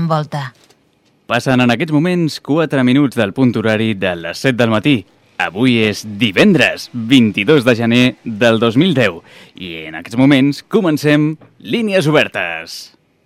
envolta. Passen en aquests moments 4 minuts del punt horari de les 7 del matí. Avui és divendres, 22 de gener del 2010. I en aquests moments comencem Línies Obertes.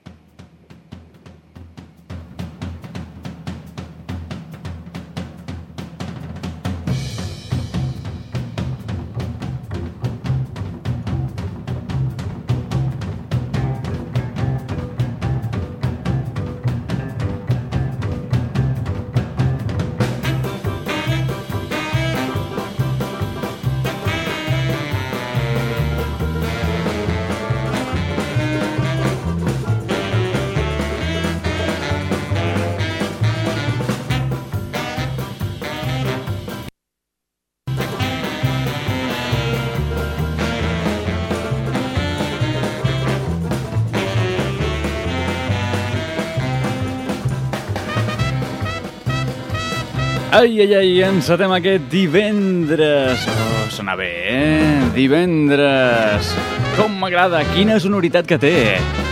Ai, encetem aquest divendres. Oh, sona bé, Divendres. Com m'agrada, quina sonoritat que té.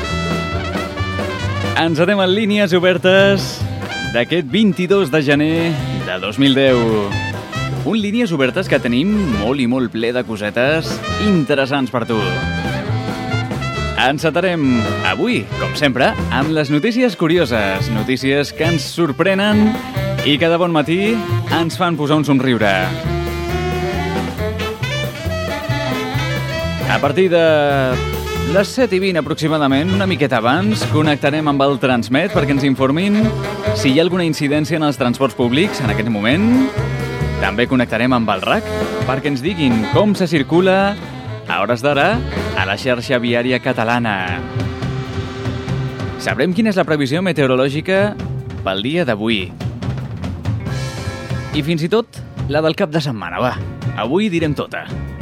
Encetem en Línies Obertes d'aquest 22 de gener de 2010. Un Línies Obertes que tenim molt i molt ple de cosetes interessants per tu. Encetarem avui, com sempre, amb les notícies curioses, notícies que ens sorprenen i que de bon matí ens fan posar un somriure. A partir de les 7:20 aproximadament, una miqueta abans, connectarem amb el Transmet perquè ens informin si hi ha alguna incidència en els transports públics en aquest moment. També connectarem amb el RAC perquè ens diguin com se circula a hores d'ara a la xarxa viària catalana. Sabrem quina és la previsió meteorològica pel dia d'avui. I fins i tot la del cap de setmana, va. Avui direm tota.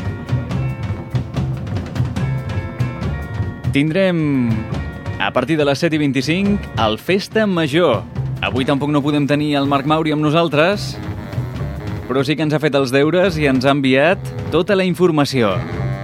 Tindrem, a partir de les 7:25, el Festa Major. Avui tampoc no podem tenir el Marc Mauri amb nosaltres, però sí que ens ha fet els deures i ens ha enviat tota la informació.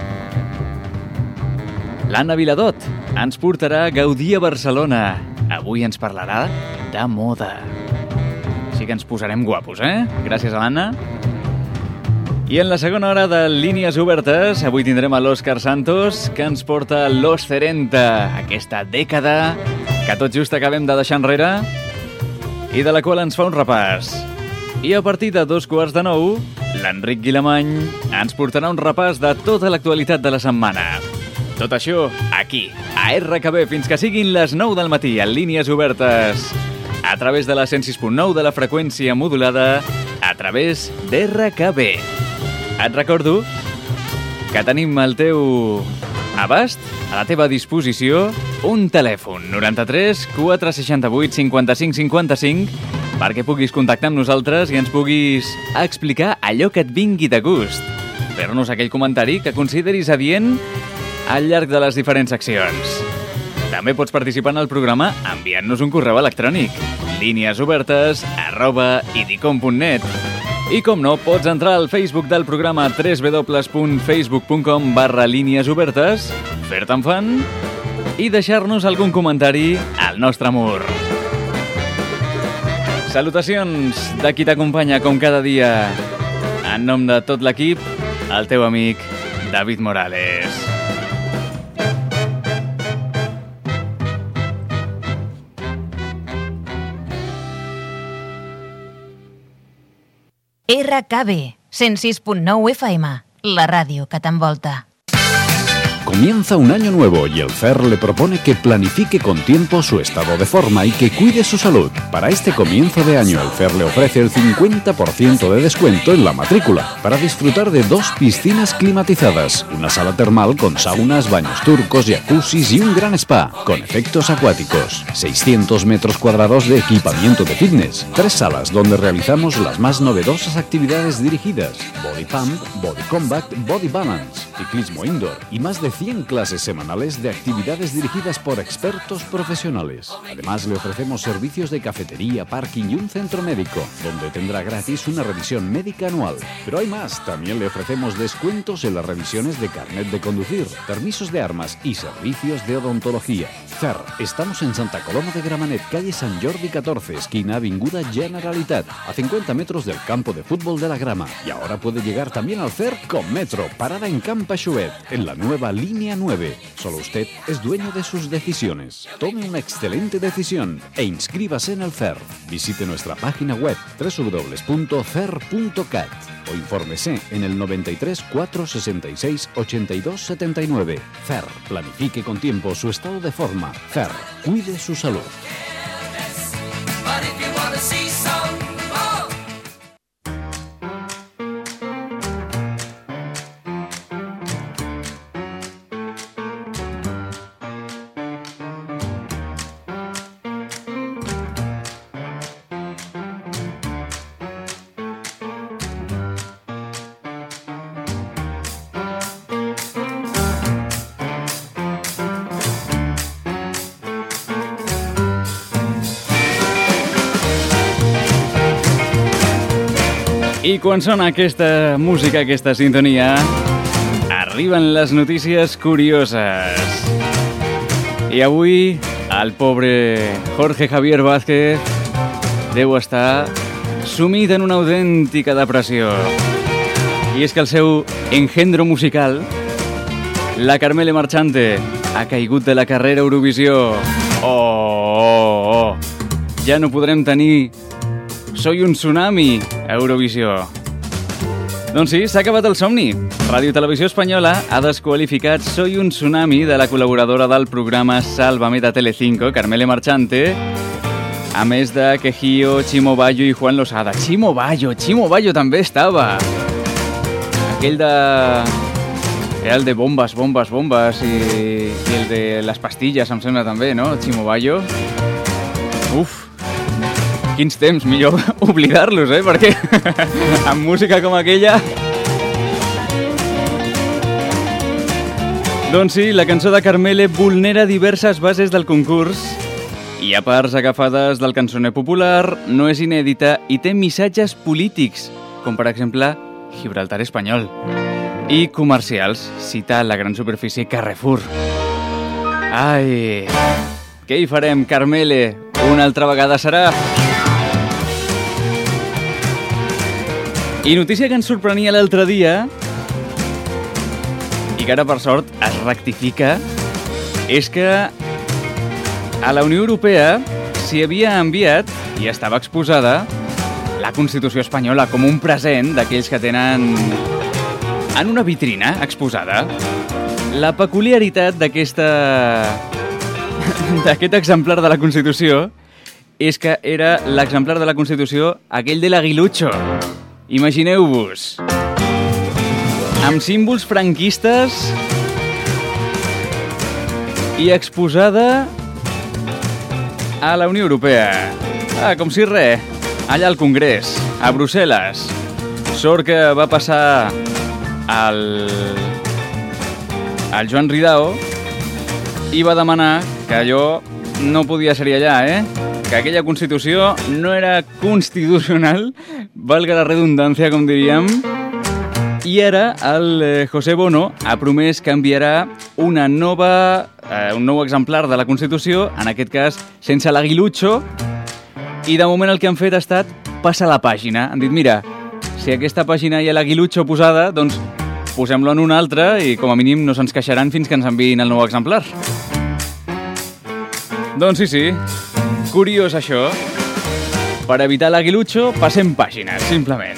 L'Anna Viladot ens portarà a gaudir a Barcelona. Avui ens parlarà de moda. Així que ens posarem guapos, Gràcies a l'Anna. I en la segona hora de Línies Obertes, avui tindrem a l'Òscar Santos, que ens porta Los 40, aquesta dècada que tot just acabem de deixar enrere i de la qual ens fa un repàs. I a partir de 8:45, l'Enric Guilamany ens portarà un repàs de tota l'actualitat de la setmana. Tot això aquí, a RKB, fins que siguin les 9 del matí, a Línies Obertes, a través de la 106.9 de la freqüència modulada, a través d'RKB. Et recordo que tenim al teu abast, a la teva disposició, un telèfon 93 468 55 55 perquè puguis contactar amb nosaltres i ens puguis explicar allò que et vingui de gust. Fer-nos aquell comentari que consideris adient al llarg de les diferents seccions. També pots participar en el programa enviant-nos un correu electrònic liniesobertes@idicom.net. I com no, pots entrar al Facebook del programa www.facebook.com/liniesobertes, fer-te'n fan i deixar-nos algun comentari al nostre mur. Salutacions de qui t'acompanya com cada dia. En nom de tot l'equip, el teu amic David Morales. RKB 106.9 FM, la ràdio que t'envolta. Comienza un año nuevo y el FER le propone que planifique con tiempo su estado de forma y que cuide su salud. Para este comienzo de año, el FER le ofrece el 50% de descuento en la matrícula para disfrutar de 2 piscinas climatizadas, una sala termal con saunas, baños turcos, jacuzzis y un gran spa con efectos acuáticos, 600 metros cuadrados de equipamiento de fitness, 3 salas donde realizamos las más novedosas actividades dirigidas, body pump, body combat, body balance, ciclismo indoor y más de 100 clases semanales de actividades dirigidas por expertos profesionales. Además, le ofrecemos servicios de cafetería, parking y un centro médico, donde tendrá gratis una revisión médica anual. Pero hay más, también le ofrecemos descuentos en las revisiones de carnet de conducir, permisos de armas y servicios de odontología. FER, estamos en Santa Coloma de Gramenet, calle San Jordi 14, esquina Avinguda Generalitat, a 50 metros del campo de fútbol de la Grama. Y ahora puede llegar también al FER con Metro, parada en Camp Aixuet, en la nueva línea 9. Solo usted es dueño de sus decisiones. Tome una excelente decisión e inscríbase en el FER. Visite nuestra página web www.fer.cat o infórmese en el 93 466 82 79. FER, planifique con tiempo su estado de forma. FER, cuide su salud. I quan sona aquesta música, aquesta sintonia, arriben les notícies curioses. I avui el pobre Jorge Javier Vázquez deu estar sumit en una autèntica depressió. I és que el seu engendro musical, la Carmele Marchante, ha caigut de la carrera Eurovisió. Ja no podrem tenir Soy un tsunami a Eurovisió. Doncs sí, s'ha acabat el somni. Ràdio Televisió Espanyola ha desqualificat Soy un tsunami de la col·laboradora del programa Sálvame de Telecinco, Carmele Marchante, a més de Quejío, Chimo Bayo i Juan Losada. Chimo Bayo també estava. Aquell de... Era el de bombes i el de les pastilles, em sembla també, no? Chimo Bayo. Uf, quins temps, millor oblidar-los, perquè amb música com aquella... Doncs sí, la cançó de Carmele vulnera diverses bases del concurs. Hi ha parts agafades del cançoner popular, no és inèdita i té missatges polítics, com per exemple Gibraltar espanyol. I comercials, cita la gran superfície Carrefour. Ai, què hi farem, Carmele? Una altra vegada serà... I notícia que ens sorprenia l'altre dia, i que ara per sort es rectifica, és que a la Unió Europea s'hi havia enviat i estava exposada la Constitució espanyola com un present d'aquells que tenen en una vitrina exposada. La peculiaritat d'aquest exemplar de la Constitució és que era l'exemplar de la Constitució aquell de l'Aguilucho. Imagineu-vos, amb símbols franquistes i exposada a la Unió Europea. Com si res, allà al Congrés, a Brussel·les. Sort que va passar el Joan Ridao i va demanar que allò no podia ser allà, que aquella Constitució no era constitucional, valga la redundància, com diríem, i ara el José Bono ha promès que enviarà un nou exemplar de la Constitució, en aquest cas sense l'Aguilucho, i de moment el que han fet ha estat passar la pàgina. Han dit, mira, si aquesta pàgina hi ha l'Aguilucho posada, doncs posem-lo en una altra i com a mínim no se'ns queixaran fins que ens enviïn el nou exemplar. Doncs sí, curiós això. Per evitar l'Aguilucho, passem pàgines, simplement.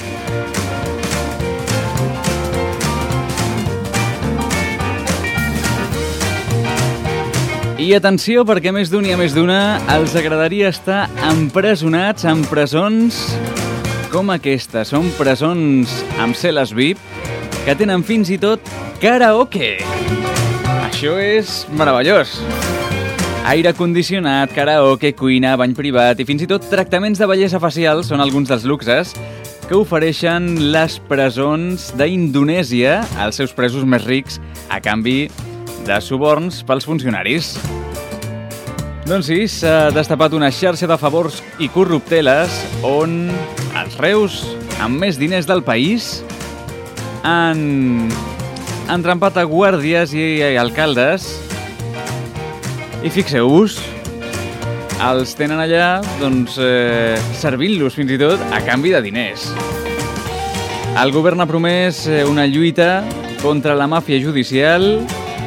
I atenció, perquè més d'un i a més d'una els agradaria estar empresonats en presons com aquesta. Són presons amb cel·les VIP que tenen fins i tot karaoke. Això és meravellós. Aire condicionat, karaoke, cuina, bany privat i fins i tot tractaments de bellesa facial són alguns dels luxes que ofereixen les presons d'Indonèsia als seus presos més rics a canvi de suborns pels funcionaris. Doncs sí, s'ha destapat una xarxa de favors i corrupteles on els reus amb més diners del país han trampat a guàrdies i alcaldes i fixeu-vos, els tenen allà doncs, servint-los fins i tot a canvi de diners. El govern ha promès una lluita contra la màfia judicial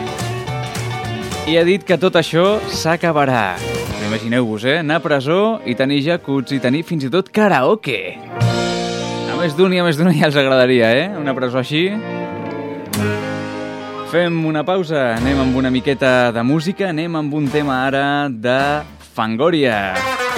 i ha dit que tot això s'acabarà. Imagineu-vos, anar a presó i tenir jacuts i tenir fins i tot karaoke. A més d'un i a més d'una ja els agradaria, una presó així. Fem una pausa, anem amb una miqueta de música, anem amb un tema ara de Fangoria.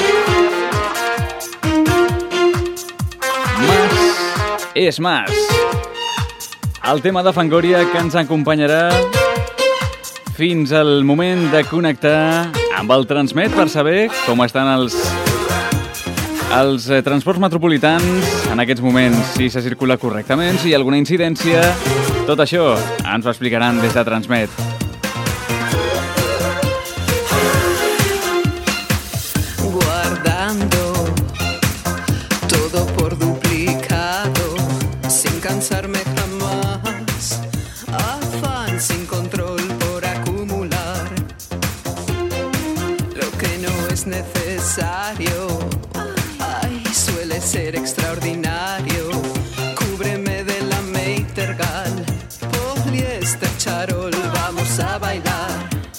Más és más. El tema de Fangoria que ens acompanyarà fins al moment de connectar amb el Transmet per saber com estan els transports metropolitans en aquests moments, si se circula correctament, si hi ha alguna incidència. Tot això ens ho explicaran des de Transmet. Guardando todo por duplicado, sin cansarme jamás, afán sin control por acumular lo que no es necesario. Ay, suele ser extraordinario. Cúbreme de la Meitergal, poliéster charol, vamos a bailar.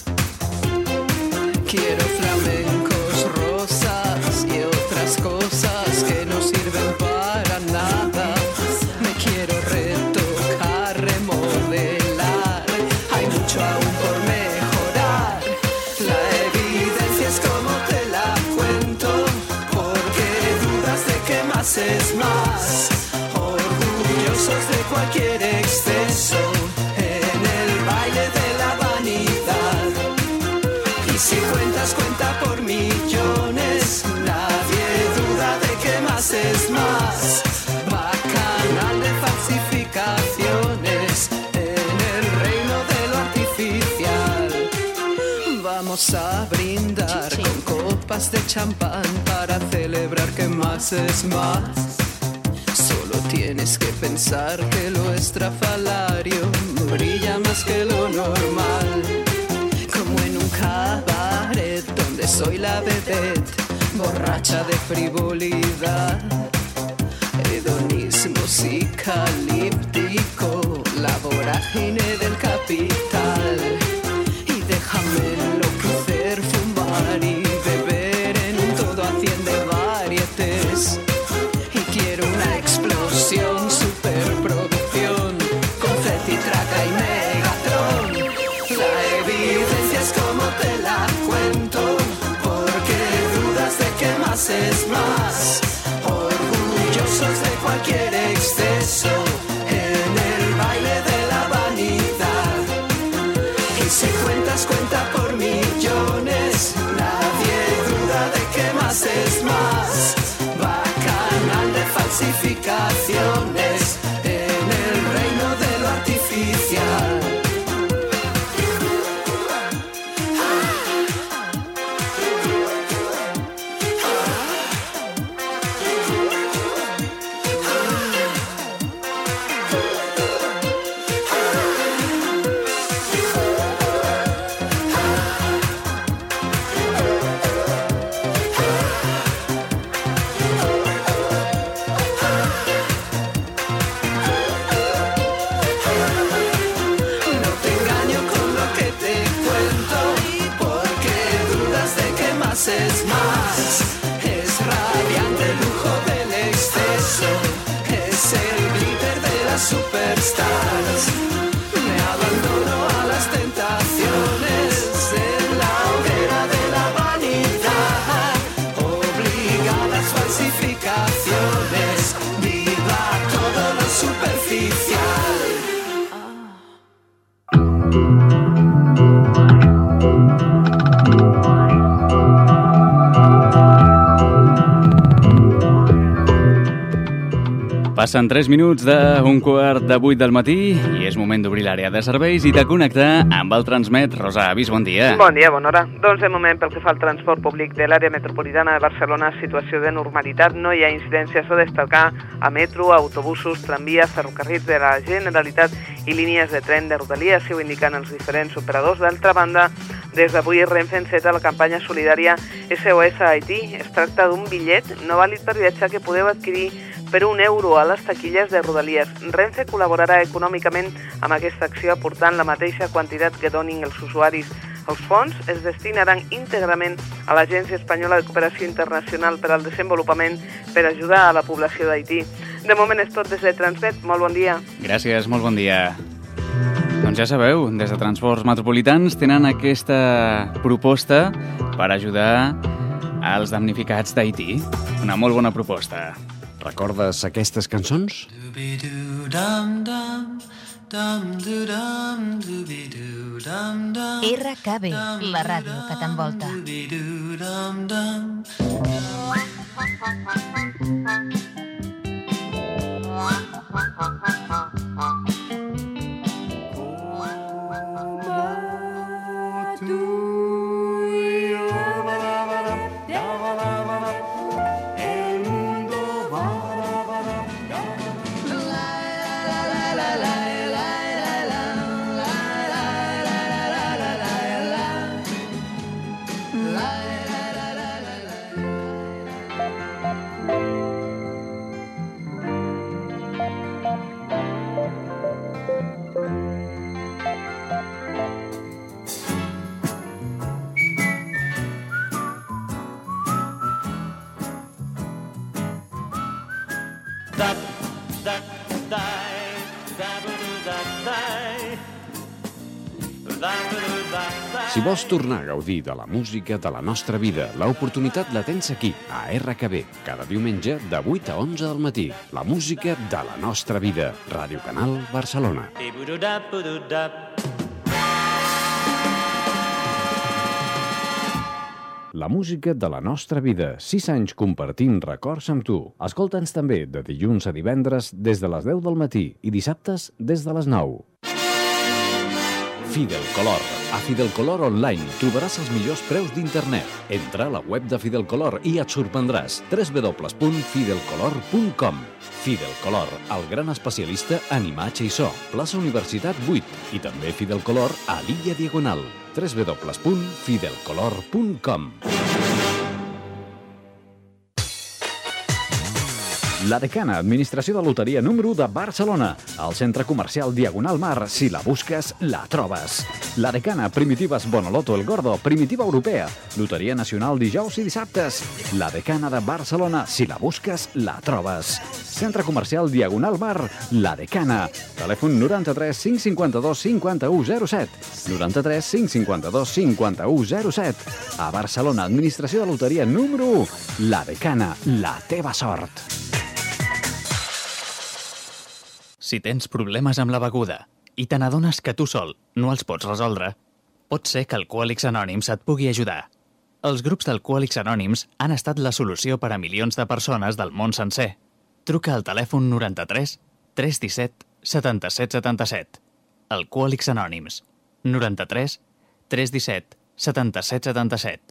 Quiero flamencos, rosas y otras cosas que no sirven para nada. Me quiero retocar, remodelar. Hay mucho aún por mejorar. La evidencia es como te la cuento, porque dudas de que más es más. Orgullosos de cualquier exceso en el baile de la vanidad. Y si cuentas, cuenta por millones. Nadie duda de que más es más. Bacanal de falsificaciones en el reino de lo artificial. Vamos a brindar con copas de champán para celebrar que más es más. Solo tienes que pensar que lo estrafalario brilla más que lo normal. Como en un cabaret donde soy la vedette, borracha de frivolidad. Hedonismo psicalíptico, la vorágine del capital. Y déjame enloquecer, fumar y beber en un todo a 100 de varietés. Y quiero una explosión, superproducción, confeti, traca y Megatron. La evidencia es como te la cuento, porque dudas de que más es más. Orgullosos de cualquier exceso en el baile de la vanidad. Y si cuentas, cuenta por millones. Nadie duda de que más es más. Bacanal de falsificaciones en el reino de lo artificial. Passen 3 minuts d'un quart de 8 del matí i és moment d'obrir l'àrea de serveis i de connectar amb el Transmet. Rosa Avis, bon dia. Bon dia, bona hora. Doncs de moment, pel que fa al transport públic de l'àrea metropolitana de Barcelona, situació de normalitat, no hi ha incidències a destacar a metro, autobusos, tramvies, ferrocarrils de la Generalitat i línies de tren de Rodalies, si ho indiquen els diferents operadors. D'altra banda, des d'avui Renfe enceta la campanya solidària SOS a Haití. Es tracta d'un bitllet no vàlid per viatjar que podeu adquirir per €1 a les taquilles de Rodalies. Renfe col·laborarà econòmicament amb aquesta acció aportant la mateixa quantitat que donin els usuaris. Els fons es destinaran íntegrament a l'Agència Espanyola de Cooperació Internacional per al Desenvolupament per ajudar a la població d'Haití. De moment és tot des de Transmet. Molt bon dia. Gràcies, molt bon dia. Doncs ja sabeu, des de Transports Metropolitans tenen aquesta proposta per ajudar als damnificats d'Haití. Una molt bona proposta. Recordes aquestes cançons? RKB, la ràdio que t'envolta. Si vols tornar a gaudir de la música de la nostra vida, l'oportunitat la tens aquí, a RKB, cada diumenge de 8 a 11 del matí. La música de la nostra vida. Ràdio Canal Barcelona. La música de la nostra vida. 6 anys compartint records amb tu. Escolta'ns també de dilluns a divendres des de les 10 del matí i dissabtes des de les 9. Fidel Color. A Fidel Color Online trobaràs els millors preus d'internet. Entra a la web de Fidel Color i et sorprendràs. www.fidelcolor.com. Fidel Color, el gran especialista en imatge i so. Plaça Universitat 8 i també Fidel Color a l'Illa Diagonal. www.fidelcolor.com. La Decana, administració de loteria número 1 de Barcelona. Al centre comercial Diagonal Mar, si la busques, la trobes. La Decana, Primitives Bonoloto El Gordo, Primitiva Europea. Loteria nacional dijous i dissabtes. La Decana de Barcelona, si la busques, la trobes. Centre comercial Diagonal Mar, La Decana. Telèfon 93 552 5107. 93 552 5107. A Barcelona, administració de loteria número 1. La Decana, la teva sort. Si tens problemes amb la beguda i te n'adones que tu sol no els pots resoldre, pot ser que Alcohòlics Anònims et pugui ajudar. Els grups d'Alcohòlics Anònims han estat la solució per a milions de persones del món sencer. Truca al telèfon 93 317 77 77. Alcohòlics Anònims. 93 317 77 77.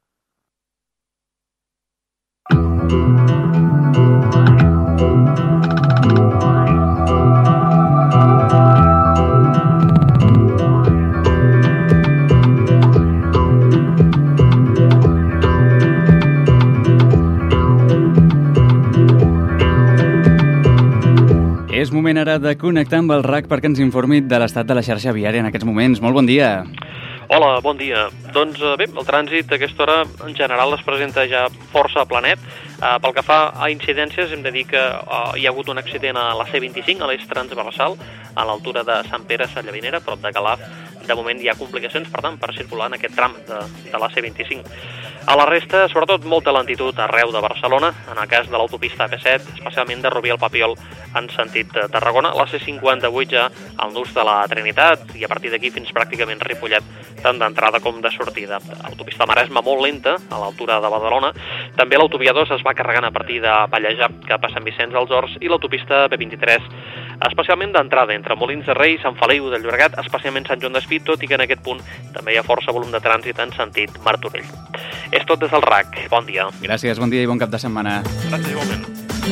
És moment ara de connectar amb el RAC perquè ens informi de l'estat de la xarxa viària en aquests moments. Molt bon dia. Hola, bon dia. Doncs bé, el trànsit a aquesta hora en general es presenta ja força planet. Pel que fa a incidències, hem de dir que hi ha hagut un accident a la C25, a l'eix transversal, a l'altura de Sant Pere Sallavinera, prop de Calaf. De moment hi ha complicacions, per tant, per circular en aquest tram de la C25. A la resta, sobretot, molta lentitud arreu de Barcelona, en el cas de l'autopista AP7, especialment de Rubí al Papiol en sentit Tarragona. La C58 ja al nus de la Trinitat i a partir d'aquí fins pràcticament Ripollet tant d'entrada com de sortida. L'autopista Maresme molt lenta, a l'altura de Badalona. També l'autovia 2 es va carregant a partir de Pallejà cap a Sant Vicenç dels Horts i l'autopista B23, especialment d'entrada entre Molins de Rei, Sant Feliu de Llobregat, especialment Sant Joan d'Espí, tot i que en aquest punt també hi ha força volum de trànsit en sentit Martorell. És tot des del RAC. Bon dia. Gràcies, bon dia i bon cap de setmana. Gràcies, igualment.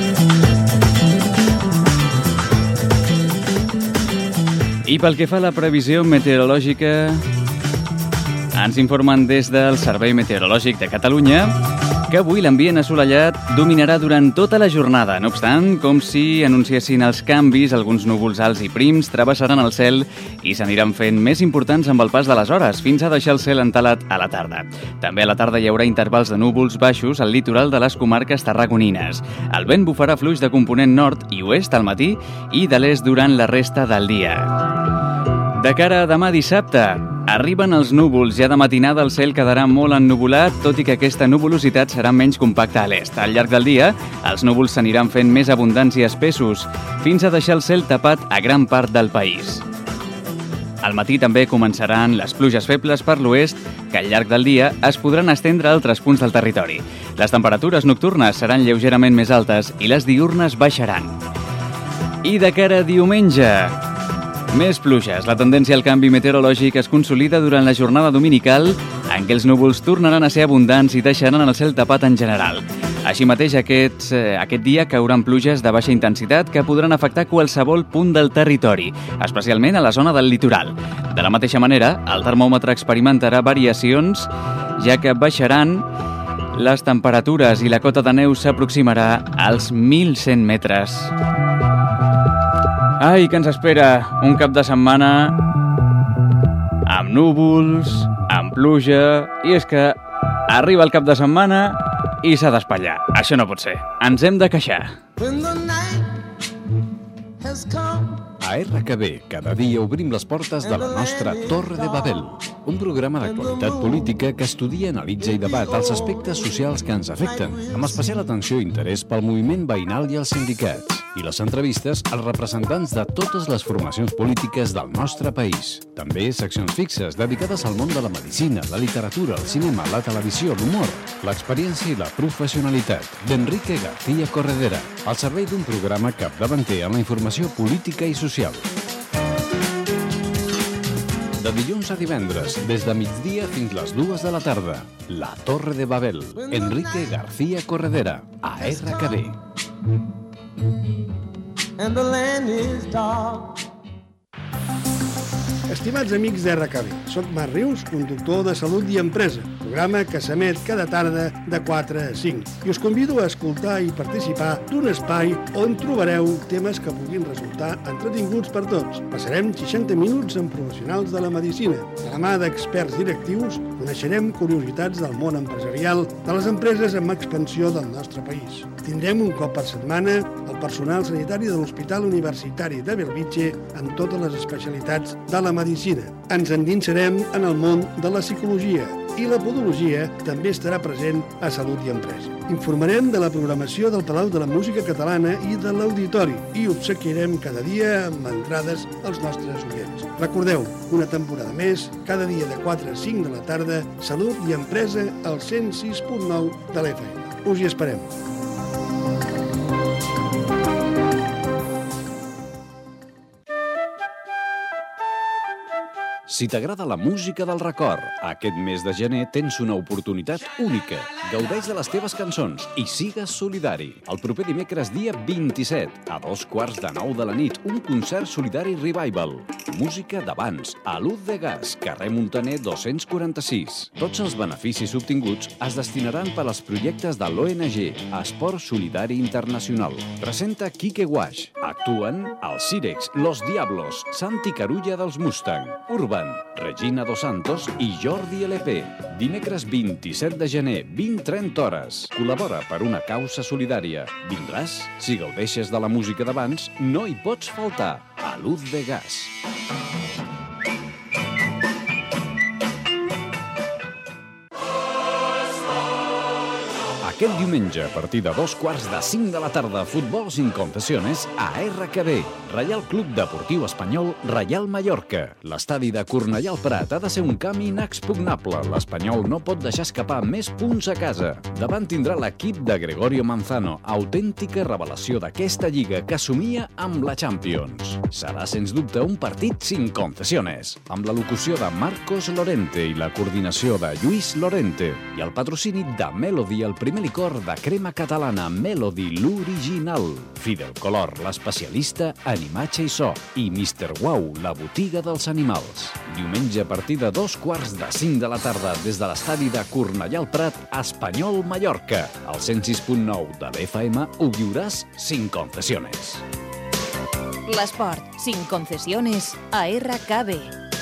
I pel que fa a la previsió meteorològica, ens informen des del Servei Meteorològic de Catalunya que avui l'ambient assolellat dominarà durant tota la jornada. No obstant, com si anunciessin els canvis, alguns núvols alts i prims travessaran el cel i s'aniran fent més importants amb el pas de les hores, fins a deixar el cel entelat a la tarda. També a la tarda hi haurà intervals de núvols baixos al litoral de les comarques tarragonines. El vent bufarà fluix de component nord i oest al matí i de l'est durant la resta del dia. De cara a demà dissabte, arriben els núvols. Ja de matinada el cel quedarà molt ennuvolat, tot i que aquesta nuvolositat serà menys compacta a l'est. Al llarg del dia, els núvols s'aniran fent més abundants i espessos, fins a deixar el cel tapat a gran part del país. Al matí també començaran les pluges febles per l'oest, que al llarg del dia es podran estendre a altres punts del territori. Les temperatures nocturnes seran lleugerament més altes i les diürnes baixaran. I de cara a diumenge, més pluges. La tendència al canvi meteorològic es consolida durant la jornada dominical, en què els núvols tornaran a ser abundants i deixaran el cel tapat en general. Així mateix, aquest dia cauran pluges de baixa intensitat que podran afectar qualsevol punt del territori, especialment a la zona del litoral. De la mateixa manera, el termòmetre experimentarà variacions, ja que baixaran les temperatures i la cota de neu s'aproximarà als 1.100 metres. Ai, que ens espera un cap de setmana amb núvols, amb pluja, i és que arriba el cap de setmana i s'ha d'espatllar. Això no pot ser. Ens hem de queixar. A RKB, cada dia obrim les portes de la nostra Torre de Babel, un programa d'actualitat política que estudia, analitza i debat els aspectes socials que ens afecten, amb especial atenció i interès pel moviment veïnal i els sindicats, i les entrevistes als representants de totes les formacions polítiques del nostre país. També seccions fixes dedicades al món de la medicina, la literatura, el cinema, la televisió, l'humor, l'experiència i la professionalitat, d'Enrique García Corredera, al servei d'un programa capdavanter en la informació política i social. De dilluns a divendres, des de migdia fins les 2 de la tarda, La Torre de Babel, Enrique García Corredera, a RKB. Estimats amics d'RKB, soc Marc Rius, conductor de Salut i Empresa, programa que s'emet cada tarda de 4 a 5. I us convido a escoltar i participar d'un espai on trobareu temes que puguin resultar entretinguts per tots. Passarem 60 minuts amb professionals de la medicina. De la mà d'experts directius coneixerem curiositats del món empresarial de les empreses amb expansió del nostre país. Tindrem un cop per setmana el personal sanitari de l'Hospital Universitari de Bellvitge amb totes les especialitats de la medicina. Ens endinsarem en el món de la psicologia i la podologia també estarà present a Salut i Empresa. Informarem de la programació del Palau de la Música Catalana i de l'Auditori i obsequiarem cada dia amb entrades als nostres oients. Recordeu, una temporada més, cada dia de 4 a 5 de la tarda, Salut i Empresa al 106.9 de l'FM. Us hi esperem. Si t'agrada la música del record, aquest mes de gener tens una oportunitat única. Gaudeix de les teves cançons i sigues solidari. El proper dimecres dia 27, a 8:45 de la nit, un concert solidari revival. Música d'abans, a Luz de Gas, carrer Muntaner 246. Tots els beneficis obtinguts es destinaran per als projectes de l'ONG Esport Solidari Internacional. Presenta Quique Guaix. Actuen els Cirex, Los Diablos, Santi Carulla dels Mustang, Urban, Regina Dos Santos i Jordi LP. Dimecres 27 de gener, 20:30 hores. Col·labora per una causa solidària. Vindràs? Si gaudeixes de la música d'abans, no hi pots faltar. A Luz de Gas. Aquest diumenge, a partir de 4:45 de la tarda, futbol sin concesiones a RKB. Reial Club Deportiu Espanyol, Reial Mallorca. L'estadi de Cornellà al Prat ha de ser un camp inexpugnable. L'Espanyol no pot deixar escapar més punts a casa. Davant tindrà l'equip de Gregorio Manzano, autèntica revelació d'aquesta lliga que somia amb la Champions. Serà, sens dubte, un partit sin concesiones, amb la locució de Marcos Lorente i la coordinació de Lluís Lorente i el patrocini de Melody, el primer licor de crema catalana, Melody, l'original. Fidel Color, l'especialista en imatge i so, i Mr. Wow, la botiga dels animals. Diumenge a partir de 4:45 de la tarda des de l'estadi de Cornellà al Prat, Espanyol Mallorca. Al 106.9 de l'FM ho viuràs sin concesiones. L'esport, sin concesiones, a RKB.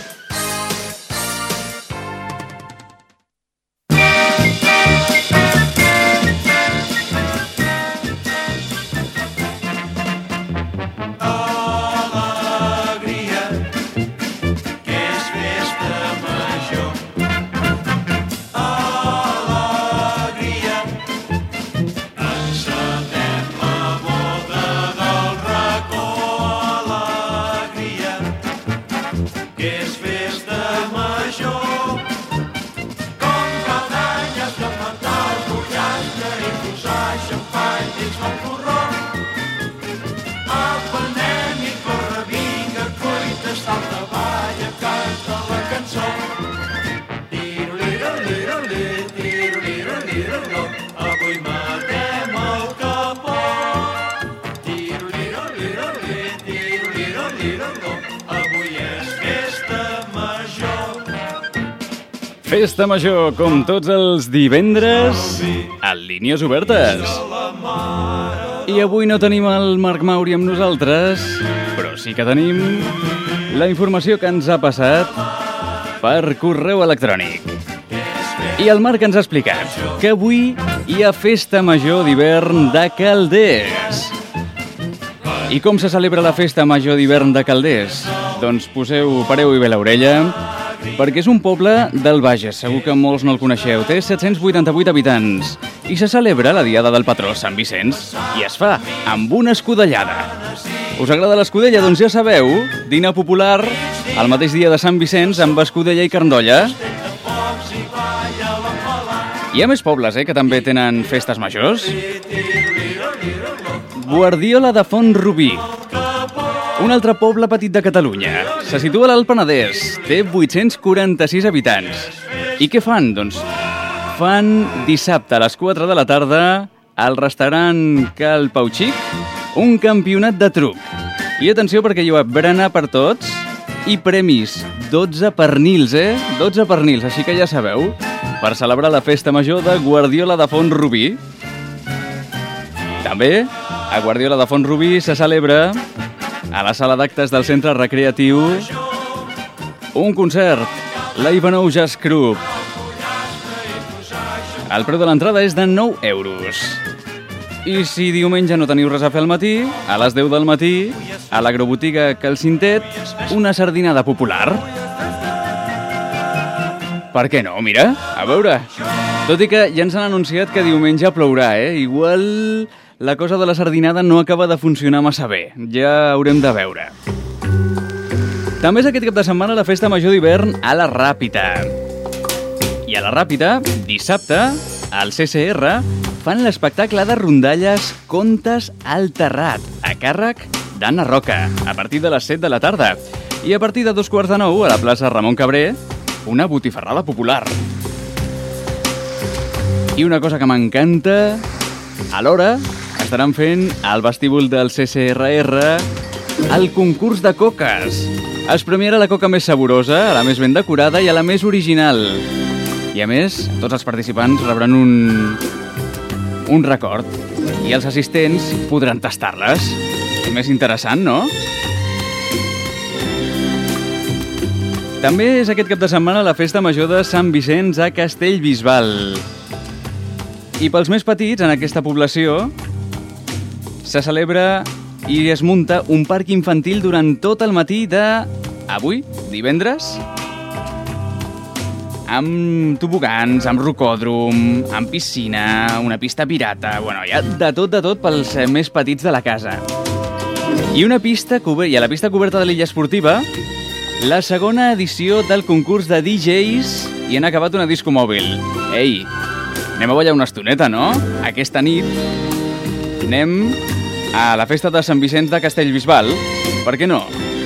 Festa Major, com tots els divendres, a Línies Obertes. I avui no tenim el Marc Mauri amb nosaltres, però sí que tenim la informació que ens ha passat per correu electrònic. I el Marc ens ha explicat que avui hi ha Festa Major d'hivern de Calders. I com se celebra la Festa Major d'hivern de Calders? Doncs pareu-hi bé l'orella, perquè és un poble del Bages, segur que molts no el coneixeu. Té 788 habitants i se celebra la diada del patró Sant Vicenç i es fa amb una escudellada. Us agrada l'escudella? Doncs ja sabeu, dinar popular el mateix dia de Sant Vicenç amb escudella i carn d'olla. Hi ha més pobles, que també tenen festes majors. Guardiola de Font-rubí, un altre poble petit de Catalunya. Se situa a l'Alt Penedès, té 846 habitants. I què fan? Doncs fan dissabte a les 4 de la tarda al restaurant Cal Pau Xic un campionat de truc. I atenció, perquè hi ha berenar per tots i premis. 12 pernils, 12 pernils, així que ja sabeu, per celebrar la Festa Major de Guardiola de Font-rubí. També a Guardiola de Font-rubí se celebra a la sala d'actes del centre recreatiu un concert, l'Ivanhoe Jazz Club. El preu de l'entrada és de 9 euros. I si diumenge no teniu res a fer al matí, a les 10 del matí, a l'agrobotiga Calcintet, una sardinada popular. Per què no? Mira, a veure. Tot i que ja ens han anunciat que diumenge plourà, Igual la cosa de la sardinada no acaba de funcionar massa bé. Ja haurem de veure. També és aquest cap de setmana la Festa Major d'hivern a la Ràpita. I a la Ràpita, dissabte, al CCR, fan l'espectacle de rondalles Contes al Terrat, a càrrec d'Anna Roca, a partir de les 7 de la tarda. I a partir de 8:45, a la plaça Ramon Cabré, una botifarrada popular. I una cosa que m'encanta, alhora estaran fent al vestíbul del CCRR el concurs de coques. Es premiarà la coca més saborosa, a la més ben decorada i a la més original. I a més, tots els participants rebran un record i els assistents podran tastar-les. Més interessant, no? També és aquest cap de setmana la Festa Major de Sant Vicenç a Castellbisbal. I pels més petits, en aquesta població, se celebra i es munta un parc infantil durant tot el matí de avui, divendres, amb tobogans, amb rocòdrom, amb piscina, una pista pirata... Bueno, hi ha de tot pels més petits de la casa. I a la pista coberta de l'illa esportiva, la segona edició del concurs de DJs i han acabat una disco mòbil. Ei, anem a ballar una estoneta, no? Aquesta nit anem a la festa de Sant Vicenç de Castellbisbal. Per què no?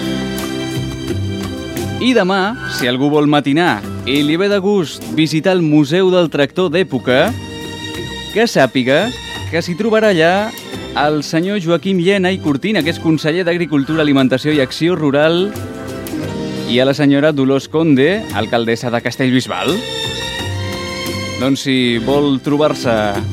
I demà, si algú vol matinar i li ve de gust visitar el Museu del Tractor d'Època, que sàpiga que s'hi trobarà allà el senyor Joaquim Llena i Cortina, que és conseller d'Agricultura, Alimentació i Acció Rural, i a la senyora Dolors Conde, alcaldessa de Castellbisbal. Doncs si vol trobar-se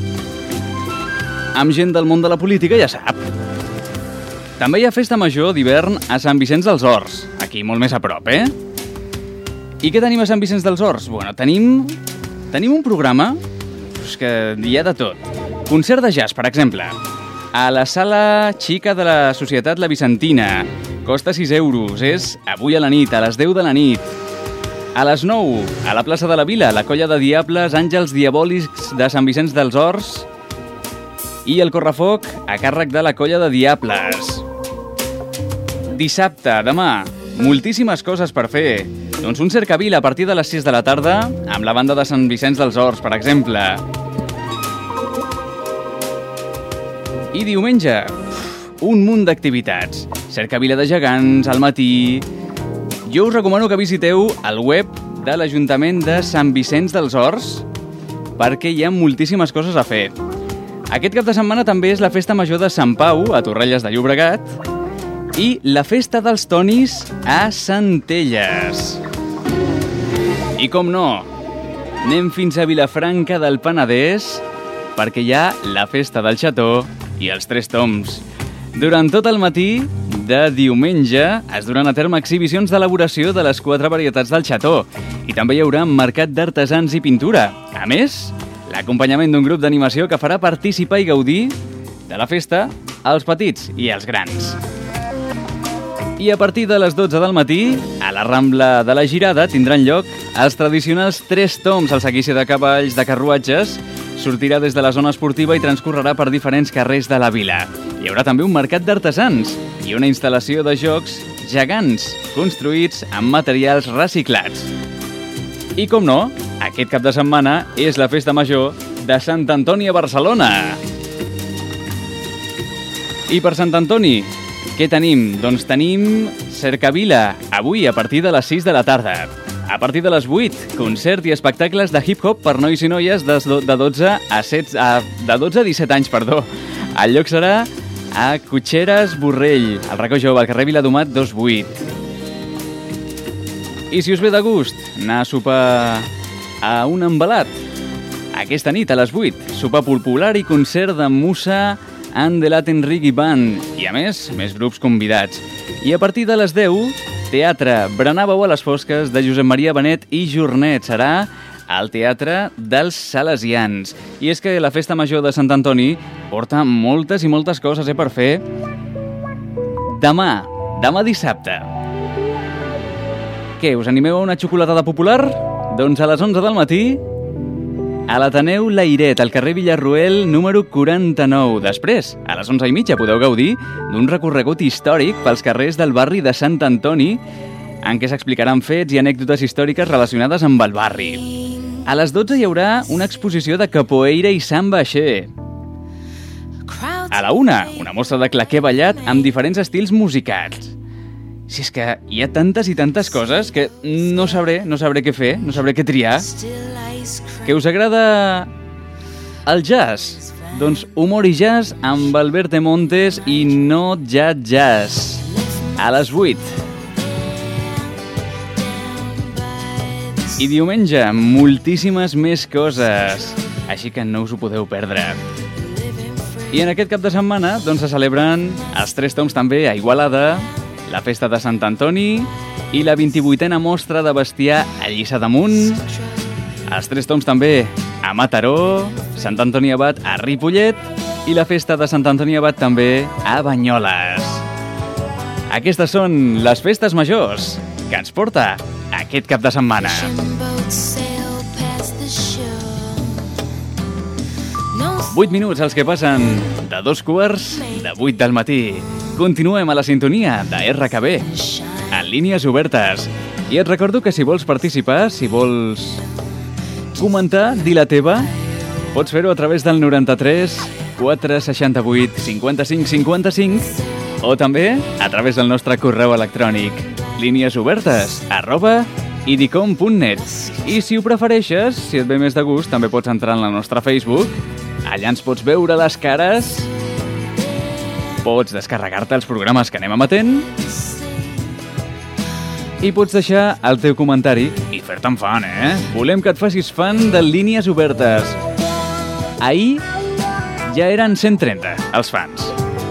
amb gent del món de la política, ja sap. També hi ha festa major d'hivern a Sant Vicenç dels Horts, aquí molt més a prop, I què tenim a Sant Vicenç dels Horts? Bueno, tenim un programa que hi ha de tot. Concert de jazz, per exemple, a la sala xica de la Societat La Vicentina. Costa 6 euros, és avui a la nit, a les 10 de la nit. A les 9, a la plaça de la Vila, la colla de Diables Àngels Diabòlics de Sant Vicenç dels Horts i el correfoc a càrrec de la colla de Diables. Dissabte, demà, moltíssimes coses per fer. Doncs un cercavila a partir de les 6 de la tarda amb la banda de Sant Vicenç dels Horts, per exemple. I diumenge, un munt d'activitats. Cercavila de gegants al matí. Jo us recomano que visiteu el web de l'Ajuntament de Sant Vicenç dels Horts perquè hi ha moltíssimes coses a fer. Aquest cap de setmana també és la Festa Major de Sant Pau, a Torrelles de Llobregat, i la Festa dels Tonis a Centelles. I com no, anem fins a Vilafranca del Penedès perquè hi ha la Festa del Xató i els Tres Toms. Durant tot el matí de diumenge es duran a terme exhibicions d'elaboració de les 4 varietats del xató i també hi haurà mercat d'artesans i pintura. A més, l'acompanyament d'un grup d'animació que farà participar i gaudir de la festa als petits i als grans. I a partir de les 12 del matí, a la Rambla de la Girada tindran lloc els tradicionals Tres Toms. El seguici de cavalls de carruatges sortirà des de la zona esportiva i transcorrerà per diferents carrers de la vila. Hi haurà també un mercat d'artesans i una instal·lació de jocs gegants construïts amb materials reciclats. I com no, aquest cap de setmana és la festa major de Sant Antoni a Barcelona. I per Sant Antoni, què tenim? Doncs tenim cercavila, avui a partir de les 6 de la tarda. A partir de les 8, concert i espectacles de hip-hop per nois i noies de 12 a 17 anys. El lloc serà a Cotxeres Borrell, al racó jove, al carrer Viladomat 28. I si us ve de gust anar a sopar a un embalat, aquesta nit a les 8, sopar popular i concert de Musa and the Latin Reggae Band, i a més grups convidats. I a partir de les 10, teatre Brenàveu a les fosques de Josep Maria Benet i Jornet. Serà al Teatre dels Salesians. I és que la festa major de Sant Antoni porta moltes i moltes coses per fer. Demà dissabte. Què, us animeu a una xocolatada popular? Doncs a les 11 del matí, a l'Ateneu Lairet, al carrer Villarroel, número 49. Després, a les 11:30, podeu gaudir d'un recorregut històric pels carrers del barri de Sant Antoni, en què s'explicaran fets i anècdotes històriques relacionades amb el barri. A les 12 hi haurà una exposició de capoeira i samba aixer. A la 1, una mostra de claqué ballat amb diferents estils musicals. Si és que hi ha tantes i tantes coses que no sabré què fer, no sabré què triar. Que us agrada el jazz? Doncs humor i jazz amb Alberto Montes i No Jazz. A les 8. I diumenge, moltíssimes més coses. Així que no us ho podeu perdre. I en aquest cap de setmana doncs, se celebren els Tres Toms també a Igualada, la festa de Sant Antoni i la 28a mostra de bestiar a Lliçà d'Amunt, els Tres Toms també a Mataró, Sant Antoni Abat a Ripollet i la festa de Sant Antoni Abat també a Banyoles. Aquestes són les festes majors que ens porta aquest cap de setmana. 8 minuts els que passen de 7:45 del matí. Continuem a la sintonia de RKB, en línies obertes. I et recordo que si vols participar, si vols comentar, dir la teva, pots fer-ho a través del 93 468 55 55 o també a través del nostre correu electrònic líniesobertes@idicom.net. I si ho prefereixes, si et ve més de gust, també pots entrar en la nostra Facebook. Allà ens pots veure les cares, pots descarregar-te els programes que anem emetent i pots deixar el teu comentari i fer-te'n fan, Volem que et facis fan de Línies Obertes. Ahir ja eren 130 els fans.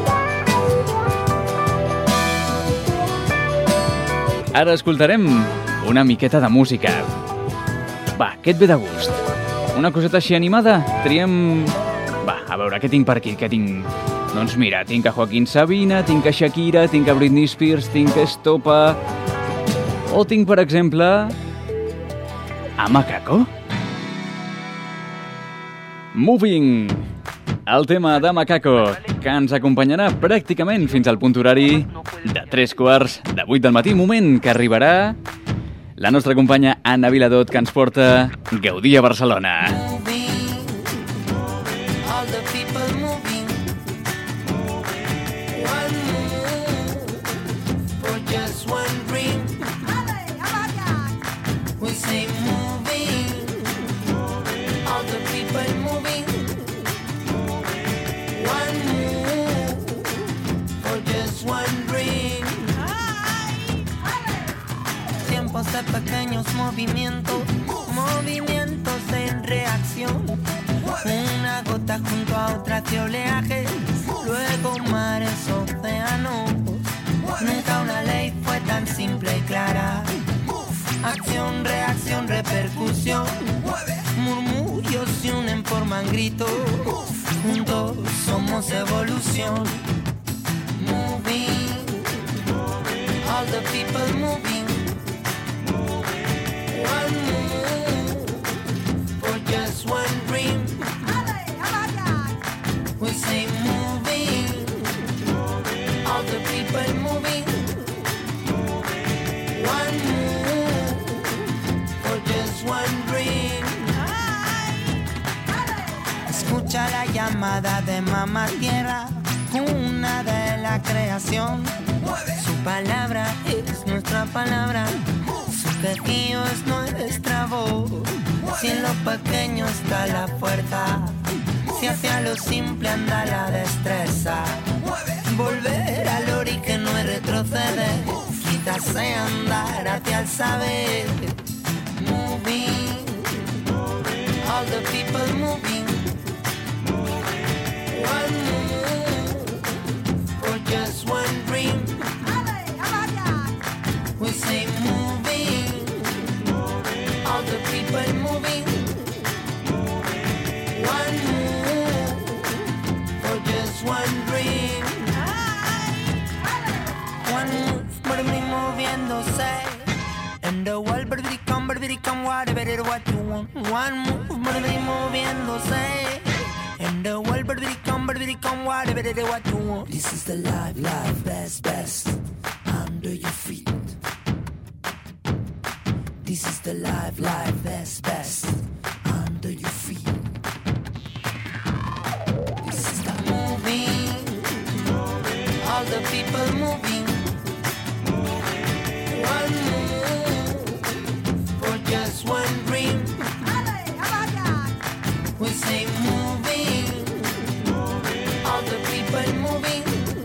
Ara escoltarem una miqueta de música. Va, què et ve de gust? Una coseta així animada? Triem... Va, a veure, què tinc per aquí? Què tinc? Doncs mira, tinc a Joaquín Sabina, tinc a Shakira, tinc a Britney Spears, tinc a Estopa... O tinc, per exemple, a Macaco. Moving! El tema de Macaco, que ens acompanyarà pràcticament fins al punt horari de 7:45 del matí, moment que arribarà la nostra companya Anna Viladot, que ens porta Gaudir a Barcelona. De pequeños movimientos, movimientos en reacción. Una gota junto a otra de oleaje, luego mares, océanos. Nunca una ley fue tan simple y clara. Acción, reacción, repercusión. Murmullos se unen, forman gritos. Juntos somos evolución. Moving, all the people moving. One move for just one dream. We say moving, all the people moving. One move for just one dream. Escucha la llamada de Mamá Tierra, cuna de la creación. Su palabra es nuestra palabra. Su quejío es nuestra voz. Si en lo pequeño está la fuerza, si hacia lo simple anda la destreza. Volver al ori que no es retroceder, quizás sea andar hacia el saber. Moving, all the people moving. One move for just one dream. We say moving, all the people moving. One move for just one dream. One move, baby, moviéndose. And the world, baby, come, whatever what you want. One move, baby, moviéndose. And the world, baby, come, whatever what you want. This is the life, best, under your feet. This is the life, best, under your feet. This is the moving, all the people moving. One move for just one dream. We say moving, all the people moving.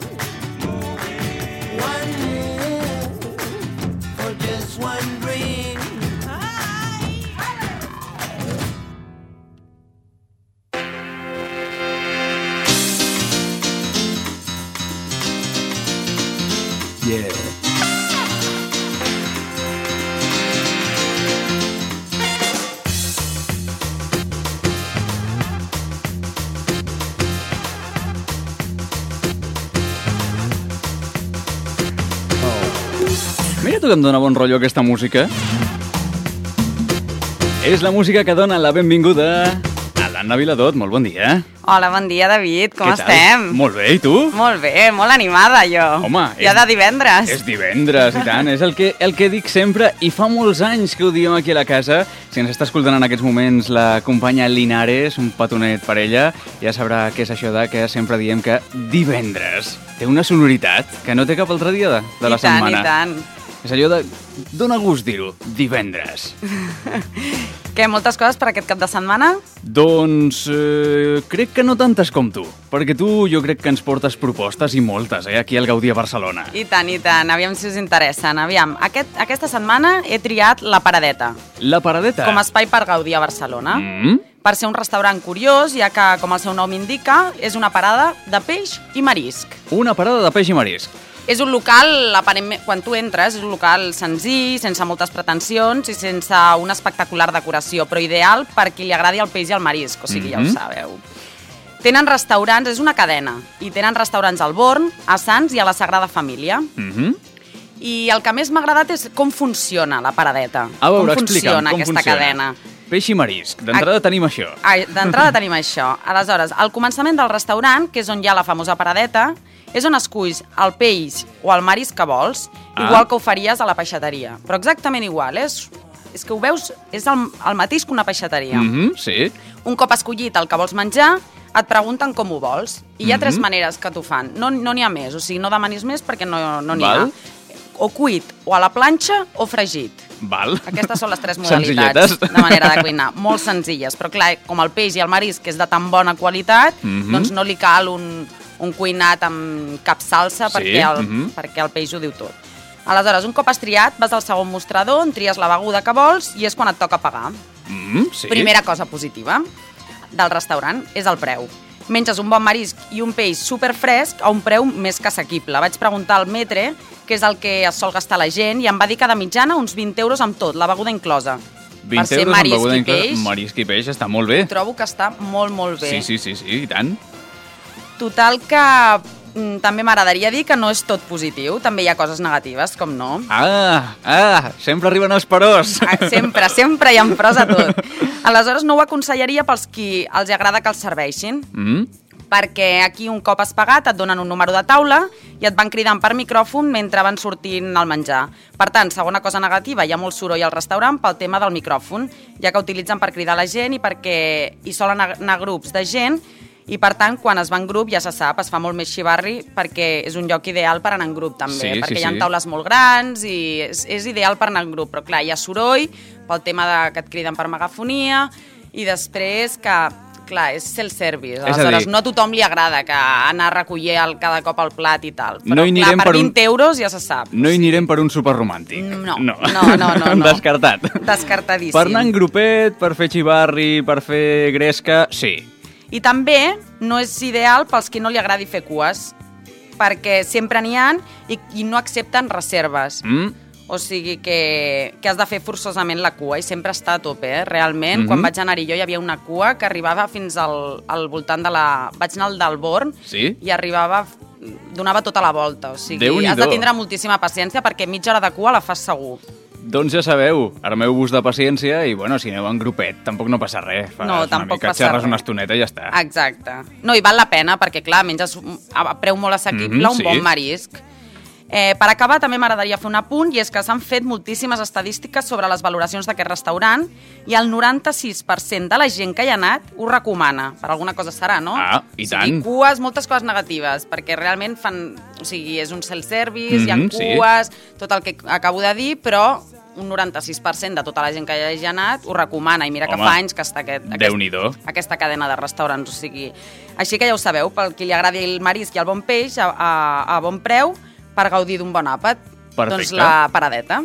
One move for just one dream. Yeah. Mira tu que em dona bon rotllo aquesta música. És la música que dona la benvinguda a Anna Viladot, molt bon dia. Hola, bon dia, David. Com Què tal? estem? Molt bé, i tu? Molt bé, molt animada, jo. Home, ja de divendres. És divendres, i tant. És el que dic sempre, i fa molts anys que ho diem aquí a la casa. Si ens està escoltant en aquests moments la companya Linares, un petonet per ella, ja sabrà què és això de que sempre diem que divendres té una sonoritat que no té cap altre dia de la setmana. I tant. És allò de... Dóna gust dir-ho, divendres. Què, moltes coses per aquest cap de setmana? Doncs crec que no tantes com tu, perquè tu jo crec que ens portes propostes i moltes, aquí al Gaudí a Barcelona. I tant, aviam si us interessen. Aviam, aquesta setmana he triat La Paradeta. La Paradeta? Com a espai per gaudir a Barcelona. Per ser un restaurant curiós, ja que, com el seu nom indica, és una parada de peix i marisc. Una parada de peix i marisc. És un local, aparentment, quan tu entres, és un local senzill, sense moltes pretensions i sense una espectacular decoració, però ideal per qui li agradi el peix i el marisc, o sigui, ja ho sabeu. Tenen restaurants, és una cadena, i tenen restaurants al Born, a Sants i a la Sagrada Família. I el que més m'ha agradat és com funciona la paradeta. A veure, com funciona aquesta cadena. Peix i marisc, d'entrada tenim això. D'entrada tenim això. Aleshores, al començament del restaurant, que és on hi ha la famosa paradeta, és on esculls el peix o el marisc que vols, igual que ho faries a la peixateria. Però exactament igual, és que ho veus, és el mateix que una peixateria. Sí. Un cop escollit el que vols menjar, et pregunten com ho vols. I hi ha 3 maneres que t'ho fan. No n'hi ha més, o sigui, no demanis més perquè no n'hi ha. O cuit, o a la planxa, o fregit. Val. Aquestes són les 3 modalitats de manera de cuinar. Molt senzilles, però clar, com el peix i el marisc és de tan bona qualitat, doncs no li cal un cuinat amb cap salsa perquè el peix ho diu tot. Aleshores, un cop has triat, vas al segon mostrador on tries la beguda que vols i és quan et toca pagar. Primera cosa positiva del restaurant és el preu. Menges un bon marisc i un peix superfresc a un preu més que assequible. Vaig preguntar al metre què és el que es sol gastar la gent i em va dir que de mitjana uns 20 euros amb tot, la beguda inclosa. 20 euros amb beguda inclosa, marisc i peix, està molt bé. Trobo que està molt, molt bé. Sí, i tant. Total que també m'agradaria dir que no és tot positiu, també hi ha coses negatives, com no. Sempre arriben els peròs. Sempre hi ha pros a tot. Aleshores no ho aconsellaria pels qui els agrada que els serveixin, perquè aquí un cop has pagat et donen un número de taula i et van cridant per micròfon mentre van sortint el menjar. Per tant, segona cosa negativa, hi ha molt soroll al restaurant pel tema del micròfon, ja que utilitzen per cridar la gent i perquè hi solen anar grups de gent. I, per tant, quan es va en grup, ja se sap, es fa molt més xivarri perquè és un lloc ideal per anar en grup, també, perquè hi ha taules molt grans i és ideal per anar en grup. Però, clar, hi ha soroll pel tema que et criden per megafonia i després que, clar, és self-service. Aleshores, no a tothom li agrada que anar a recollir cada cop el plat i tal. Però, clar, per 20 euros ja se sap. No hi anirem per un sopar romàntic. No. Descartat. Descartadíssim. Per anar en grupet, per fer xivarri, per fer gresca, sí. I també no és ideal pels qui no li agradi fer cues, perquè sempre n'hi ha i no accepten reserves. O sigui que has de fer forçosament la cua i sempre està a tope, realment. Quan vaig anar-hi jo hi havia una cua que arribava fins al voltant de la... Vaig anar al del Born i arribava... donava tota la volta. O sigui, has de tindre moltíssima paciència perquè mitja hora de cua la fas segur. Doncs ja sabeu, armeu-vos de paciència i, bueno, si aneu en grupet, tampoc no passa res. No, tampoc passa res. Xerres una estoneta i ja està. Exacte. No, i val la pena, perquè, clar, menges a preu molt assequible un bon marisc. Per acabar, també m'agradaria fer un apunt, i és que s'han fet moltíssimes estadístiques sobre les valoracions d'aquest restaurant i el 96% de la gent que hi ha anat ho recomana. Per alguna cosa serà, no? I tant. Cues, moltes coses negatives, perquè realment fan... O sigui, és un self-service, hi ha cues, tot el que acabo de dir, però un 96% de tota la gent que hi hagi anat ho recomana, i mira que fa anys que està aquesta cadena de restaurants. O sigui, així que ja ho sabeu, pel qui li agradi el marisc i el bon peix a bon preu, per gaudir d'un bon àpat. Perfecte. Doncs la paradeta.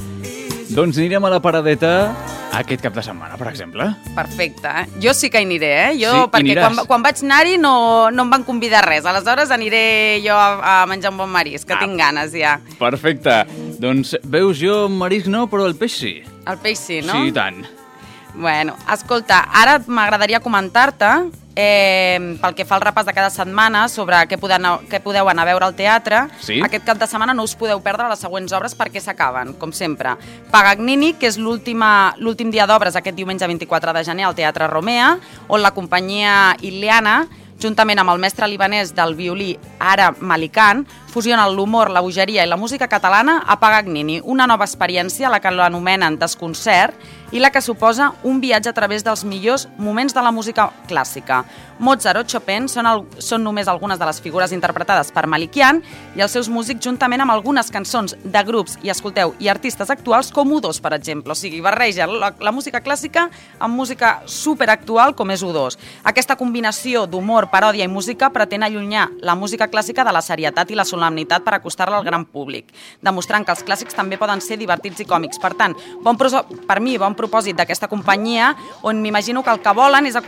Doncs anirem a la paradeta aquest cap de setmana, per exemple. Perfecte. Jo sí que hi aniré, perquè quan vaig anar-hi no em van convidar res. Aleshores aniré jo a menjar un bon marisc, que tinc ganes ja. Perfecte. Doncs veus, jo marisc no, però el peix sí. El peix sí, no? Sí, i tant. Bueno, escolta, ara m'agradaria comentar-te pel que fa al repàs de cada setmana sobre què podeu anar a veure al teatre, aquest cap de setmana no us podeu perdre les següents obres perquè s'acaben, com sempre. Paganini, que és l'últim dia d'obres aquest diumenge 24 de gener al Teatre Romea, on la companyia Iliana, juntament amb el mestre libanès del violí Ara Malikan, fusionen l'humor, la bogeria i la música catalana a Paganini, una nova experiència, la que l'anomenen desconcert, i la que suposa un viatge a través dels millors moments de la música clàssica. Mozart o Chopin són només algunes de les figures interpretades per Malikian i els seus músics juntament amb algunes cançons de grups i artistes actuals com U2, per exemple. O sigui, barreja la música clàssica amb música superactual com és U2. Aquesta combinació d'humor, paròdia i música pretén allunyar la música clàssica de la serietat i la solemnitat per acostar-la al gran públic, demostrant que els clàssics també poden ser divertits i còmics. Per tant, per mi, bon propòsit d'aquesta companyia, on m'imagino que el que volen és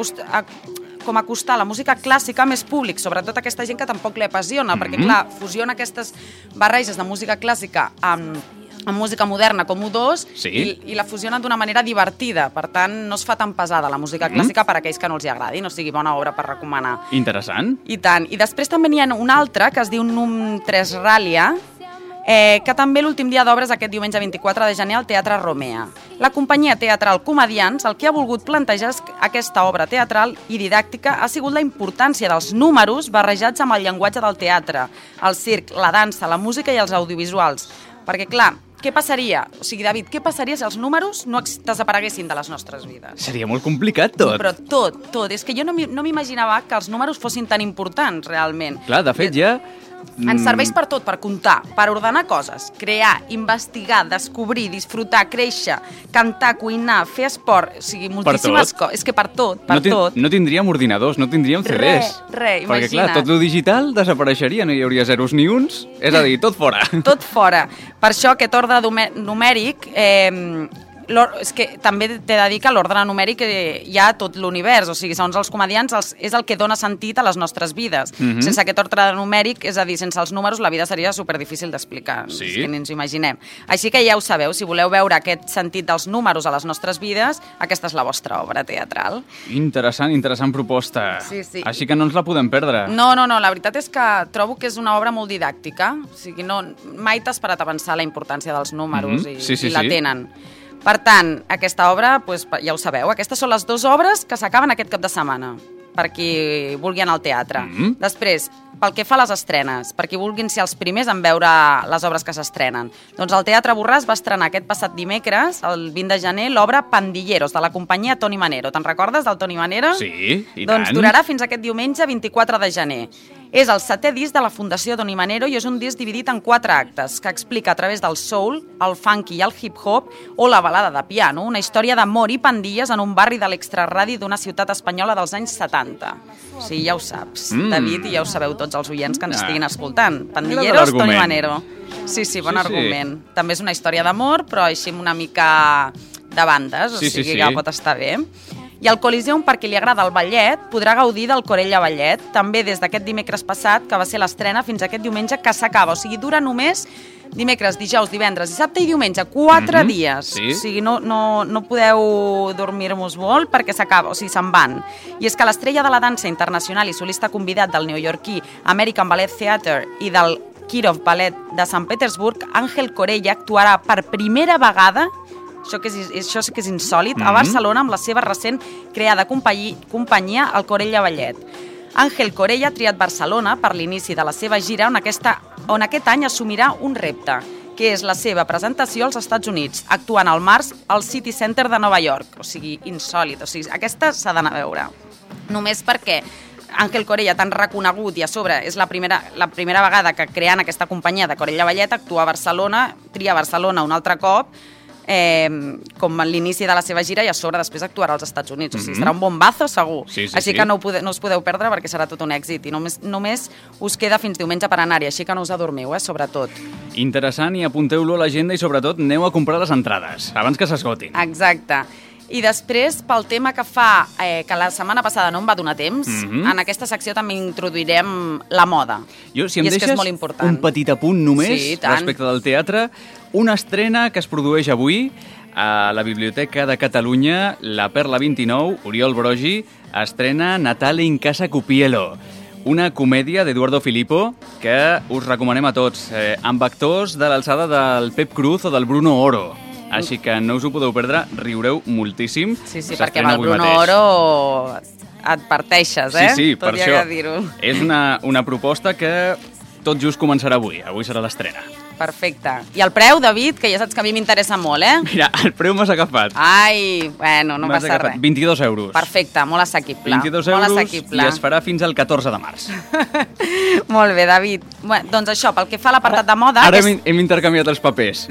acostar la música clàssica a més públic, sobretot aquesta gent que tampoc l'apassiona, perquè clar, fusiona aquestes barreges de música clàssica amb música moderna com U2 i la fusionen d'una manera divertida. Per tant, no es fa tan pesada la música clàssica per a aquells que no els agradi, no sigui bona obra per recomanar. Interessant. I tant. I després també n'hi ha una altra que es diu Num 3 Ràlia, que també l'últim dia d'obres aquest diumenge 24 de gener al Teatre Romea. La companyia teatral Comedians el que ha volgut plantejar aquesta obra teatral i didàctica ha sigut la importància dels números barrejats amb el llenguatge del teatre, el circ, la dansa, la música i els audiovisuals. Perquè, clar, què passaria? O sigui, David, què passaria si els números no desapareguessin de les nostres vides? Seria molt complicat, tot. Però tot. És que jo no m'imaginava que els números fossin tan importants, realment. Clar, de fet, ja... Ens serveix per tot, per comptar, per ordenar coses, crear, investigar, descobrir, disfrutar, créixer, cantar, cuinar, fer esport, o sigui, moltíssimes coses. És que per tot, tot. No tindríem ordinadors, no tindríem CDs. Res, imagina't. Perquè, clar, tot lo digital desapareixeria, no hi hauria zeros ni uns, és a dir, tot fora. Tot fora. Per això aquest ordre numèric... és que també t'he de dir que l'ordre numèric hi ha tot l'univers, o sigui, segons els comedians és el que dona sentit a les nostres vides. Sense aquest ordre numèric, és a dir, sense els números la vida seria superdifícil d'explicar, que ni ens ho imaginem. Així que ja ho sabeu, si voleu veure aquest sentit dels números a les nostres vides, aquesta és la vostra obra teatral. Interessant proposta. Sí. Així que no ens la podem perdre. No, la veritat és que trobo que és una obra molt didàctica, o sigui, mai t'has parat a pensar la importància dels números i la tenen. Per tant, aquesta obra, ja ho sabeu, aquestes són les 2 obres que s'acaben aquest cap de setmana, per qui vulgui anar al teatre. Després, pel que fa a les estrenes, per qui vulguin ser els primers en veure les obres que s'estrenen. Doncs el Teatre Borràs va estrenar aquest passat dimecres, el 20 de gener, l'obra Pandilleros, de la companyia Toni Manero. Te'n recordes del Toni Manero? Sí, i tant. Doncs durarà fins aquest diumenge 24 de gener. És el 7è disc de la Fundació Toni Manero i és un disc dividit en 4 actes que explica a través del soul, el funky i el hip-hop o la balada de piano una història d'amor i pandilles en un barri de l'extraradi d'una ciutat espanyola dels anys 70. O sigui, ja ho saps, David, i ja ho sabeu tots els oients que ens estiguin escoltant. Pandilleros, Toni Manero. Sí, bon argument. També és una història d'amor, però així una mica de bandes, o sigui que pot estar bé. I el Coliseum, per qui li agrada el ballet, podrà gaudir del Corella Ballet, també des d'aquest dimecres passat, que va ser l'estrena, fins aquest diumenge que s'acaba. O sigui, dura només dimecres, dijous, divendres, dissabte i diumenge, 4 dies. O sigui, no podeu dormir-vos molt perquè s'acaba, o sigui, se'n van. I és que l'estrella de la dansa internacional i solista convidat del neoyorquí American Ballet Theatre i del Kirov Ballet de Sant Petersburg, Àngel Corella actuarà per primera vegada, això sí que és insòlit, a Barcelona amb la seva recent creada companyia, el Corella Ballet. Àngel Corella ha triat Barcelona per l'inici de la seva gira on aquest any assumirà un repte, que és la seva presentació als Estats Units, actuant al març al City Center de Nova York. O sigui, insòlit. O sigui, aquesta s'ha d'anar a veure. Només perquè Àngel Corella, tan reconegut i a sobre és la primera vegada que creant aquesta companyia de Corella Ballet actua a Barcelona, tria Barcelona un altre cop, com a l'inici de la seva gira, i a sobre després actuarà als Estats Units. O sigui, serà un bombazo segur. Així que no us podeu perdre perquè serà tot un èxit i només us queda fins diumenge per anar-hi, així que no us adormiu, sobretot. Interessant, i apunteu-lo a l'agenda i sobretot aneu a comprar les entrades abans que s'esgotin. Exacte. I després, pel tema que fa, que la setmana passada no em va donar temps, en aquesta secció també introduirem la moda. Si em deixes un petit apunt només respecte del teatre, una estrena que es produeix avui a la Biblioteca de Catalunya, la Perla 29, Oriol Brogi, estrena Natale in Casa Cupielo, una comèdia d'Eduardo Filippo que us recomanem a tots, amb actors de l'alçada del Pep Cruz o del Bruno Oro. Així que no us ho podeu perdre, riureu moltíssim. Sí, perquè amb el Bruno Oro et parteixes, eh? Sí, per tot això. dir-ho. És una proposta que tot just començarà avui. Avui serà l'estrena. Perfecte. I el preu, David, que ja saps que a mi m'interessa molt, eh? Mira, el preu m'has agafat. Ai, bueno, no passa res. 22 euros. Perfecte, molt assequible. 22 euros i es farà fins al 14 de març. Molt bé, David. Bueno, doncs això, pel que fa a l'apartat de moda... Ara hem intercanviat els papers.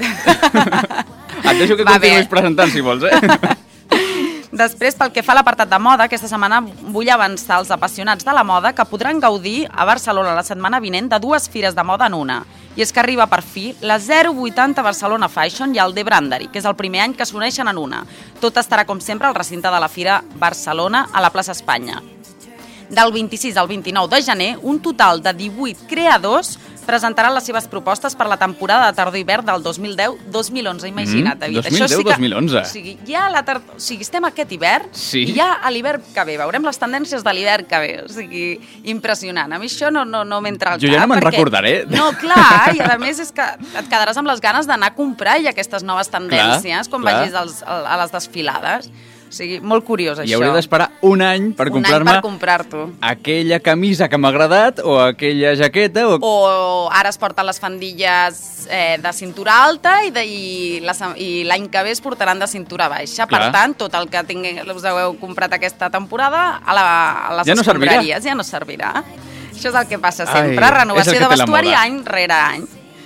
Et deixo que continuïs presentant, si vols, eh? Després, pel que fa a l'apartat de moda, aquesta setmana vull avançar als apassionats de la moda que podran gaudir a Barcelona la setmana vinent de 2 fires de moda en una. I és que arriba per fi la 080 Barcelona Fashion i el The Brandery, que és el primer any que s'uneixen en una. Tot estarà, com sempre, al recinte de la Fira Barcelona a la plaça Espanya. Del 26 al 29 de gener, un total de 18 creadors presentaran les seves propostes per la temporada de tardor-hivern del 2010-2011. Imagina't, David. 2010-2011. O sigui, estem aquest hivern i ja a l'hivern que ve. Veurem les tendències de l'hivern que ve. O sigui, impressionant. A mi això no m'entra al cap. Jo ja no me'n recordaré. No, clar, i a més és que et quedaràs amb les ganes d'anar a comprar ja aquestes noves tendències quan vagis a les desfilades. O sigui, molt curiós, això. I hauré d'esperar un any per comprar-me... Un any per comprar-t'ho. Aquella camisa que m'ha agradat o aquella jaqueta o... ara es porten les fandilles de cintura alta i l'any que ve es portaran de cintura baixa. Clar. Per tant, tot el que us heu comprat aquesta temporada a les escombraries ja no servirà. Això és el que passa sempre. Renovació de vestuari any rere any.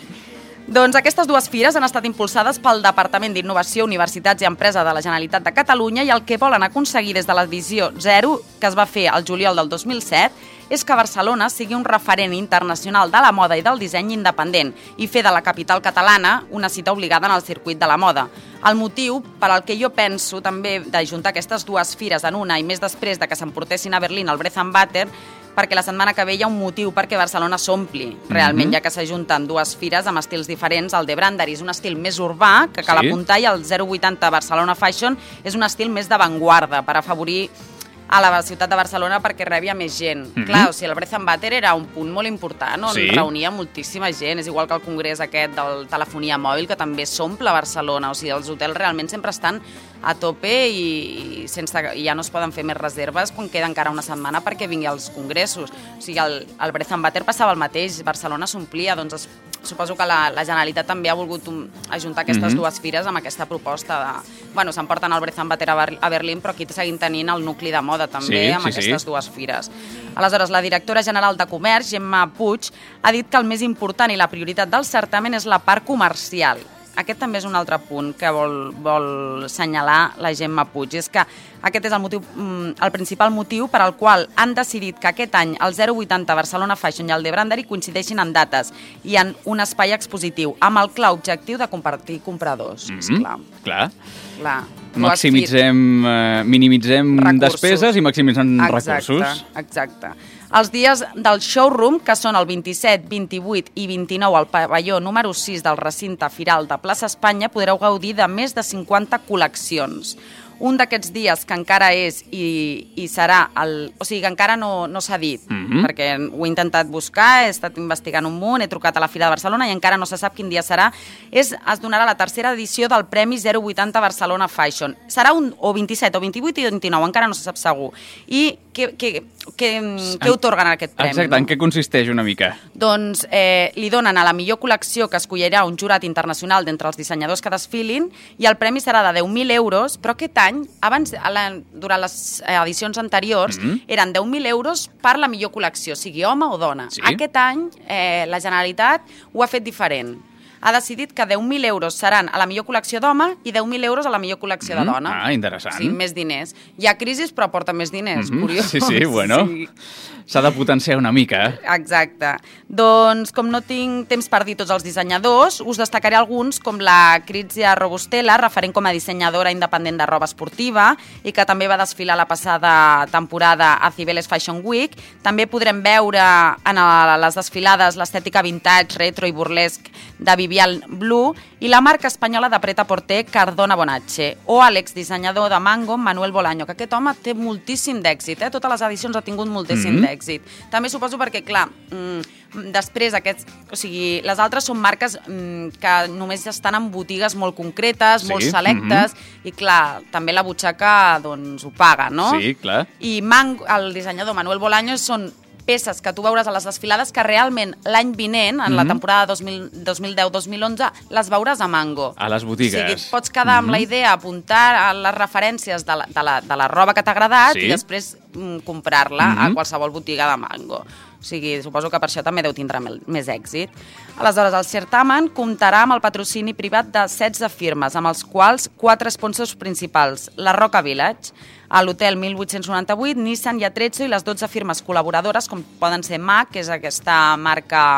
Doncs aquestes 2 fires han estat impulsades pel Departament d'Innovació, Universitats i Empresa de la Generalitat de Catalunya i el que volen aconseguir des de la Visió 0, que es va fer el juliol del 2007, és que Barcelona sigui un referent internacional de la moda i del disseny independent i fer de la capital catalana una cita obligada en el circuit de la moda. El motiu per al que jo penso també d'ajuntar aquestes 2 fires en una i més després de que s'emportessin a Berlín el Breath and Butter, perquè la setmana que ve hi ha un motiu perquè Barcelona s'ompli, realment, ja que s'ajunten 2 fires amb estils diferents. El The Brandery és un estil més urbà, que cal apuntar, i el 080 Barcelona Fashion és un estil més d'avantguarda, per afavorir a la ciutat de Barcelona perquè rebi a més gent. Clar, o sigui, el Breath and Butter era un punt molt important, on reunia moltíssima gent. És igual que el congrés aquest del telefonia mòbil, que també s'omple a Barcelona. O sigui, els hotels realment sempre estan a tope i ja no es poden fer més reserves quan queda encara una setmana perquè vingui als congressos. O sigui, el Breath and Butter passava el mateix, Barcelona s'omplia, doncs suposo que la Generalitat també ha volgut ajuntar aquestes 2 fires amb aquesta proposta de... Bueno, s'emporten el Breath and Butter a Berlín, però aquí seguim tenint el nucli de moda també amb aquestes 2 fires. Aleshores, la directora general de Comerç, Gemma Puig, ha dit que el més important i la prioritat del certamen és la part comercial. Aquest també és un altre punt que vol assenyalar la Gemma Puig. És que aquest és el principal motiu per al qual han decidit que aquest any el 080 Barcelona Fashion i el The Brandery coincideixin en dates i en un espai expositiu, amb el clar objectiu de compartir compradors. Clar. Minimitzem despeses i maximitzem recursos. Exacte. Els dies del showroom, que són el 27, 28 i 29 al pavelló número 6 del recinte firal de Plaça Espanya, podreu gaudir de més de 50 col·leccions. Un d'aquests dies que encara és i serà o sigui que encara no s'ha dit, perquè ho he intentat buscar, he estat investigant un munt, he trucat a la Fira de Barcelona i encara no se sap quin dia serà. Es donarà la 3a edició del Premi 080 Barcelona Fashion. Serà o 27, o 28 i 29, encara no se sap segur. I què otorguen a aquest premi? Exacte, en què consisteix una mica? Doncs li donen a la millor col·lecció que escollirà un jurat internacional d'entre els dissenyadors que desfilin i el premi serà de 10.000 euros, però aquest any, durant les edicions anteriors, eren 10.000 euros per la millor col·lecció, sigui home o dona. Aquest any la Generalitat ho ha fet diferent. Ha decidit que 10.000 euros seran a la millor col·lecció d'home i 10.000 euros a la millor col·lecció de dona. Interessant. Sí, més diners. Hi ha crisis, però porta més diners. Curiós. Sí, bueno. S'ha de potenciar una mica. Exacte. Doncs, com no tinc temps per dir tots els dissenyadors, us destacaré alguns, com la Crizia Robustela, referent com a dissenyadora independent de roba esportiva i que també va desfilar la passada temporada a Cibeles Fashion Week. També podrem veure en les desfilades l'estètica vintage, retro i burlesc de Vivian Vial Blue i la marca espanyola de pret-a-porter Cardona Bonacci, o a l'exdissenyador de Mango, Manuel Bolaño, que aquest home té moltíssim d'èxit, totes les edicions ha tingut moltíssim d'èxit. També suposo perquè, clar, després les altres són marques que només estan en botigues molt concretes, molt selectes, i clar, també la butxaca doncs ho paga, no? Sí, clar. I el dissenyador Manuel Bolaño són peces que tu veuràs a les desfilades que realment l'any vinent, en la temporada 2010-2011, les veuràs a Mango. A les botigues. O sigui, et pots quedar amb la idea, apuntar a les referències de la roba que t'ha agradat i després comprar-la a qualsevol botiga de Mango. O sigui, suposo que per això també deu tindre més èxit. Aleshores, el certamen comptarà amb el patrocini privat de 16 firmes, amb els quals 4 sponsors principals: la Roca Village, a l'Hotel 1898, Nissan i Atrezzo, i les 12 firmes col·laboradores, com poden ser MAC, que és aquesta marca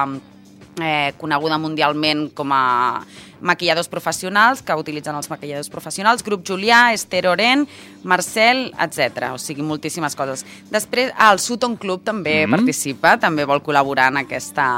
coneguda mundialment com a maquilladors professionals, que utilitzen els maquilladors professionals, Grup Julià, Esther Oren, Marcel, etc. O sigui, moltíssimes coses. Després, el Sutton Club també participa, també vol col·laborar en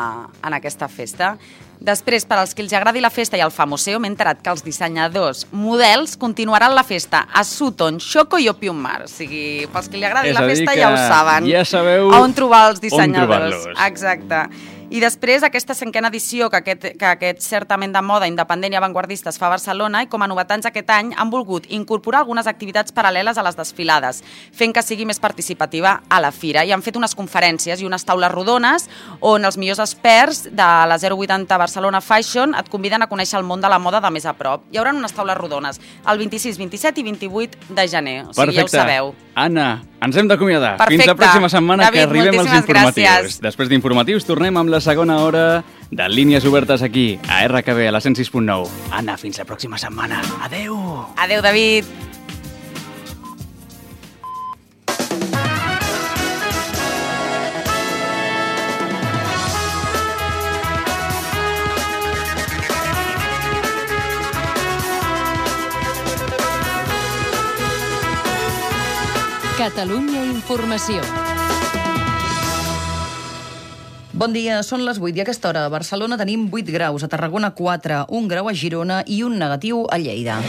aquesta festa. Després, per als que els agradi la festa i el famoseo, m'he enterat que els dissenyadors models continuaran la festa a Sutton, Xoco i Opium Bar. O sigui, pels que li agradi la festa ja ho saben. Ja sabeu on trobar els dissenyadors. On trobar-los. Exacte. I després, aquesta 5a edició que aquest certament de moda independent i avantguardista es fa a Barcelona, i com a novetats aquest any han volgut incorporar algunes activitats paral·leles a les desfilades, fent que sigui més participativa a la fira. I han fet unes conferències i unes taules rodones on els millors experts de la 080 Barcelona Fashion et conviden a conèixer el món de la moda de més a prop. Hi haurà unes taules rodones el 26, 27 i 28 de gener. O sigui, ja ho sabeu. Anna, ens hem d'acomiadar. Perfecte. Fins la pròxima setmana, David, que arribem als informatius. Gràcies. Després d'informatius tornem amb la segona hora de Línies Obertes aquí, a RKB, a la 106.9. Anna, fins la pròxima setmana. Adeu! Adeu, David! Catalunya Informació. Bon dia, són les 8 i a aquesta hora a Barcelona tenim 8 graus, a Tarragona 4, 1 grau a Girona i un negatiu a Lleida.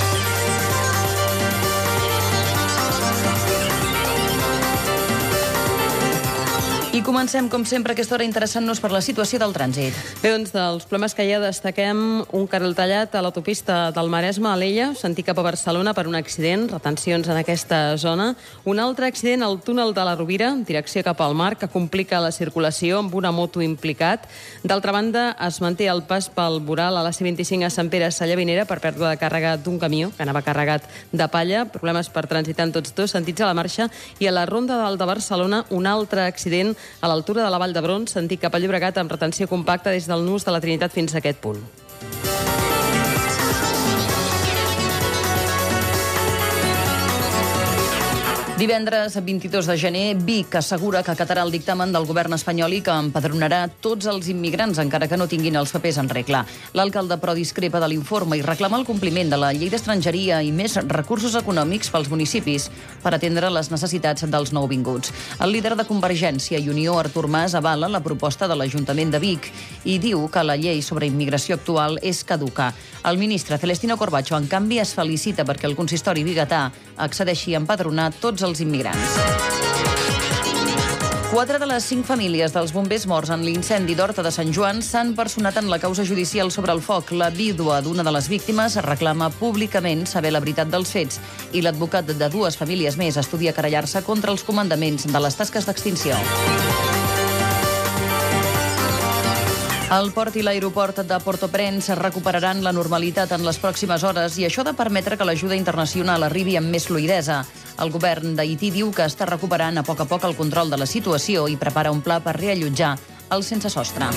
I comencem, com sempre, aquesta hora interessant-nos per la situació del trànsit. Bé, doncs, dels problemes que hi ha destaquem un carril tallat a l'autopista del Maresme, a l'Ella, sentit cap a Barcelona per un accident, retencions en aquesta zona. Un altre accident al túnel de la Rovira, en direcció cap al mar, que complica la circulació amb una moto implicat. D'altra banda, es manté el pas pel voral a la C25 a Sant Pere Sallavinera per pèrdua de càrrega d'un camió que anava carregat de palla. Problemes per transitar en tots dos sentits a la marxa. I a la Ronda d'Alt de Barcelona, un altre accident a l'altura de la Vall d'Hebron, sentit cap a Llobregat amb retenció compacta des del Nus de la Trinitat fins a aquest punt. Divendres 22 de gener, Vic assegura que acatarà el dictamen del govern espanyol i que empadronarà tots els immigrants, encara que no tinguin els papers en regla. L'alcalde, però, discrepa de l'informe i reclama el compliment de la llei d'estrangeria i més recursos econòmics pels municipis per atendre les necessitats dels nouvinguts. El líder de Convergència i Unió, Artur Mas, avala la proposta de l'Ajuntament de Vic i diu que la llei sobre immigració actual és caduca. El ministre Celestino Corbacho, en canvi, es felicita perquè el consistori biguetà accedeixi a empadronar tots els immigrants. 4 de les 5 famílies dels bombers morts en l'incendi d'Horta de Sant Joan s'han personat en la causa judicial sobre el foc. La vídua d'una de les víctimes reclama públicament saber la veritat dels fets i l'advocat de 2 famílies més estudia querellar-se contra els comandaments de les tasques d'extinció. El port i l'aeroport de Port-au-Prince recuperaran la normalitat en les pròximes hores i això ha de permetre que l'ajuda internacional arribi amb més fluïdesa. El govern d'Haití diu que està recuperant a poc el control de la situació i prepara un pla per reallotjar els sense sostre.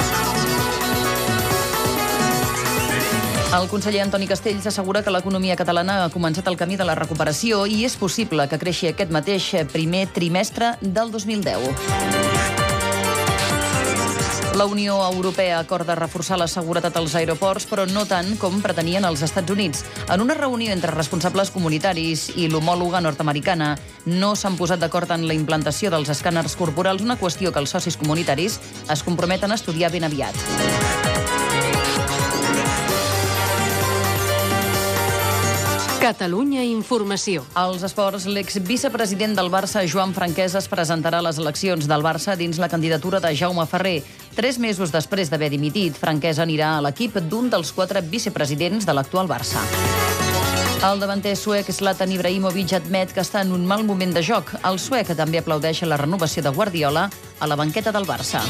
El conseller Antoni Castells assegura que l'economia catalana ha començat el camí de la recuperació i és possible que creixi aquest mateix primer trimestre del 2010. La Unió Europea acorda reforçar la seguretat als aeroports, però no tant com pretenien els Estats Units. En una reunió entre responsables comunitaris i l'homòloga nord-americana no s'han posat d'acord en la implantació dels escàners corporals, una qüestió que els socis comunitaris es comprometen a estudiar ben aviat. Catalunya Informació. Als esports, l'exvicepresident del Barça, Joan Franquesa, es presentarà a les eleccions del Barça dins la candidatura de Jaume Ferrer. 3 mesos després d'haver dimitit, Franquesa anirà a l'equip d'un dels 4 vicepresidents de l'actual Barça. El davanter suec Zlatan Ibrahimovic admet que està en un mal moment de joc. El suec també aplaudeix la renovació de Guardiola a la banqueta del Barça.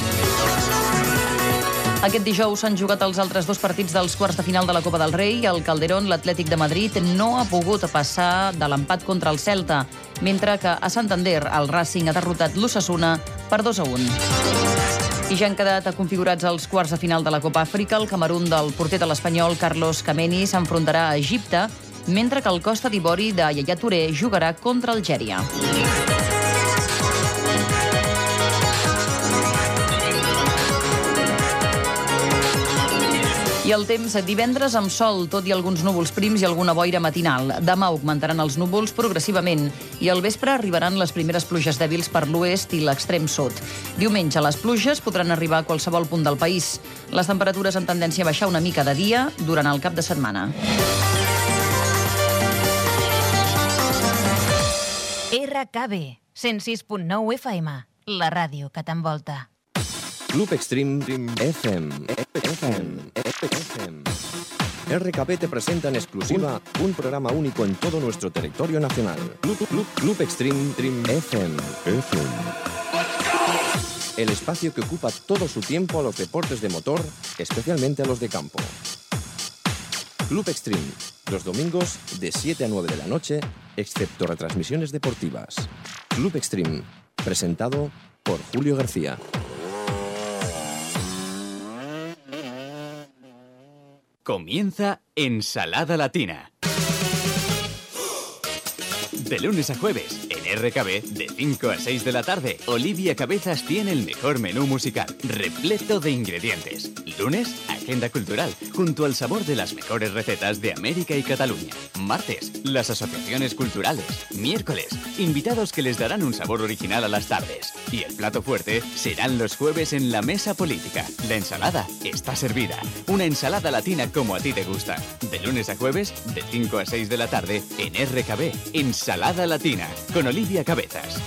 Aquest dijous s'han jugat els altres 2 partits dels quarts de final de la Copa del Rei. Al Calderón, l'Atlètic de Madrid no ha pogut passar de l'empat contra el Celta, mentre que a Santander el Racing ha derrotat l'Osasuna per 2-1. I ja han quedat configurats els quarts de final de la Copa Àfrica. El Camerun del porter de l'Espanyol, Carlos Kameni, s'enfrontarà a Egipte, mentre que el Costa d'Ivori de Yaya Touré jugarà contra Algèria. I el temps, divendres amb sol, tot i alguns núvols prims i alguna boira matinal. Demà augmentaran els núvols progressivament i al vespre arribaran les primeres pluges dèbils per l'oest i l'extrem sud. Diumenge les pluges podran arribar a qualsevol punt del país. Les temperatures en tendència a baixar una mica de dia durant el cap de setmana. RKB, 106.9 FM, la ràdio que t'envolta. Club Extreme FM. RKB te presenta en exclusiva un programa único en todo nuestro territorio nacional. Club Extreme FM. El espacio que ocupa todo su tiempo a los deportes de motor, especialmente a los de campo. Club Extreme, los domingos de 7 a 9 de la noche, excepto retransmisiones deportivas. Club Extreme, presentado por Julio García. Comienza Ensalada Latina. De lunes a jueves, en RKB, de 5 a 6 de la tarde, Olivia Cabezas tiene el mejor menú musical, repleto de ingredientes. Lunes, agenda cultural, junto al sabor de las mejores recetas de América y Cataluña. Martes, las asociaciones culturales. Miércoles, invitados que les darán un sabor original a las tardes. Y el plato fuerte serán los jueves en la mesa política. La ensalada está servida. Una ensalada latina como a ti te gusta. De lunes a jueves, de 5 a 6 de la tarde, en RKB, Ensalada Latina, con Olivia Cabezas.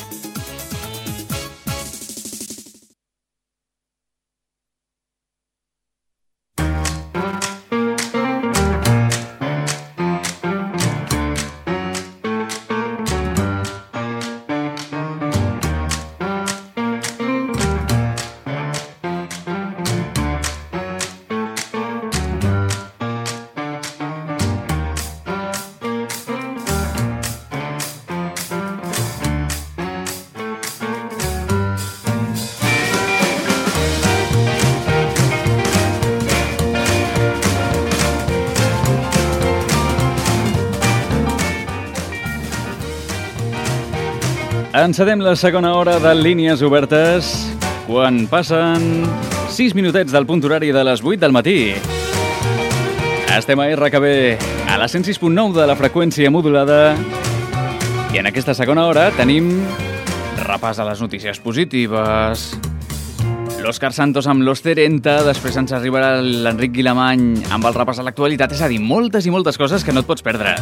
Encedem la segona hora de Línies Obertes quan passen 6 minutets del punt horari de les 8 del matí. Estem a RKB, a la 106.9 de la freqüència modulada, i en aquesta segona hora tenim repàs a les notícies positives, l'Òscar Santos amb l'Os 30, després ens arribarà l'Enric Guilamany amb el repàs a l'actualitat, és a dir, moltes i moltes coses que no et pots perdre.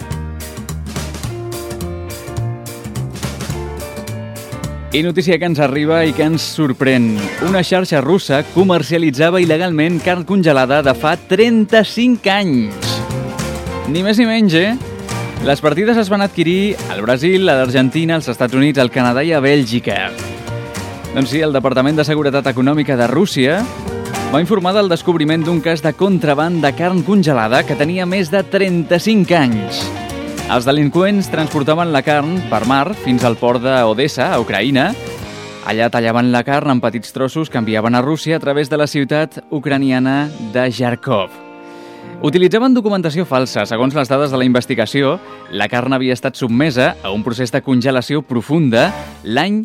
I notícia que ens arriba i que ens sorprèn. Una xarxa russa comercialitzava il·legalment carn congelada de fa 35 anys. Ni més ni menys, Les partides es van adquirir al Brasil, a l'Argentina, als Estats Units, al Canadà i a Bèlgica. Doncs sí, el Departament de Seguretat Econòmica de Rússia va informar del descobriment d'un cas de contraban de carn congelada que tenia més de 35 anys. Els delinqüents transportaven la carn per mar fins al port d'Odessa, a Ucraïna. Allà tallaven la carn en petits trossos que enviaven a Rússia a través de la ciutat ucraniana de Kharkov. Utilitzaven documentació falsa. Segons les dades de la investigació, la carn havia estat sotmesa a un procés de congelació profunda l'any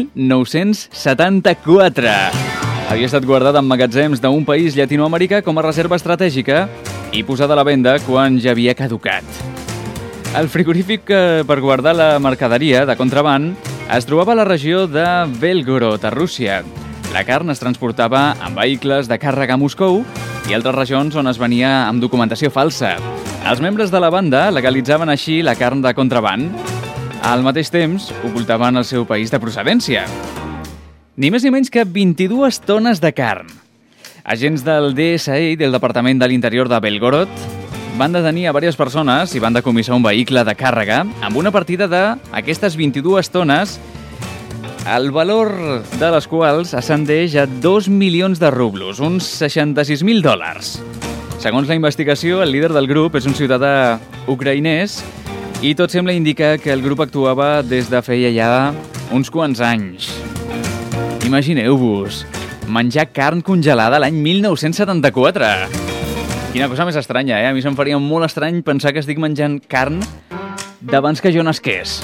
1974. Havia estat guardada en magatzems d'un país llatinoamericà com a reserva estratègica i posada a la venda quan ja havia caducat. El frigorífic per guardar la mercaderia de contraban es trobava a la regió de Belgorod, a Rússia. La carn es transportava en vehicles de càrrega a Moscou i altres regions on es venia amb documentació falsa. Els membres de la banda legalitzaven així la carn de contraban. Al mateix temps, ocultaven el seu país de procedència. Ni més ni menys que 22 tones de carn. Agents del DSA i del Departament de l'Interior de Belgorod van detenir a diverses persones i van decomissar un vehicle de càrrega amb una partida d'aquestes 22 tones, el valor de les quals ascendeix a 2 milions de rublos, uns $66.000. Segons la investigació, el líder del grup és un ciutadà ucraïnès i tot sembla indicar que el grup actuava des de feia ja uns quants anys. Imagineu-vos, menjar carn congelada l'any 1974. Quina cosa més estranya, eh? A mi se'm faria molt estrany pensar que estic menjant carn d'abans que jo nasqués.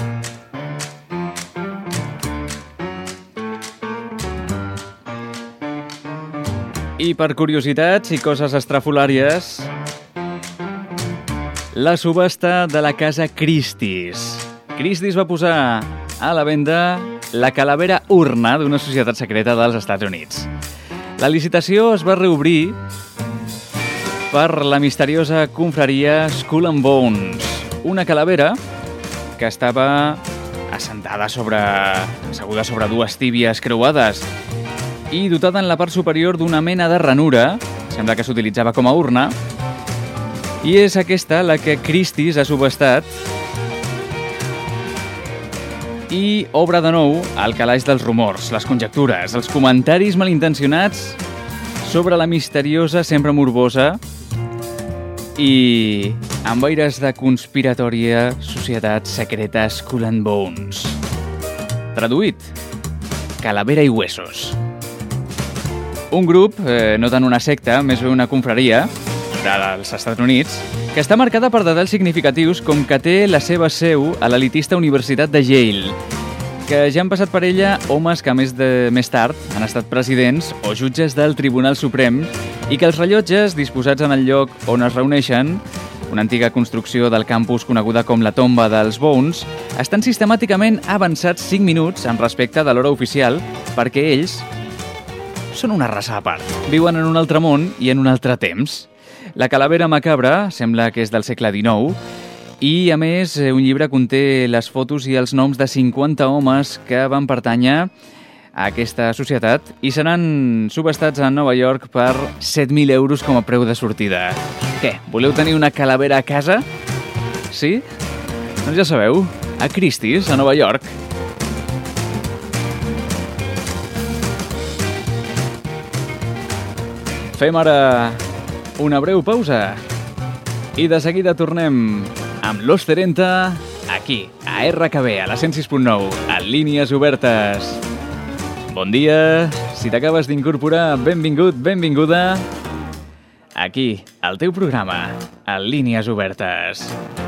I per curiositats i coses estrafolàries, la subhasta de la casa Christie's. Christie's va posar a la venda la calavera urna d'una societat secreta dels Estats Units. La licitació es va reobrir per la misteriosa confraria Skull and Bones, una calavera que estava asseguda sobre dues tíbies creuades i dotada en la part superior d'una mena de ranura, sembla que s'utilitzava com a urna, i és aquesta la que Christie's ha subhastat i obre de nou el calaix dels rumors, les conjectures, els comentaris malintencionats sobre la misteriosa, sempre morbosa i amb aires de conspiratòria societat secreta Skull and Bones. Traduït, calavera i huesos. Un grup, no tant una secta, més bé una confraria dels Estats Units, que està marcada per detalls significatius com que té la seva seu a l'elitista Universitat de Yale, que ja han passat per ella homes que més tard han estat presidents o jutges del Tribunal Suprem i que els rellotges disposats en el lloc on es reuneixen, una antiga construcció del campus coneguda com la tomba dels Bones, estan sistemàticament avançats 5 minuts en respecte de l'hora oficial perquè ells són una raça a part. Viuen en un altre món i en un altre temps. La calavera macabra sembla que és del segle XIX i, a més, un llibre conté les fotos i els noms de 50 homes que van pertànyer a aquesta societat i seran subhastats a Nova York per 7.000 euros com a preu de sortida. Què, voleu tenir una calavera a casa? Sí? Doncs ja sabeu, a Christie's, a Nova York. Fem ara una breu pausa i de seguida tornem amb l'Os 30 aquí, a RKB, a la 106.9, a Línies Obertes. Bon dia, si t'acabes d'incorporar, benvingut, benvinguda aquí, al teu programa, a Línies Obertes.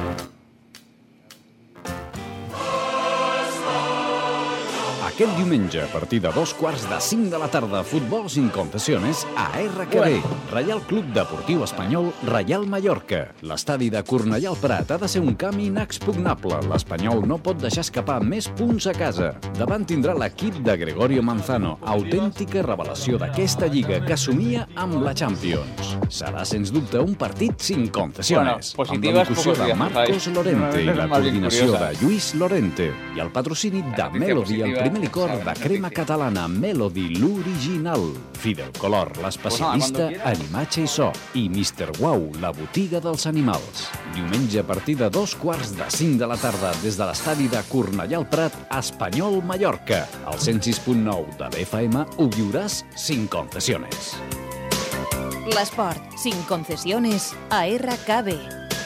Aquest diumenge, a partir de 4:45 de la tarda, futbol sin concesiones a RKB. Reial Club Deportiu Espanyol, Reial Mallorca. L'estadi de Cornellà al Prat ha de ser un camp inexpugnable. L'Espanyol no pot deixar escapar més punts a casa. Davant tindrà l'equip de Gregorio Manzano, autèntica revelació d'aquesta lliga que somia amb la Champions. Serà, sens dubte, un partit sin concesiones. Amb la locució de Marcos Lorente i la coordinació de Lluís Lorente i el patrocini de Melody, el primer licor de crema catalana Melody, l'original. Fidel Color, l'especialista en imatge i so. I Mr. Wow, la botiga dels animals. Diumenge a partir de 4:45 de la tarda des de l'estadi de Cornellà al Prat, Espanyol-Mallorca. Al 106.9 de l'FM ho viuràs sin concesiones. L'esport, sin concesiones, a RKB.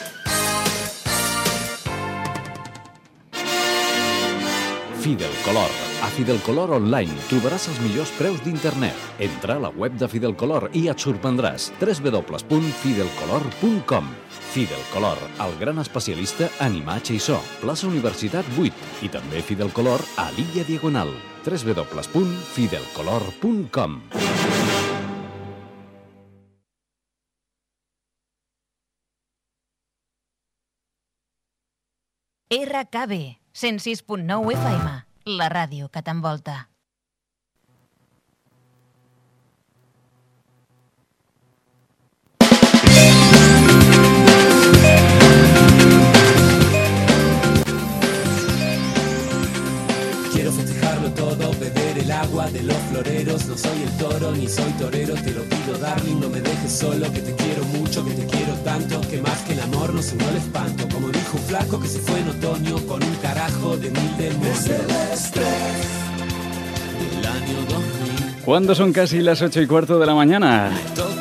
Fidel Color. A Fidel Color Online trobaràs els millors preus d'internet. Entra a la web de Fidel Color i et sorprendràs. www.fidelcolor.com. Fidel Color, el gran especialista en imatge i so. Plaça Universitat 8 i també Fidel Color a l'Illa Diagonal. www.fidelcolor.com. RKB 106.9 FM, la ràdio que t'envolta. solo, que te quiero mucho, que te quiero tanto, que más que el amor no sonó el espanto. Como dijo un flaco que se fue en otoño con un carajo de 1000 demonios. Es el estrés del año 2000. Cuando son casi las 8:15 de la mañana,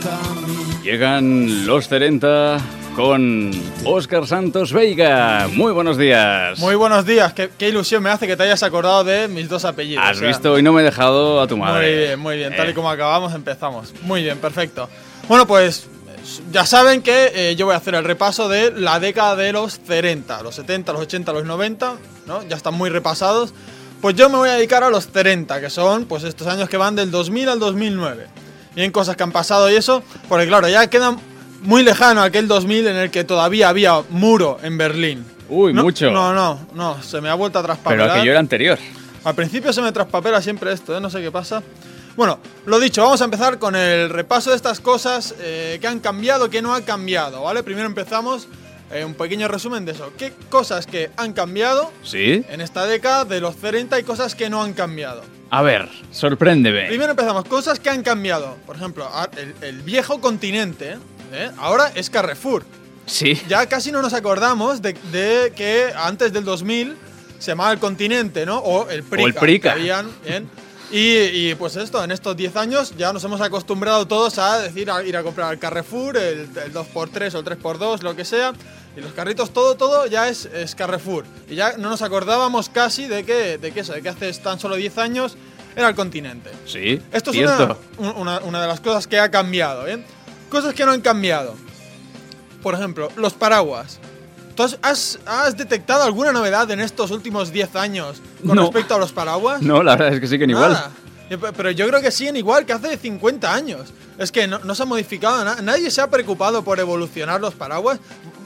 llegan los 30 con Óscar Santos Veiga. Muy buenos días. Muy buenos días. Qué ilusión me hace que te hayas acordado de mis dos apellidos. Has visto, hoy no me he dejado a tu madre. Muy bien. Tal y como acabamos, empezamos. Muy bien, perfecto. Bueno, pues ya saben que yo voy a hacer el repaso de la década de los 30, los 70, los 80, los 90, ¿no? Ya están muy repasados. Pues yo me voy a dedicar a los 30, que son pues estos años que van del 2000 al 2009. Bien, cosas que han pasado y eso, porque claro, ya quedan muy lejano aquel 2000 en el que todavía había muro en Berlín. Uy, no, mucho. No, se me ha vuelto a traspapelar. Pero aquello era anterior. Al principio se me traspapela siempre esto, no sé qué pasa. Bueno, lo dicho, vamos a empezar con el repaso de estas cosas que han cambiado, que no han cambiado, ¿vale? Primero empezamos un pequeño resumen de eso. ¿Qué cosas que han cambiado en esta década de los 30 y cosas que no han cambiado? A ver, sorpréndeme. Primero empezamos, cosas que han cambiado. Por ejemplo, el viejo continente, ahora es Carrefour. Sí. Ya casi no nos acordamos de que antes del 2000 se llamaba el continente, ¿no? O el Prica. O el Prica. Y pues esto, en estos 10 años ya nos hemos acostumbrado todos a decir, ir a comprar al Carrefour, el 2x3 o el 3x2, lo que sea. Y los carritos, todo ya es Carrefour. Y ya no nos acordábamos casi de que hace tan solo 10 años era el continente. Sí, esto es cierto. una de las cosas que ha cambiado, ¿bien? Cosas que no han cambiado. Por ejemplo, los paraguas. ¿Tú has detectado alguna novedad en estos últimos 10 años con respecto a los paraguas? No, la verdad es que siguen igual. Pero yo creo que siguen igual que hace 50 años. Es que no se ha modificado nada. Nadie se ha preocupado por evolucionar los paraguas.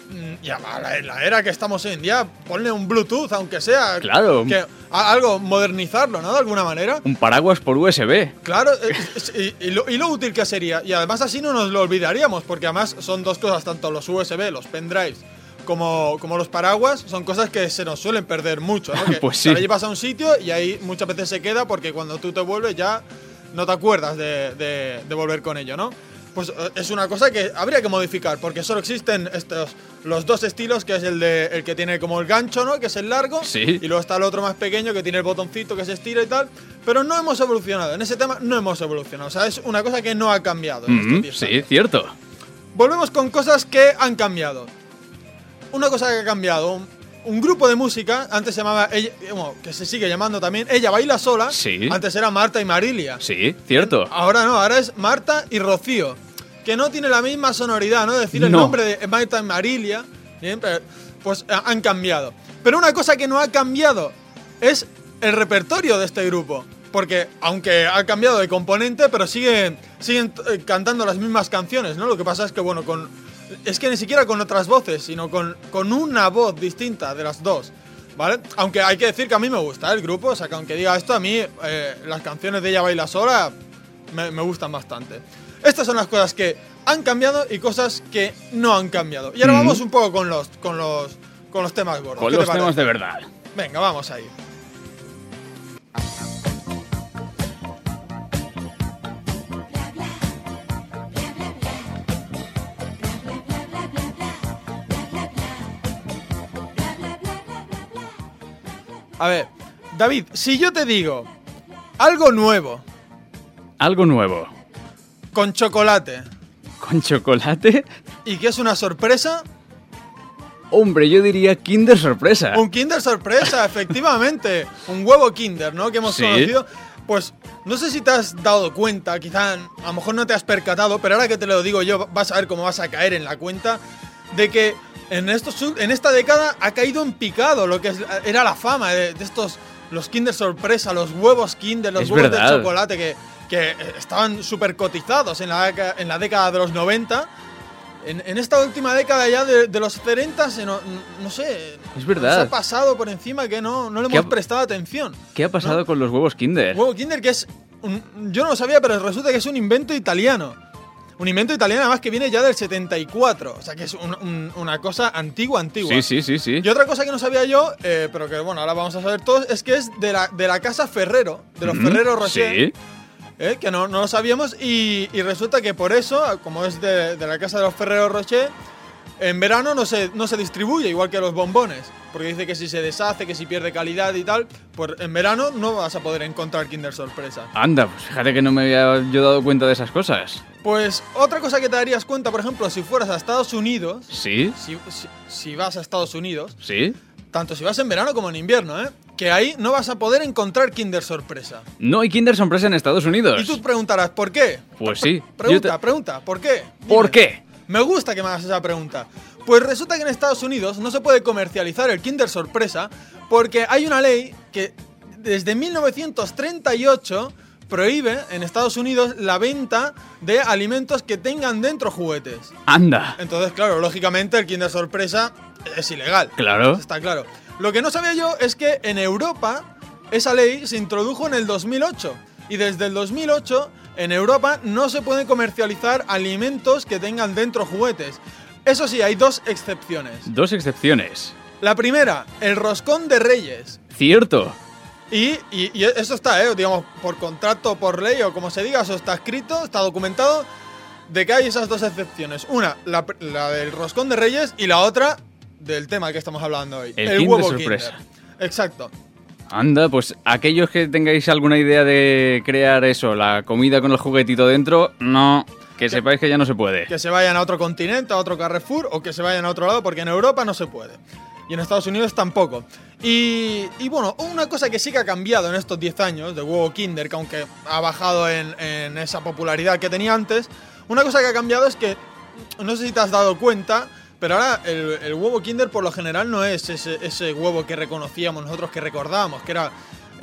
Y a la era que estamos hoy en día, ponle un Bluetooth, aunque sea. Claro. Algo, modernizarlo, ¿no? De alguna manera. Un paraguas por USB. Claro, y lo útil que sería. Y además así no nos lo olvidaríamos, porque además son dos cosas, tanto los USB, los pendrives, como los paraguas, son cosas que se nos suelen perder mucho, ¿no? Que pues sí. te la llevas a un sitio y ahí muchas veces se queda porque cuando tú te vuelves ya no te acuerdas de volver con ello, ¿no? Pues es una cosa que habría que modificar, porque solo existen los dos estilos, que es el que tiene como el gancho, ¿no? Que es el largo, sí. Y luego está el otro más pequeño que tiene el botoncito que se estira y tal, pero no hemos evolucionado, en ese tema no hemos evolucionado, o sea, es una cosa que no ha cambiado en estos 10 años. Sí, cierto. Volvemos con cosas que han cambiado. Una cosa que ha cambiado, un grupo de música, antes se llamaba, que se sigue llamando también, Ella Baila Sola, sí. Antes era Marta y Marilia. Sí, cierto. Ahora no, ahora es Marta y Rocío, que no tiene la misma sonoridad, ¿no? Decir el nombre de Marta y Marilia, ¿bien? Pero, pues han cambiado. Pero una cosa que no ha cambiado es el repertorio de este grupo. Porque, aunque ha cambiado de componente, pero siguen cantando las mismas canciones, ¿no? Lo que pasa es que, bueno, es que ni siquiera con otras voces, sino con una voz distinta de las dos, ¿vale? Aunque hay que decir que a mí me gusta el grupo, o sea, que aunque diga esto, a mí las canciones de Ella Baila Sola me gustan bastante. Estas son las cosas que han cambiado y cosas que no han cambiado. Y ahora vamos un poco con los temas gordos. Con los temas de verdad. Venga, vamos ahí. A ver, David, si yo te digo algo nuevo. Algo nuevo. Con chocolate. ¿Con chocolate? ¿Y qué es una sorpresa? Hombre, yo diría Kinder Sorpresa. Un Kinder Sorpresa, efectivamente. Un huevo Kinder, ¿no? Que hemos conocido. Pues no sé si te has dado cuenta, quizá a lo mejor no te has percatado, pero ahora que te lo digo yo vas a ver cómo vas a caer en la cuenta de que en esta década ha caído en picado lo que era la fama de estos, los Kinder Sorpresa, los huevos Kinder, los huevos de chocolate que estaban súper cotizados en la década de los 90. En esta última década ya de los 30, no sé, es verdad. Nos ha pasado por encima que no le hemos prestado atención. ¿Qué ha pasado con los huevos Kinder? Huevo Kinder que es, yo no lo sabía, pero resulta que es un invento italiano. Un invento italiano además que viene ya del 74, o sea que es una cosa antigua. Sí. Y otra cosa que no sabía yo, pero que bueno, ahora vamos a saber todos, es que es de la casa Ferrero, de los Ferrero Rocher. Sí. Que no lo sabíamos y resulta que por eso, como es de la casa de los Ferrero Rocher, en verano no se distribuye igual que los bombones, porque dice que si se deshace, que si pierde calidad y tal, pues en verano no vas a poder encontrar Kinder Sorpresa. Anda, pues fíjate que no me había yo dado cuenta de esas cosas. Pues otra cosa que te darías cuenta, por ejemplo, si fueras a Estados Unidos... ¿Sí? Si vas a Estados Unidos... ¿Sí? Tanto si vas en verano como en invierno, que ahí no vas a poder encontrar Kinder Sorpresa. No hay Kinder Sorpresa en Estados Unidos. Y tú preguntarás, ¿por qué? Pues sí. Pregunta, ¿por qué? Dime. ¿Por qué? Me gusta que me hagas esa pregunta. Pues resulta que en Estados Unidos no se puede comercializar el Kinder Sorpresa porque hay una ley que desde 1938 prohíbe en Estados Unidos la venta de alimentos que tengan dentro juguetes. ¡Anda! Entonces, claro, lógicamente el Kinder Sorpresa es ilegal. Claro. Está claro. Lo que no sabía yo es que en Europa esa ley se introdujo en el 2008 y desde el 2008 en Europa no se pueden comercializar alimentos que tengan dentro juguetes. Eso sí, hay dos excepciones. Dos excepciones. La primera, el roscón de Reyes. Cierto. Y eso está, digamos, por contrato, por ley o como se diga, eso está escrito, está documentado, de que hay esas dos excepciones. Una, la del roscón de Reyes y la otra del tema que estamos hablando hoy. El huevo Sorpresa. Kinder. Exacto. Anda, pues aquellos que tengáis alguna idea de crear eso, la comida con el juguetito dentro, no, que sepáis que ya no se puede. Que se vayan a otro continente, a otro Carrefour, o que se vayan a otro lado, porque en Europa no se puede. Y en Estados Unidos tampoco. Y bueno, una cosa que sí que ha cambiado en estos 10 años del huevo Kinder, que aunque ha bajado en esa popularidad que tenía antes, una cosa que ha cambiado es que, no sé si te has dado cuenta, pero ahora el huevo Kinder por lo general no es ese huevo que reconocíamos nosotros, que recordábamos, que era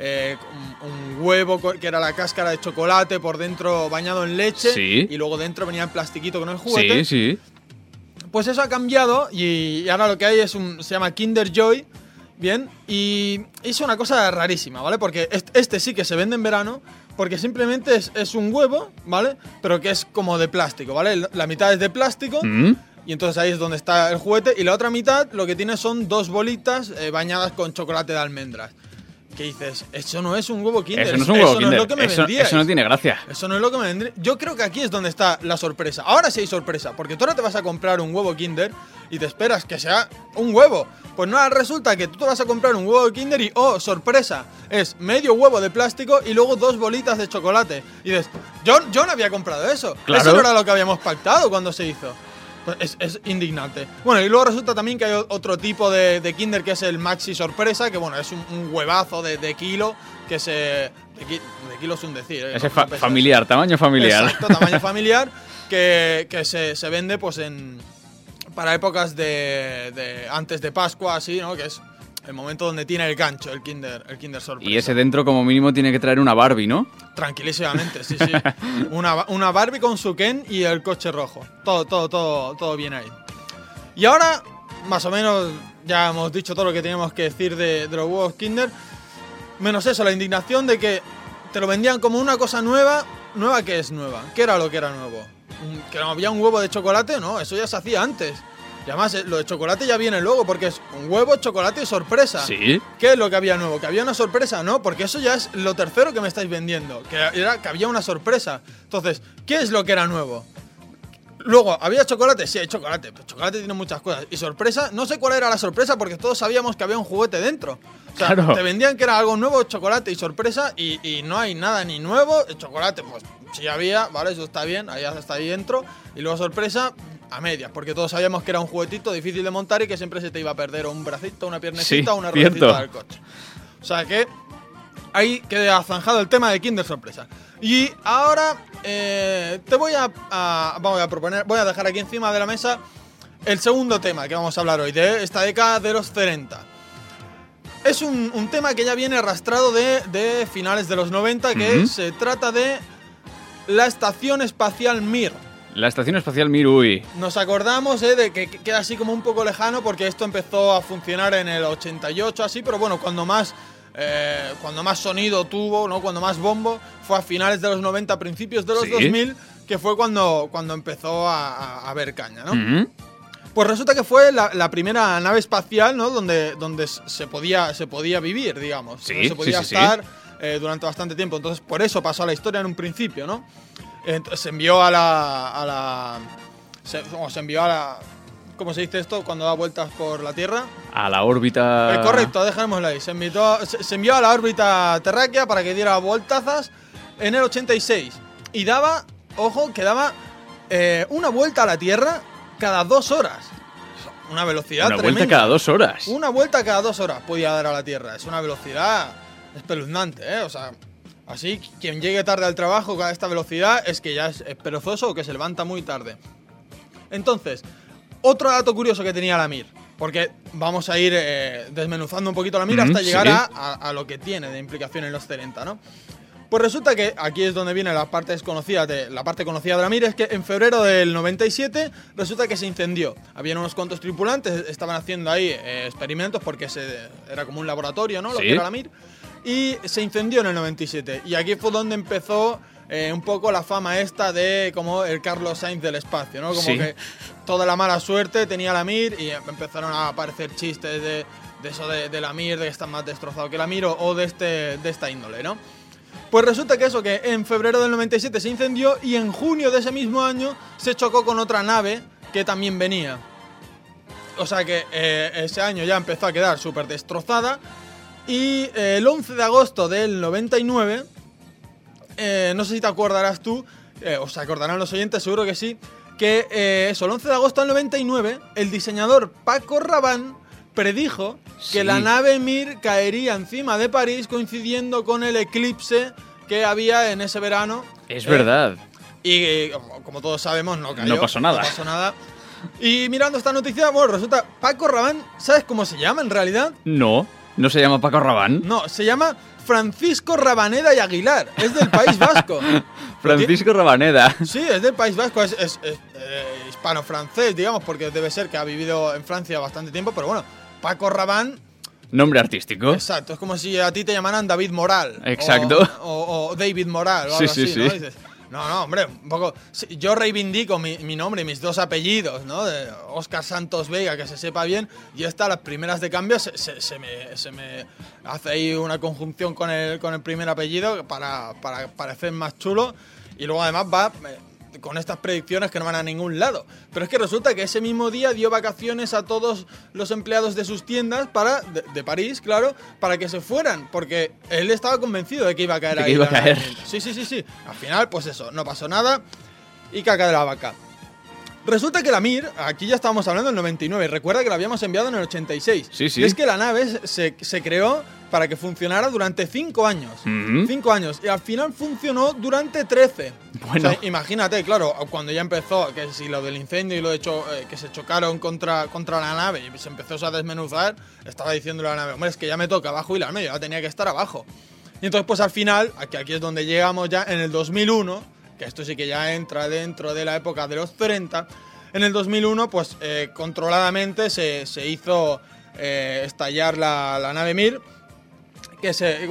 un huevo que era la cáscara de chocolate por dentro bañado en leche, sí, y luego dentro venía en plastiquito con el juguete. Sí, sí. Pues eso ha cambiado y ahora lo que hay se llama Kinder Joy, bien, y es una cosa rarísima, ¿vale? Porque este sí que se vende en verano, porque simplemente es un huevo, ¿vale? Pero que es como de plástico, ¿vale? La mitad es de plástico. Y entonces ahí es donde está el juguete. Y la otra mitad lo que tiene son dos bolitas bañadas con chocolate de almendras. ¿Qué dices? Eso no es un huevo Kinder. Eso no es un huevo Kinder. No es lo que me vendíais. Eso no tiene gracia. Eso no es lo que me vendría. Yo creo que aquí es donde está la sorpresa. Ahora sí hay sorpresa. Porque tú ahora te vas a comprar un huevo Kinder y te esperas que sea un huevo. Pues no, resulta que tú te vas a comprar un huevo Kinder y, oh, sorpresa, es medio huevo de plástico y luego dos bolitas de chocolate. Y dices, yo no había comprado eso. Claro. Eso no era lo que habíamos pactado cuando se hizo. Pues es indignante. Bueno, y luego resulta también que hay otro tipo de Kinder que es el Maxi Sorpresa, que bueno, es un huevazo de kilo, que de kilo es un decir. Ese familiar, tamaño familiar. Exacto, tamaño familiar, que se vende pues para épocas de antes de Pascua, así, ¿no? Que es el momento donde tiene el gancho, el Kinder Sorpresa. Y ese dentro como mínimo tiene que traer una Barbie, ¿no? Tranquilísimamente, sí. Una Barbie con su Ken y el coche rojo. Todo bien ahí. Y ahora, más o menos, ya hemos dicho todo lo que teníamos que decir de los huevos Kinder. Menos eso, la indignación de que te lo vendían como una cosa nueva. ¿Nueva qué es nueva? ¿Qué era lo que era nuevo? ¿Que no había un huevo de chocolate? No, eso ya se hacía antes. Y además, lo de chocolate ya viene luego, porque es un huevo, chocolate y sorpresa. Sí. ¿Qué es lo que había nuevo? ¿Que había una sorpresa? No, porque eso ya es lo tercero que me estáis vendiendo. Que había una sorpresa. Entonces, ¿qué es lo que era nuevo? Luego, ¿había chocolate? Sí, hay chocolate. Pero chocolate tiene muchas cosas. Y sorpresa, no sé cuál era la sorpresa, porque todos sabíamos que había un juguete dentro. O sea, claro, te vendían que era algo nuevo, chocolate y sorpresa, y no hay nada ni nuevo. El chocolate, pues sí había, ¿vale? Eso está bien, ahí está ahí dentro. Y luego sorpresa, a medias, porque todos sabíamos que era un juguetito difícil de montar y que siempre se te iba a perder un bracito, una piernecita, sí, una ruedecita del coche. O sea que ahí queda zanjado el tema de Kinder Sorpresa. Y ahora te voy a proponer, voy a dejar aquí encima de la mesa el segundo tema que vamos a hablar hoy, de esta década de los 30. Es un tema que ya viene arrastrado de finales de los 90, que se trata de la Estación Espacial Mir. La Estación Espacial Mir, uy. Nos acordamos de que queda así como un poco lejano, porque esto empezó a funcionar en el 88, así, pero bueno, cuando más sonido tuvo, ¿no? Cuando más bombo, fue a finales de los 90, principios de los 2000, que fue cuando empezó a haber caña, ¿no? Pues resulta que fue la primera nave espacial, ¿no? Donde se podía vivir, digamos. Sí, se podía sí. estar durante bastante tiempo. Entonces, por eso pasó a la historia en un principio, ¿no? Entonces, se envió a la... ¿Cómo se dice esto? Cuando da vueltas por la Tierra. A la órbita... Correcto, dejémoslo ahí. Se envió a la órbita terráquea para que diera vueltazas en el 86. Y daba, ojo, que daba una vuelta a la Tierra cada 2 horas. Una velocidad tremenda. Una vuelta cada 2 horas. Una vuelta cada 2 horas podía dar a la Tierra. Es una velocidad espeluznante, ¿eh? O sea, así quien llegue tarde al trabajo a esta velocidad es que ya es perezoso o que se levanta muy tarde. Entonces, otro dato curioso que tenía la Mir, porque vamos a ir desmenuzando un poquito la Mir hasta llegar a lo que tiene de implicación en los 70, ¿no? Pues resulta que aquí es donde viene la parte conocida de la Mir, es que en febrero del 97 resulta que se incendió. Habían unos cuantos tripulantes, estaban haciendo ahí experimentos porque era como un laboratorio, ¿no? Lo que era la Mir. Y se incendió en el 97. Y aquí fue donde empezó un poco la fama esta de como el Carlos Sainz del espacio, ¿no? Como que toda la mala suerte tenía la Mir y empezaron a aparecer chistes de eso de la Mir, de que está más destrozado que la Mir o de esta índole, ¿no? Pues resulta que eso, que en febrero del 97 se incendió y en junio de ese mismo año se chocó con otra nave que también venía. O sea que ese año ya empezó a quedar súper destrozada y el 11 de agosto del 99, no sé si te acordarás tú, o se acordarán los oyentes, seguro que sí, que el 11 de agosto del 99 el diseñador Paco Rabanne predijo que la nave Mir caería encima de París coincidiendo con el eclipse que había en ese verano. Es verdad. Y como todos sabemos, no cayó. No pasó nada. No pasó nada. Y mirando esta noticia, bueno, resulta, Paco Rabanne, ¿sabes cómo se llama en realidad? No se llama Paco Rabanne. No, se llama Francisco Rabaneda y Aguilar. Es del País Vasco. Francisco Rabaneda. Sí, es del País Vasco. Es hispano-francés, digamos, porque debe ser que ha vivido en Francia bastante tiempo, pero bueno, Paco Rabanne. Nombre artístico. Exacto, es como si a ti te llamaran David Moral. Exacto. O David Moral o algo así, ¿no? Dices, no, hombre, un poco. Yo reivindico mi nombre y mis 2 apellidos, ¿no? De Óscar Santos Vega, que se sepa bien. Y las primeras de cambio se me hace ahí una conjunción con el primer apellido para parecer más chulo. Y luego además va con estas predicciones que no van a ningún lado. Pero es que resulta que ese mismo día dio vacaciones a todos los empleados de sus tiendas de París, claro, para que se fueran, porque él estaba convencido de que iba a caer ahí. Iba a caer. Sí. Al final, pues eso, no pasó nada y caca de la vaca. Resulta que la Mir, aquí ya estábamos hablando del 99, recuerda que la habíamos enviado en el 86. Sí. Y es que la nave se creó para que funcionara durante 5 años. 5 años. Y al final funcionó durante 13. Bueno. O sea, imagínate, claro, cuando ya empezó, que si lo del incendio y lo de que se chocaron contra la nave y se empezó a desmenuzar, estaba diciéndole a la nave, hombre, es que ya me toca jubilarme, yo ya tenía que estar abajo. Y entonces, pues al final, aquí es donde llegamos ya en el 2001, que esto sí que ya entra dentro de la época de los 30, en el 2001, pues controladamente se hizo estallar la nave Mir, que se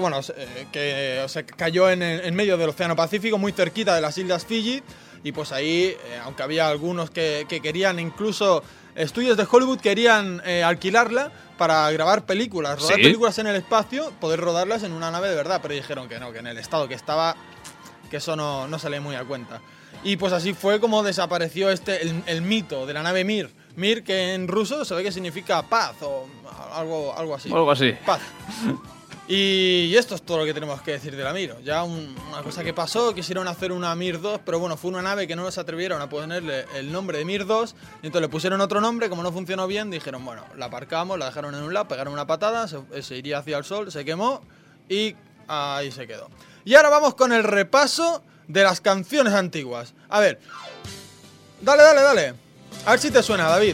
cayó en medio del Océano Pacífico, muy cerquita de las Islas Fiji, y pues ahí, aunque había algunos que querían, incluso estudios de Hollywood querían alquilarla para grabar películas, rodar películas en el espacio, poder rodarlas en una nave de verdad, pero dijeron que no, que en el estado que estaba, que eso no sale muy a cuenta. Y pues así fue como desapareció el mito de la nave Mir. Mir, que en ruso se ve que significa paz o algo así. Algo así. Paz. Y esto es todo lo que tenemos que decir de la Mir. Ya una cosa que pasó, quisieron hacer una Mir 2, pero bueno, fue una nave que no se atrevieron a ponerle el nombre de Mir 2, y entonces le pusieron otro nombre, como no funcionó bien, dijeron, bueno, la aparcamos, la dejaron en un lado, pegaron una patada, se iría hacia el sol, se quemó y ahí se quedó. Y ahora vamos con el repaso de las canciones antiguas. A ver, dale. A ver si te suena, David.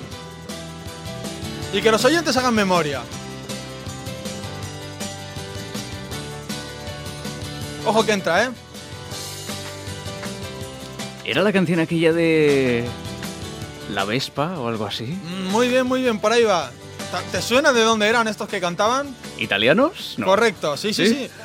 Y que los oyentes hagan memoria. Ojo que entra, ¿eh? ¿Era la canción aquella de La Vespa o algo así? Muy bien, por ahí va. ¿Te suena de dónde eran estos que cantaban? ¿Italianos? No. Correcto, sí.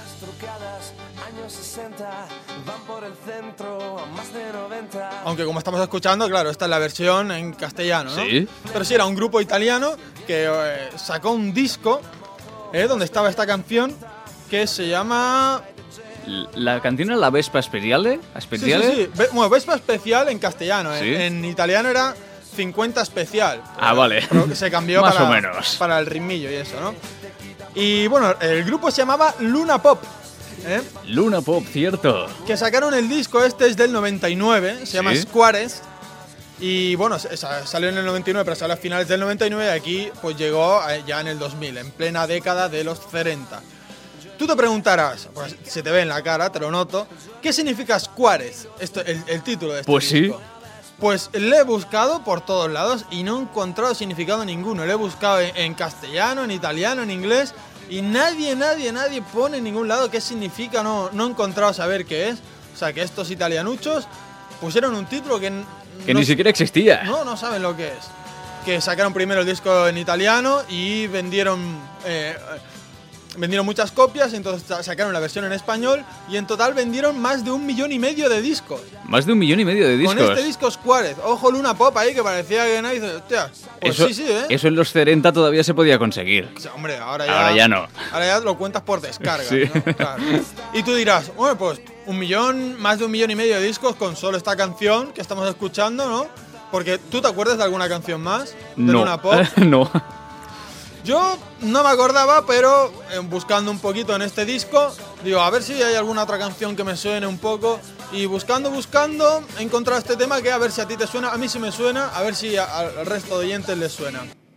Aunque como estamos escuchando, claro, esta es la versión en castellano, ¿no? Sí. Pero sí, era un grupo italiano que sacó un disco donde estaba esta canción que se llama... La canción era La Vespa Speciale. Sí. Bueno, Vespa Especial en castellano. ¿Sí? En italiano era 50 Especial. Vale. Pero que se cambió Más o menos. para el ritmillo y eso, ¿no? Y bueno, el grupo se llamaba Luna Pop. Luna Pop, cierto. Que sacaron el disco, este es del 99, se llama Squares. Y bueno, salió en el 99, pero salió a finales del 99 y aquí pues llegó ya en el 2000, en plena década de los 30. Tú te preguntarás, pues se te ve en la cara, te lo noto, ¿qué significa Squares? El título de este disco. Sí. Pues le he buscado por todos lados y no he encontrado significado ninguno. Le he buscado en castellano, en italiano, en inglés y nadie pone en ningún lado qué significa. No he encontrado saber qué es. O sea, que estos italianuchos pusieron un título que ni siquiera existía. No saben lo que es. Que sacaron primero el disco en italiano y vendieron muchas copias, entonces sacaron la versión en español y en total vendieron más de 1,5 millones de discos. Más de 1,5 millones de discos. Con este disco Squares. Ojo, Luna Pop ahí, que parecía que nadie dice, hostia, pues eso, sí, ¿eh? Eso en los 40 todavía se podía conseguir. O sea, hombre, ahora ya no. Ahora ya lo cuentas por descarga, Sí. ¿no? Claro. Y tú dirás, bueno, pues más de 1,5 millones de discos con solo esta canción que estamos escuchando, ¿no? Porque, ¿tú te acuerdas de alguna canción más de Luna Pop? No. Yo no me acordaba, pero buscando un poquito en este disco, digo, a ver si hay alguna otra canción que me suene un poco. Y buscando, he encontrado este tema que a ver si a ti te suena, a mí sí me suena, a ver si al resto de oyentes les suena.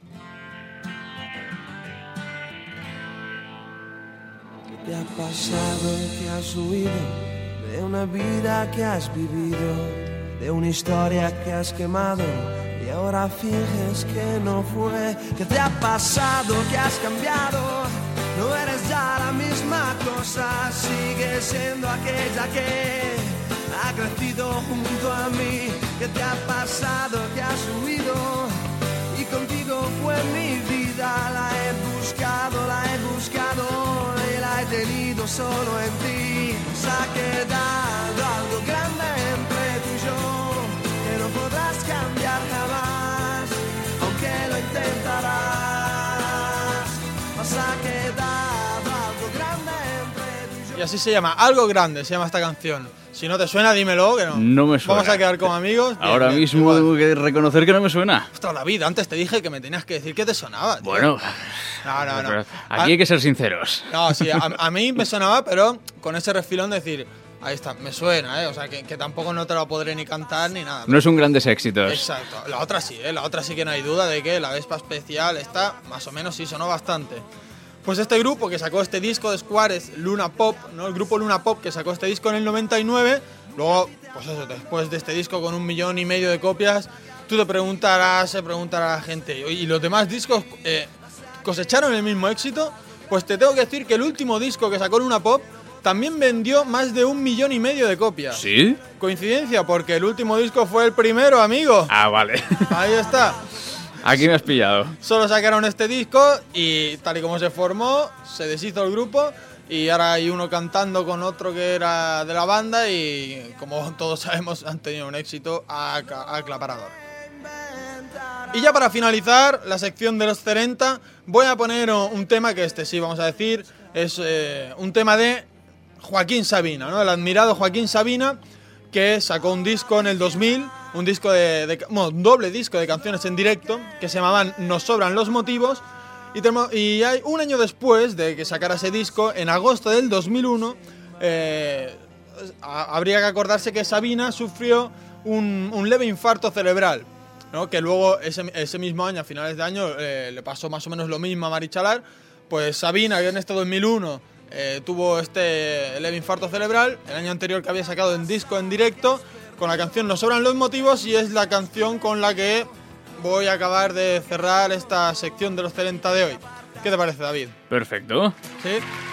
¿Qué te ha pasado? ¿Qué has huido de una vida que has vivido, de una historia que has quemado? Y ahora finges que no fue. ¿Qué te ha pasado? ¿Qué has cambiado? No eres ya la misma cosa. Sigues siendo aquella que ha crecido junto a mí. ¿Qué te ha pasado? ¿Qué has huido? Y contigo fue mi vida. La he buscado y la he tenido solo en ti. Se ha quedado algo grande entre tú y yo, que no podrás cambiar jamás, aunque lo intentarás. Se ha quedado algo grande entre tú y yo. Y así se llama, Algo Grande se llama esta canción. Si no te suena, dímelo, que no. No me suena. Vamos a quedar como amigos. Ahora mismo tengo que reconocer que no me suena. Ostras, David, antes te dije que me tenías que decir que te sonaba, tío. Bueno. No. Pero aquí hay que ser sinceros. No, sí, a mí me sonaba, pero con ese refilón de decir, ahí está, me suena, ¿eh? O sea, que tampoco no te lo podré ni cantar ni nada. No son grandes éxitos. Exacto. La otra sí, ¿eh? La otra sí que no hay duda de que la Vespa Especial está, más o menos, sí sonó bastante. Pues este grupo que sacó este disco de Squares, Luna Pop, ¿no? El grupo Luna Pop que sacó este disco en el 99, luego, pues eso, después de este disco con 1,5 millones de copias, tú se preguntará la gente, ¿y los demás discos cosecharon el mismo éxito? Pues te tengo que decir que el último disco que sacó Luna Pop también vendió más de 1,5 millones de copias. ¿Sí? Coincidencia, porque el último disco fue el primero, amigo. Ah, vale. Ahí está. Aquí me has pillado. Solo sacaron este disco y tal y como se formó, se deshizo el grupo y ahora hay uno cantando con otro que era de la banda y como todos sabemos han tenido un éxito aclaparador. Y ya para finalizar la sección de los 30 voy a poner un tema que este sí vamos a decir es un tema de Joaquín Sabina, ¿no? El admirado Joaquín Sabina, que sacó un disco en el 2000, un disco un doble disco de canciones en directo que se llamaban Nos sobran los motivos y hay un año después de que sacara ese disco, en agosto del 2001, habría que acordarse que Sabina sufrió un leve infarto cerebral, ¿no? Que luego ese mismo año, a finales de año, le pasó más o menos lo mismo a Mari Chalar. Pues Sabina, que en este 2001 tuvo este leve infarto cerebral, el año anterior que había sacado un disco en directo con la canción Nos sobran los motivos, y es la canción con la que voy a acabar de cerrar esta sección de los 30 de hoy. ¿Qué te parece, David? Perfecto. ¿Sí?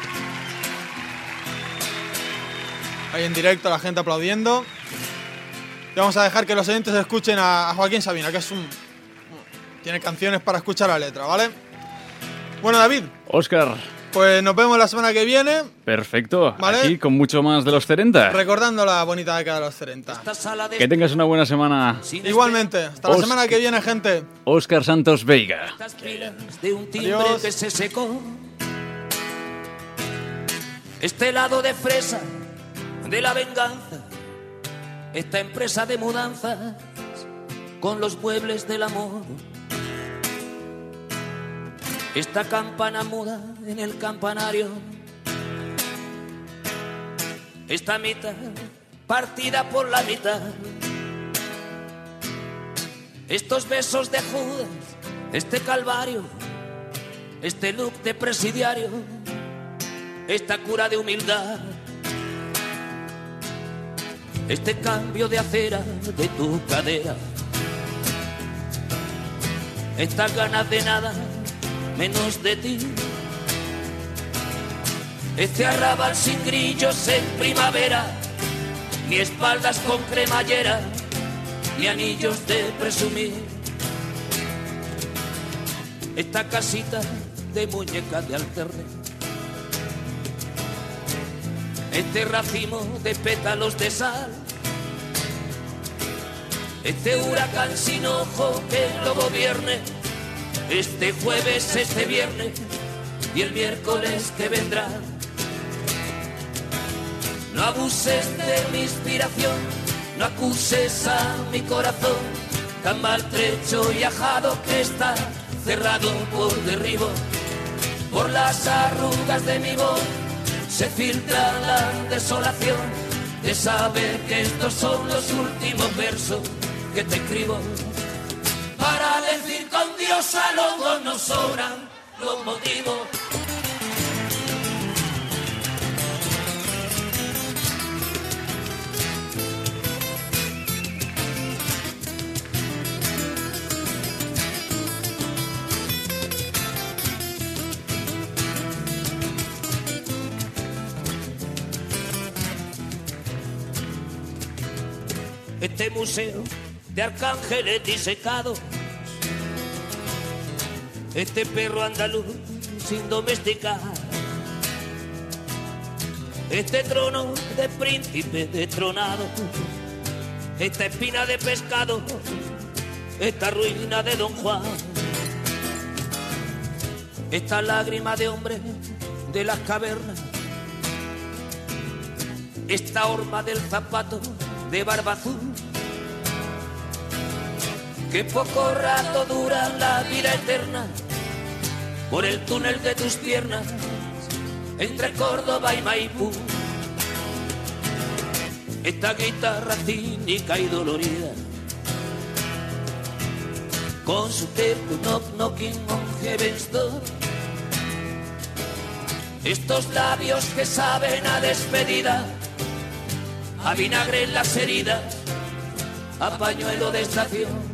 Ahí en directo la gente aplaudiendo. Y vamos a dejar que los oyentes escuchen a Joaquín Sabina, que es tiene canciones para escuchar la letra, ¿vale? Bueno, David. Óscar. Pues nos vemos la semana que viene. Perfecto. ¿Vale? Aquí con mucho más de los 30. Recordando la bonita década de los 30. Que tengas una buena semana. Igualmente. Hasta la semana que viene, gente. Óscar Santos Veiga. De un timbre Adiós. que se secó. este helado de fresa de la venganza, esta empresa de mudanzas con los muebles del amor, esta campana muda en el campanario, esta mitad partida por la mitad, estos besos de Judas, este calvario, este look de presidiario, esta cura de humildad, este cambio de acera de tu cadera, estas ganas de nada menos de ti, este arrabal sin grillos en primavera, ni espaldas con cremallera, ni anillos de presumir, esta casita de muñecas de alterne, este racimo de pétalos de sal, este huracán sin ojo que lo gobierne, este jueves, este viernes y el miércoles que vendrá. No abuses de mi inspiración, no acuses a mi corazón, tan maltrecho y ajado que está cerrado por derribo. Por las arrugas de mi voz se filtra la desolación de saber que estos son los últimos versos que te escribo. Para decir con Dios a los dos nos sobran los motivos. Este museo de arcángeles disecados, este perro andaluz sin domesticar, este trono de príncipe destronado, esta espina de pescado, esta ruina de Don Juan, esta lágrima de hombre de las cavernas, esta horma del zapato de barba azul, que poco rato dura la vida eterna, por el túnel de tus piernas, entre Córdoba y Maipú. Esta guitarra cínica y dolorida, con su tempo knock knocking on heaven's door, estos labios que saben a despedida, a vinagre en las heridas, a pañuelo de estación.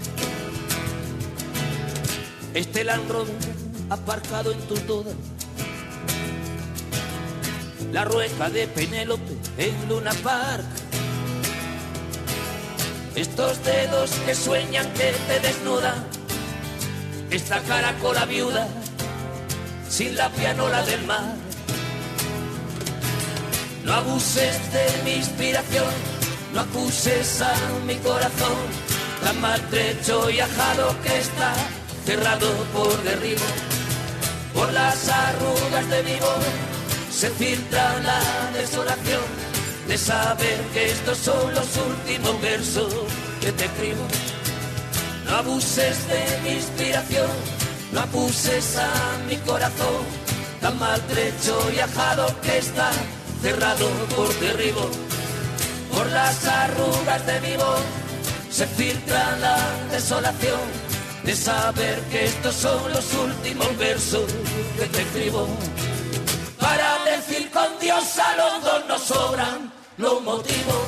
Este Land Rover aparcado en tus dudas, la rueca de Penélope en Luna Park, estos dedos que sueñan que te desnudan, esta caracola viuda sin la pianola del mar. No abuses de mi inspiración, no acuses a mi corazón, tan maltrecho y ajado que está cerrado por derribo. Por las arrugas de mi voz se filtra la desolación de saber que estos son los últimos versos que te escribo. No abuses de mi inspiración, no abuses a mi corazón, tan maltrecho y ajado que está cerrado por derribo. Por las arrugas de mi voz se filtra la desolación de saber que estos son los últimos versos que te escribo. Para decir con Dios a los dos nos sobran los motivos.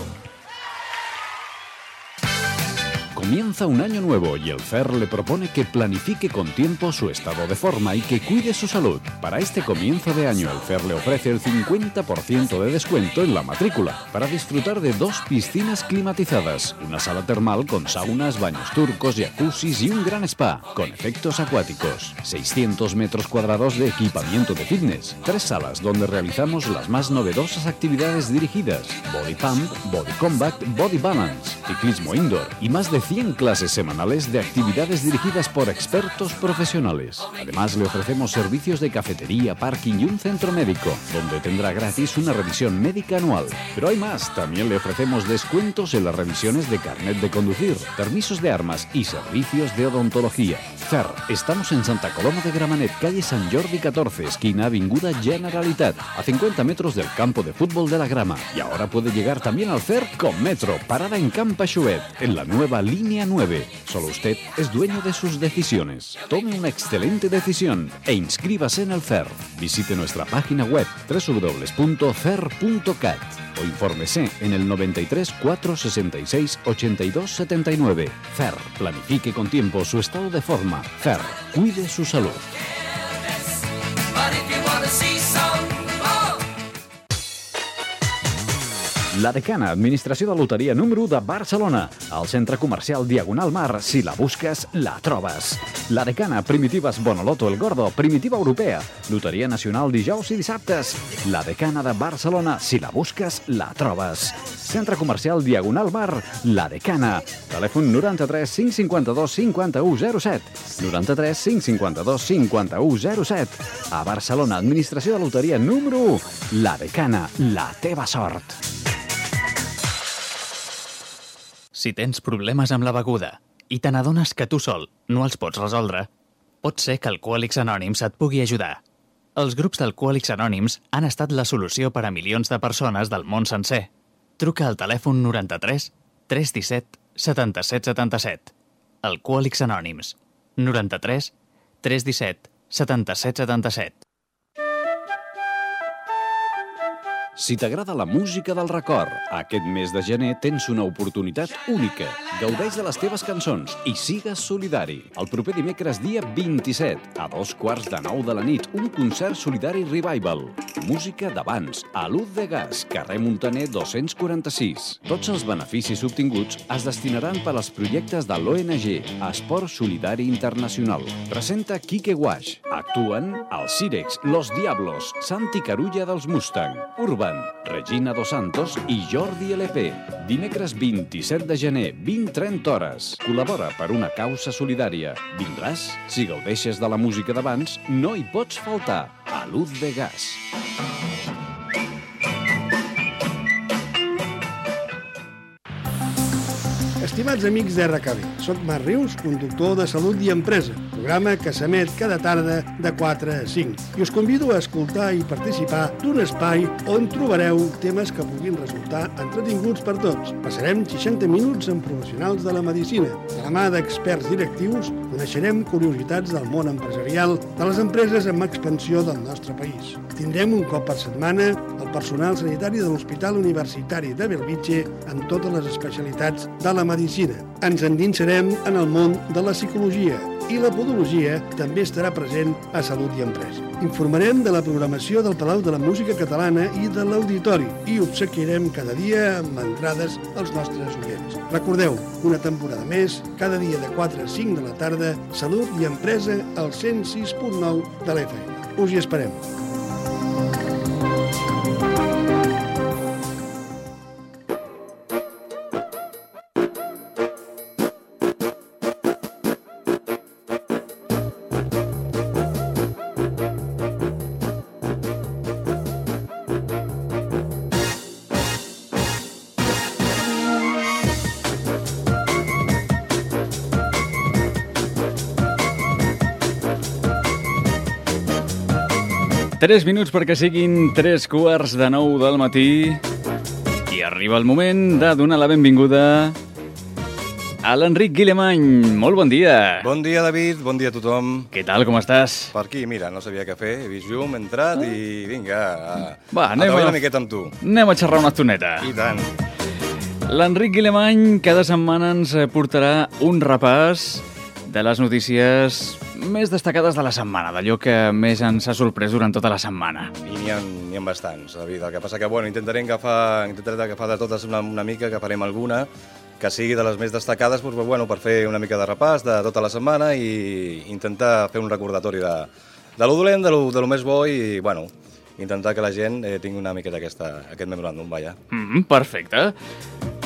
Comienza un año nuevo y el FER le propone que planifique con tiempo su estado de forma y que cuide su salud. Para este comienzo de año, el FER le ofrece el 50% de descuento en la matrícula para disfrutar de 2 piscinas climatizadas, una sala termal con saunas, baños turcos, jacuzzis y un gran spa con efectos acuáticos, 600 metros cuadrados de equipamiento de fitness, 3 salas donde realizamos las más novedosas actividades dirigidas, Body Pump, Body Combat, Body Balance, ciclismo indoor y más de 100 También clases semanales de actividades dirigidas por expertos profesionales. Además, le ofrecemos servicios de cafetería, parking y un centro médico, donde tendrá gratis una revisión médica anual. Pero hay más, también le ofrecemos descuentos en las revisiones de carnet de conducir, permisos de armas y servicios de odontología. FER, estamos en Santa Coloma de Gramenet, calle San Jordi 14, esquina Avinguda Generalitat, a 50 metros del campo de fútbol de la Grama. Y ahora puede llegar también al FER con Metro, parada en Camp Aixuet, en la nueva línea 9. Solo usted es dueño de sus decisiones. Tome una excelente decisión e inscríbase en el FER. Visite nuestra página web www.fer.cat o infórmese en el 93 466 82 79. FER, planifique con tiempo su estado de forma. FER, cuide su salud. La Decana, Administració de Loteria número 1 de Barcelona. Al centre comercial Diagonal Mar, si la busques, la trobes. La Decana, Primitives Bonoloto El Gordo, Primitiva Europea. Loteria Nacional dijous i dissabtes. La Decana de Barcelona, si la busques, la trobes. Centre comercial Diagonal Mar, La Decana. Telèfon 93 552 51 07. 93 552 51 07. A Barcelona, Administració de Loteria número 1. La Decana, la teva sort. Si tens problemes amb la beguda i te n'adones que tu sol no els pots resoldre, pot ser que Alcohòlics Anònims et pugui ajudar. Els grups d'Alcohòlics Anònims han estat la solució per a milions de persones del món sencer. Truca al telèfon 93 317 77 77. Alcohòlics Anònims. 93 317 77 77. Si t'agrada la música del record, aquest mes de gener tens una oportunitat única. Gaudeix de les teves cançons i sigues solidari. El proper dimecres, dia 27, a 8:45 de la nit, un concert solidari revival. Música d'abans, a Luz de Gas, carrer Muntaner 246. Tots els beneficis obtinguts es destinaran per als projectes de l'ONG Esport Solidari Internacional. Presenta Quique Guaix. Actuen els Cirex, Los Diablos, Santi Carulla dels Mustang, Urban, Regina Dos Santos i Jordi LP. Dimecres 27 de gener, 20:30 hores. Col·labora per una causa solidària. Vindràs? Si gaudeixes de la música d'abans, no hi pots faltar. A Luz de Gas. Estimats amics d'RKB, soc Marc Rius, conductor de Salut i Empresa, programa que s'emet cada tarda de 4 a 5. I us convido a escoltar i participar d'un espai on trobareu temes que puguin resultar entretinguts per tots. Passarem 60 minuts amb professionals de la medicina. De la mà d'experts directius coneixerem curiositats del món empresarial de les empreses amb expansió del nostre país. Tindrem un cop per setmana el personal sanitari de l'Hospital Universitari de Bellvitge amb totes les especialitats de la medicina. Ens endinsarem en el món de la psicologia i la podologia també estarà present a Salut i Empresa. Informarem de la programació del Palau de la Música Catalana i de l'Auditori i obsequiarem cada dia amb entrades als nostres oients. Recordeu, una temporada més, cada dia de 4 a 5 de la tarda, Salut i Empresa al 106.9 de l'FM. Us hi esperem. Tres minuts perquè siguin 8:45 del matí i arriba el moment de donar la benvinguda a l'Enric Guilemany. Molt bon dia. Bon dia, David. Bon dia a tothom. Què tal, com estàs? Per aquí, mira, no sabia què fer. He vist llum, he entrat i vinga, Va, a treballar una miqueta amb tu. Anem a xerrar una estoneta. I tant. L'Enric Guilemany cada setmana ens portarà un repàs de les notícies més destacades de la setmana, d'allò que més ens ha sorprès durant tota la setmana. I n'hi ha bastants, David. El que passa que, bueno, intentaré agafar de totes una mica, que farem alguna que sigui de les més destacades, doncs, bueno, per fer una mica de repàs de tota la setmana i intentar fer un recordatori de lo dolent, de lo més bo i, bueno, intentar que la gent tingui una miqueta aquest memoràndum, vaja. Perfecte.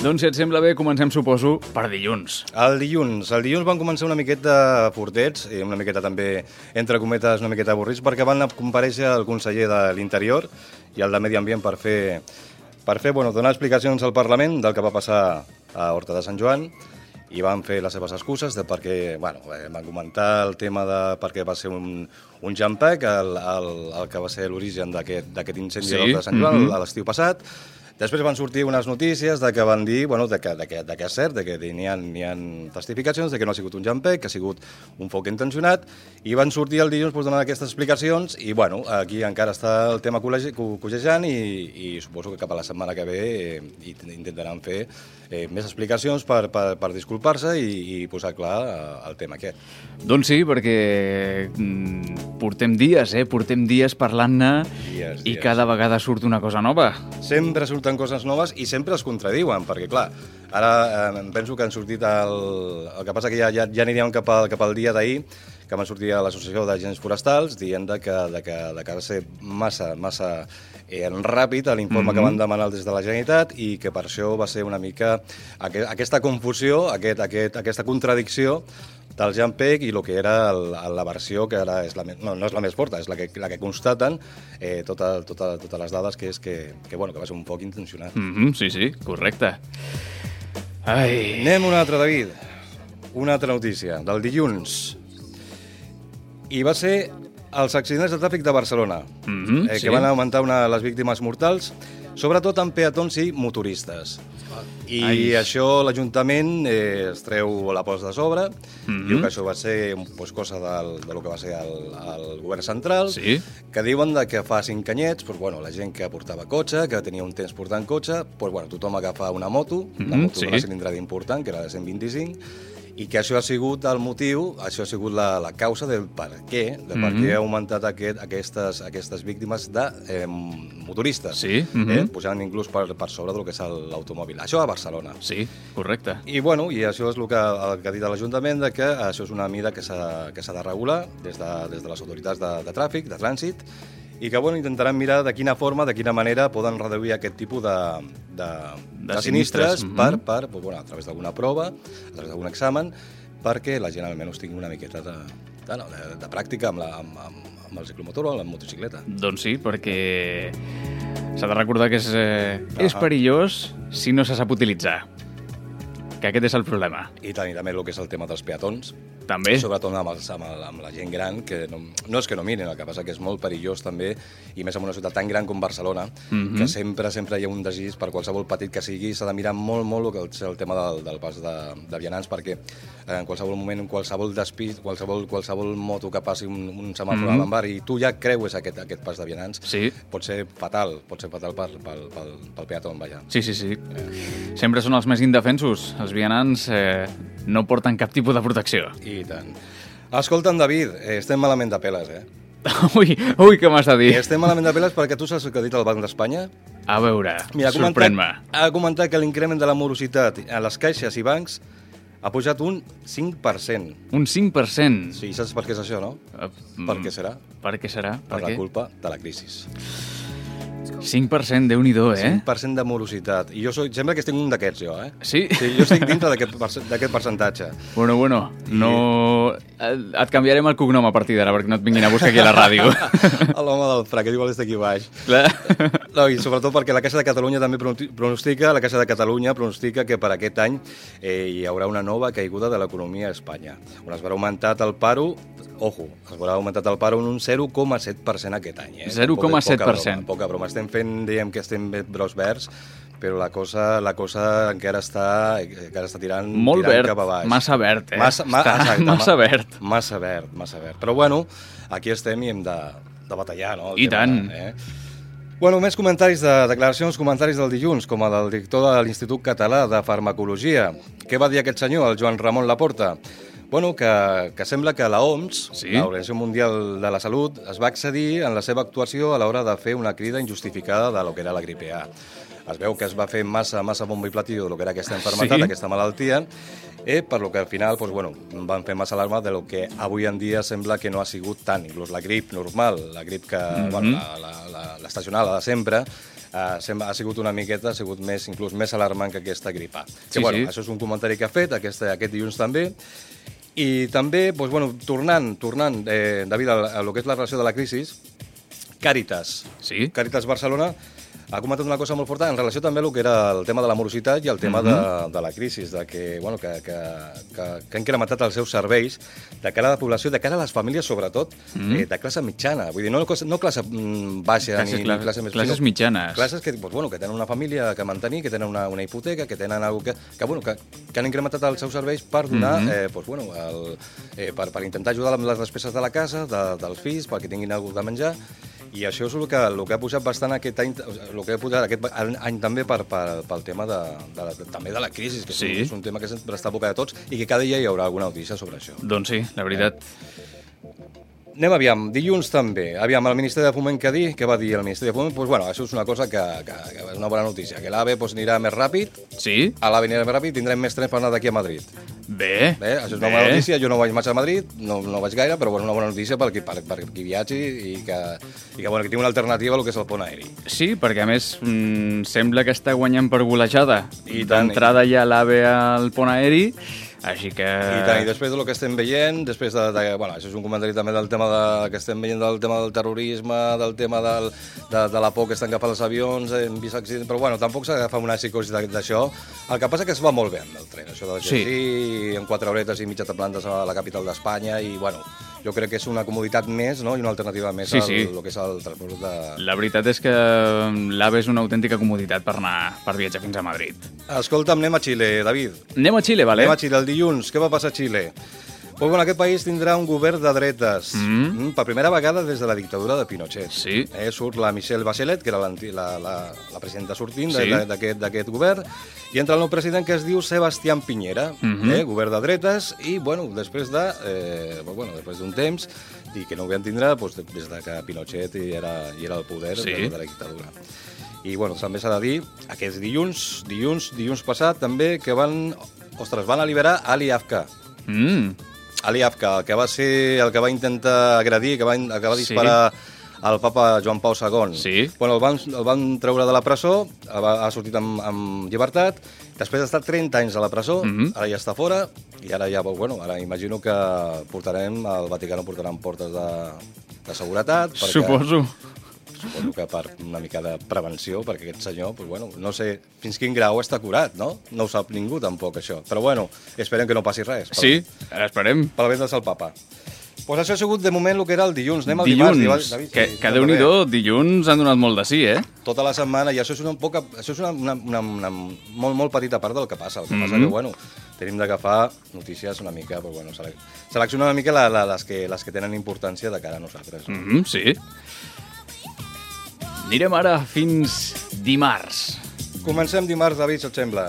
Doncs si et sembla bé, comencem, suposo, per dilluns. El dilluns van començar una miqueta fortets, i una miqueta també, entre cometes, una miqueta avorrits, perquè van comparèixer el conseller de l'Interior i el de Medi Ambient per fer donar explicacions al Parlament del que va passar a Horta de Sant Joan, i van fer les seves excuses de perquè, van comentar el tema de perquè va ser un jumpback, el que va ser l'origen d'aquest incendi a l'Horta de Sant Joan l'estiu passat. Després van sortir unes notícies de que van dir de que és cert, que n'hi ha testificacions de que no ha sigut un jumpback, que ha sigut un foc intencionat, i van sortir el dilluns donant aquestes explicacions, i aquí encara està el tema cogejant, i suposo que cap a la setmana que ve intentaran fer més explicacions per disculpar-se i posar clar el tema aquest. Doncs sí, perquè portem dies parlant-ne i cada vegada surt una cosa nova. Sempre surten coses noves i sempre es contradiuen, perquè clar, ara em penso que han sortit el que passa que ja aniríem cap al dia d'ahir, que van sortir a l'Associació d'Agents Forestals dient que ha de ser massa ràpid l'informe que van demanar des de la Generalitat, i que per això va ser una mica aquesta confusió, aquesta contradicció del jumpback i el que era la versió que ara no és la més forta, és la que constaten totes les dades, que és que va ser un foc intencionat. Sí, correcte. Anem a un altre, David. Una altra notícia del dilluns. I va ser els accidents de tràfic de Barcelona, que van augmentar les víctimes mortals, sobretot en peatons i motoristes. I això l'Ajuntament es treu la pols de sobre, diu que això va ser cosa del que va ser el govern central, que diuen que fa 5 anyets la gent que portava cotxe, que tenia un temps portant cotxe, tothom agafa una moto d'una cilindrada important, que era de 125, i que això ha sigut el motiu, això ha sigut la causa del per què ha augmentat aquestes víctimes de motoristes, pujant inclús per sobre del que és l'automòbil. Això a Barcelona. Sí, correcte. I això és el que ha dit l'Ajuntament, que això és una mida que s'ha de regular des de les autoritats de tràfic, de trànsit, i que intentaran mirar de quina forma, de quina manera poden reduir aquest tipus de sinistres a través d'alguna prova, a través d'algun examen, perquè la gent almenys tingui una miqueta de pràctica amb el ciclomotor o amb la motocicleta. Doncs sí, perquè s'ha de recordar que és perillós si no se sap utilitzar, que aquest és el problema. I també el que és el tema dels peatons. També. Sobretot amb la gent gran, que no és que no miren, el que passa que és molt perillós també, i més en una ciutat tan gran com Barcelona, que sempre hi ha un desig, per qualsevol petit que sigui, s'ha de mirar molt el tema del pas de vianants, perquè en qualsevol moment, qualsevol despist, qualsevol moto que passi un semàfor a l'embar i tu ja creues aquest pas de vianants, pot ser fatal pel peatón, vaja. Sí. Sempre són els més indefensos. Els vianants no porten cap tipus de protecció. I tant. Escolta'm, David, estem malament de peles, Ui, què m'has de dir? Estem malament de peles perquè tu saps el que ha dit el Banc d'Espanya? A veure, sorprèn-me. Ha comentat que l'increment de la morositat a les caixes i bancs ha pujat un 5%. Un 5%? Sí, saps per què és això, no? Per què serà? Per què serà? Per la culpa de la crisi. 5%, Déu-n'hi-do, 5% de morositat. I sembla que estic un d'aquests, jo, Sí? Sí, jo estic dintre d'aquest percentatge. Bueno, no... Et canviarem el cognom a partir d'ara, perquè no et vinguin a buscar aquí a la ràdio. L'home del frac, que igual està aquí baix. Clar. No, i sobretot perquè la Caixa de Catalunya també pronostica que per aquest any hi haurà una nova caiguda de l'economia a Espanya, on es veurà augmentat el paro, en un 0,7% aquest any. 0,7%. Poca broma. Diem que estem brots verds, però la cosa encara està tirant cap a baix. Massa verd, Massa verd. Però bueno, aquí estem i hem de batallar, no? I tant. Bueno, més declaracions, comentaris del dilluns, com el del director de l'Institut Català de Farmacologia. Què va dir aquest senyor, el Joan Ramon Laporta? Bueno, que sembla que l'OMS, l'Organització Mundial de la Salut, es va excedir en la seva actuació a l'hora de fer una crida injustificada de lo que era la gripe A. Es veu que es va fer massa bombo i platillo de lo que era aquesta malaltia, aquesta malaltia, per lo que al final van fer massa alarma de lo que avui en dia sembla que no ha sigut tant. Inclús la grip normal, la grip que, l'estacional, la de sempre, ha sigut una miqueta, ha sigut inclús més alarmant que aquesta gripa. Sí, bueno, sí. Això és un comentari que ha fet aquest dilluns també. I també, doncs, bueno, tornant David, a lo que és la relació de la crisi, Càritas. Sí. Càritas Barcelona ha comentat una cosa molt forta en relació també a lo que era el tema de la morositat i el tema de la crisi, de que ha incrementat els seus serveis de cara a la població, de cara a les famílies, sobretot, de classe mitjana. Vull dir, no classe baixa ni classe més... Classes mitjanes. Classes que tenen una família que mantenir, que tenen una hipoteca, que tenen algo que han incrementat els seus serveis per donar, per intentar ajudar amb les despeses de la casa, dels fills, perquè tinguin alguna de menjar. I això és el que ha pujat bastant aquest any, el que ha pujat aquest any també pel tema també de la crisi, que és un tema que sempre està a boca de tots i que cada dia hi haurà alguna notícia sobre això. Doncs sí, la veritat. Aviam, dilluns també. Aviam, el Ministeri de Foment què va dir el Ministeri de Foment? Doncs bueno, això és una cosa que és una bona notícia, que l'AVE anirà més ràpid. Sí? A l'AVE anirà més ràpid, tindrem més trens per anar d'aquí a Madrid. Bé. Això és una bona notícia, jo no vaig massa a Madrid, no vaig gaire, però és una bona notícia per qui viatgi i que tingui una alternativa al que és el pont aeri. Sí, perquè a més sembla que està guanyant per golejada. I tant. D'entrada ja l'AVE al pont aeri, així que... I després del que estem veient, després bueno, això és un comentari també del tema que estem veient del tema del terrorisme, del tema de la por que estan agafant els avions, hem vist accidents, però bueno, tampoc s'ha d'agafar una psicosi d'això. El que passa que es va molt bé amb el tren, això de llegir en 4 horetes i mitja te plantes a la capital d'Espanya i bueno, jo crec que és una comoditat més, no? I una alternativa més al que és el transport de... La veritat és que l'AVE és una autèntica comoditat per viatjar fins a Madrid. Escolta'm, anem a Xile, David. Anem a Xile, vale? Anem a Xile el dilluns. Què va passar a Xile? Pues bueno, aquest país tindrà un govern de dretes. Per primera vegada des de la dictadura de Pinochet. Sí. Surt la Michelle Bachelet, que era la presidenta sortint d'aquest govern, i entra el nou president que es diu Sebastián Piñera, govern de dretes, i bueno, després d'un temps, i que no ho vam tindre des de que Pinochet era al poder de la dictadura. I bueno, també s'ha de dir, aquest dilluns passat també, que van alliberar Ali Afka. Ali Afka, el que va intentar agredir, que va disparar al papa Joan Pau II. Sí. Bueno, el van treure de la presó, ha sortit amb llibertat, després d'estar 30 anys a la presó, ara ja està fora, i ara ara imagino que el Vaticano portaran portes de seguretat. Suposo que per una mica de prevenció, perquè aquest senyor, no sé fins quin grau està curat, no? No ho sap ningú, tampoc, això. Però bueno, esperem que no passi res. Sí, esperem. Pel bé del papa. Doncs això ha sigut, de moment, el que era el dilluns. Anem al dimarts. Que Déu-n'hi-do, dilluns han donat molt de sí, eh? Tota la setmana, i això és una molt petita part del que passa. El que passa que, bueno, tenim d'agafar notícies una mica, seleccionar una mica les que tenen importància de cara a nosaltres. Sí. Anirem ara fins dimarts. Comencem dimarts, David, si et sembla.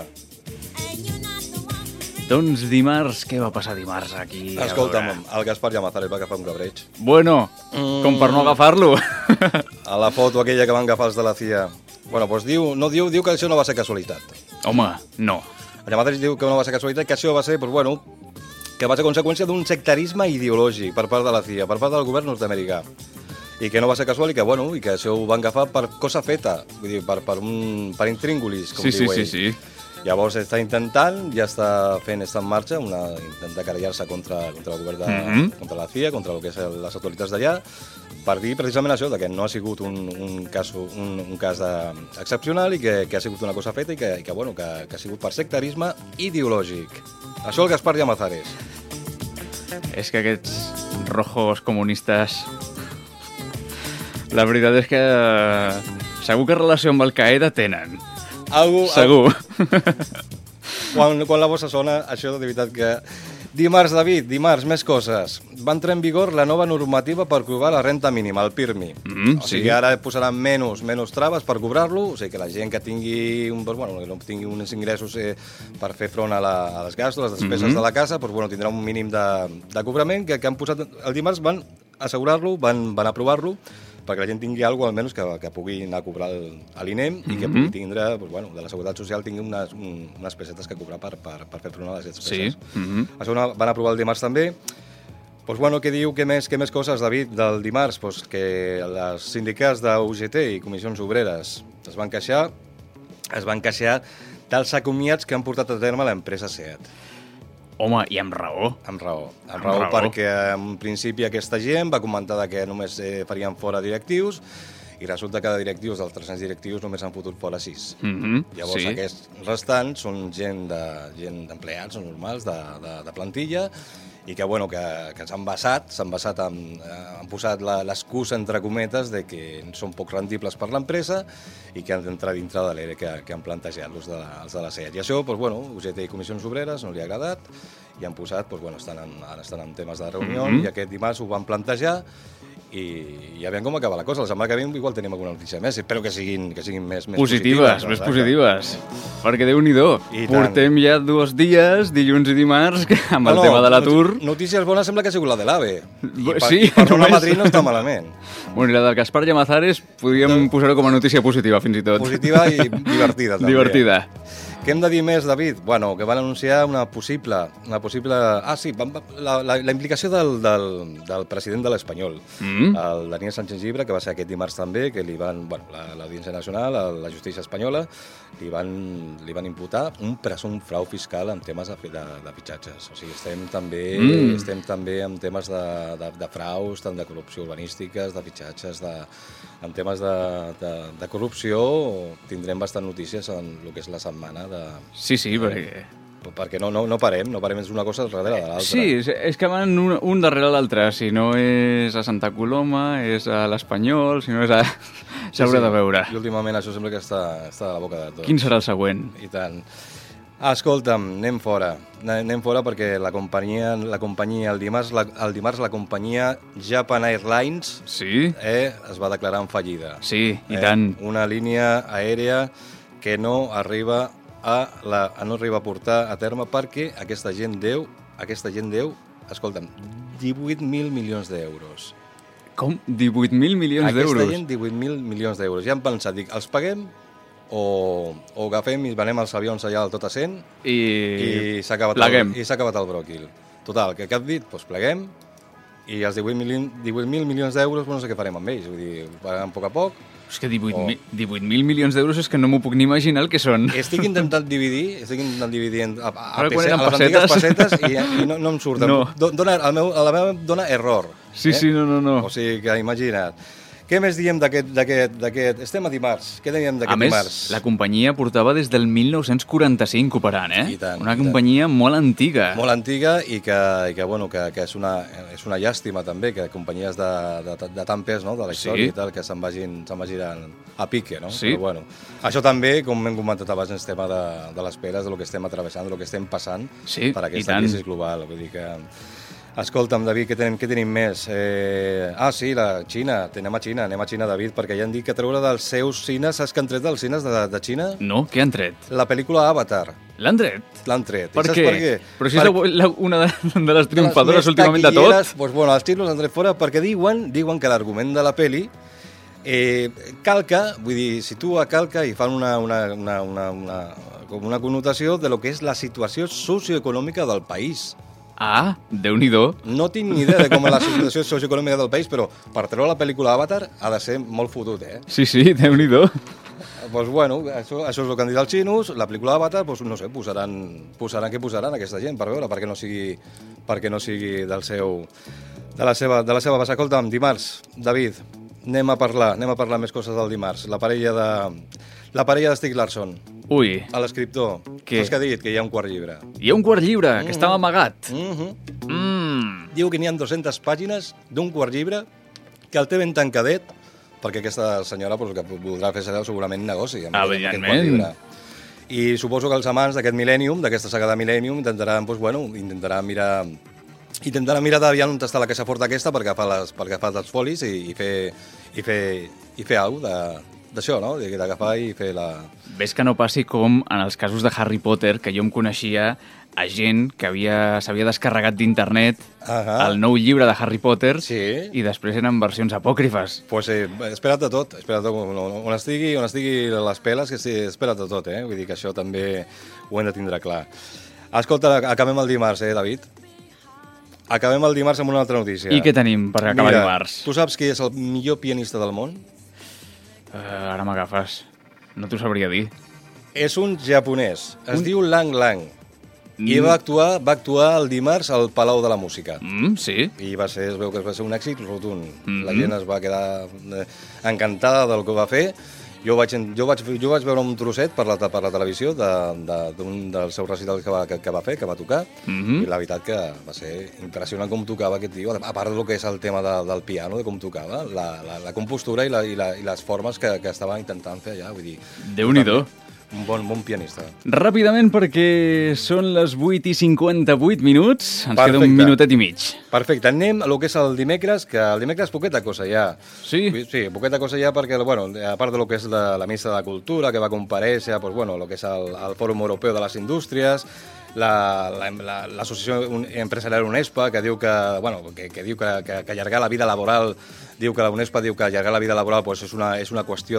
Doncs dimarts, què va passar dimarts aquí? Escolta'm, el Gaspar Llamazares va agafar un cabreig. Bueno, com per no agafar-lo. A la foto aquella que van agafar els de la CIA. Bueno, doncs diu que això no va ser casualitat. Home, no. Llamazares diu que no va ser casualitat, que això va ser, que va ser conseqüència d'un sectarisme ideològic per part de la CIA, per part del govern nord-americà. I que no va ser casual i que això ho van agafar per cosa feta, vull dir, per intríngulis, com diu ell. Sí. Llavors està intentant, ja està en marxa, intentar querellar-se contra el govern contra la CIA, contra el que és les autoritats d'allà, per dir precisament això, que no ha sigut un cas excepcional i que ha sigut una cosa feta i que ha sigut per sectarisme ideològic. Això el Gaspar Llamazares. És que aquests rojos comunistes... La veritat és que segur que relació amb Al-Qaeda tenen. Segur. Quan la bossa sona, això de veritat que... Dimarts, David, més coses. Va entrar en vigor la nova normativa per cobrar la renta mínima, el PIRMI. O sigui, ara posaran menys traves per cobrar-lo, o sigui que la gent que tingui que no tingui uns ingressos per fer front a les gastos, les despeses de la casa, tindrà un mínim de cobrament que han posat el dimarts, van assegurar-lo, van aprovar-lo, perquè la gent tingui alguna cosa, almenys que pugui anar a cobrar a l'INEM i que pugui tindre, de la Seguretat Social, tingui unes pessetes que cobrar per fer front a les despeses. Això van aprovar el dimarts també. Què diu, què més coses, David, del dimarts? Que els sindicats d'UGT i comissions obreres Es van queixar dels acomiats que han portat a terme l'empresa SEAT. Home, i amb raó. Amb raó, perquè en principi aquesta gent va comentar que només farien fora directius i resulta que de directius, dels 300 directius, només han fotut fora 6. Llavors aquests restants són gent d'empleats, són normals, de plantilla, i que s'han basat, han posat l'excusa, entre cometes, de que són poc rendibles per l'empresa i que han d'entrar dintre de l'ERE que han plantejat els de la SEAT. I això, UGT i Comissions Obreres no li ha agradat i han posat, ara estan en temes de reunió i aquest dimarts ho van plantejar i ja veiem com acaba la cosa. La setmana que ve igual tenim alguna notícia més. Espero que siguin més positives. Més positives. Perquè Déu-n'hi-do. Portem ja 2 dies, dilluns i dimarts, amb el tema de l'atur. Notícies bones sembla que ha sigut la de l'AVE. Sí, per una Madrid no està malament. Bueno, i la del Gaspar Llamazares podríem posar-ho com a notícia positiva, fins i tot. Positiva i divertida, també. Divertida. Què hem de dir més, David? Bueno, que van anunciar una possible... la implicació del president de l'Espanyol, el Daniel Sánchez Llibre, que va ser aquest dimarts també, que li van, l'Audiència Nacional, la justícia espanyola, li van imputar un presumpte frau fiscal en temes de fitxatges. O sigui, estem també en temes de fraus, tant de corrupció urbanístiques, de fitxatges, en temes de corrupció, tindrem bastant notícies en el que és la setmana de... Sí, perquè no parem, és una cosa darrere de l'altra. Sí, és que van un darrere l'altre. Si no és a Santa Coloma, és a l'Espanyol, si no és a... S'haurà de veure. I últimament això sembla que està a la boca de tots. Quin serà el següent? I tant. Escolta'm, anem fora perquè la companyia, el dimarts la companyia Japan Airlines es va declarar en fallida. Sí, i tant. Una línia aèria que no arriba a portar a terme perquè aquesta gent deu, escolta'm, 18.000 milions d'euros. Com? 18.000 milions d'euros? Aquesta gent, 18.000 milions d'euros. Ja han pensat, els paguem o agafem i venem els avions allà al tot a 100 i s'ha acabat el bròquil. Total, que has dit? Doncs pleguem i els 18.000 milions d'euros no sé què farem amb ells, vull dir, paguem a poc. És que 18.000 milions d'euros és que no m'ho puc ni imaginar el que són. Estic intentant dividir a les antigues pessetes i no em surten. A la meva dona error. Sí, no. O sigui que imagina't. Què més diem d'aquest... Estem a dimarts. Què diem d'aquest dimarts? A més, la companyia portava des del 1945 operant, Una companyia molt antiga. Molt antiga i que és una llàstima també que companyies de tant pes, no?, de la història i tal, que se'n vagin a pique, no? Sí. Però bueno, això també, com hem comentat abans, és tema de les peres, del que estem atravessant, del que estem passant per aquesta crisi global. Vull dir que... Escolta'm, David, què tenim més? Sí, la Xina. Anem a Xina, David, perquè ja han dit que treure dels seus cines... Saps què han tret dels cines de Xina? No, què han tret? La pel·lícula Avatar. L'han tret? L'han tret. Per què? Però si és una de les triomfadores últimament de tot. Doncs bueno, els xinos l'han tret fora perquè diuen que l'argument de la pel·li calca, vull dir, situa calca i fan una connotació de lo que és la situació socioeconòmica del país. Ah, Déu-n'hi-do. No tinc ni idea de com és la situació socioeconòmica del país, però per treure la pel·lícula Avatar ha de ser molt fotut, Sí, Déu-n'hi-do. Doncs bueno, això és el que han dit els xinos, la pel·lícula Avatar, doncs no sé, posaran aquesta gent per veure, perquè no sigui de la seva base. Escolta'm, dimarts, David, anem a parlar més coses del dimarts. La parella de Stieg Larsson. Ui. A l'escriptor. Saps què ha dit? Que hi ha un quart llibre. Hi ha un quart llibre, que estava amagat. Diu que n'hi ha 200 pàgines d'un quart llibre que el té ben tancadet, perquè aquesta senyora el que voldrà fer serà segurament negoci. Evidentment. I suposo que els amants d'aquest Millennium, d'aquesta saga de Millennium, intentaran mirar d'aviar on està la caixa forta aquesta per agafar els folis i fer alguna cosa d'això, no? D'agafar i fer la... Ves que no passi com en els casos de Harry Potter, que jo em coneixia a gent que s'havia descarregat d'internet el nou llibre de Harry Potter i després eren versions apòcrifes. Doncs espera't de tot. On estigui les peles, que sí, espera't de tot, Vull dir que això també ho hem de tindre clar. Escolta, acabem el dimarts, David? Acabem el dimarts amb una altra notícia. I què tenim per acabar dimarts? Tu saps qui és el millor pianista del món? Ara m'agafes. No t'ho sabria dir. És un japonès. Es diu Lang Lang. I va actuar el dimarts al Palau de la Música. Sí. I es veu que va ser un èxit rotund. La gent es va quedar encantada del que va fer. Jo vaig veure un trosset per la televisió d'un dels seus recitals que va fer, que va tocar, i la veritat que va ser impressionant com tocava aquest tio, a part del que és el tema del piano, de com tocava, la compostura i les formes que estava intentant fer allà, vull dir... Déu-n'hi-do. Un bon pianista. Ràpidament, perquè són les 8:58 minuts, ens queda un minutet i mig. Perfecte, anem a lo que és el dimecres, que el dimecres poqueta cosa ja. Sí? Sí, poqueta cosa ja perquè, bueno, a part de lo que és la Ministra de Cultura, que va comparèixer, pues, bueno, lo que és el Fòrum Europeu de les Indústries, l'associació empresarial UNESPA, que diu que allargar la vida laboral, diu que la UNESPA diu que allargar la vida laboral pues, és una qüestió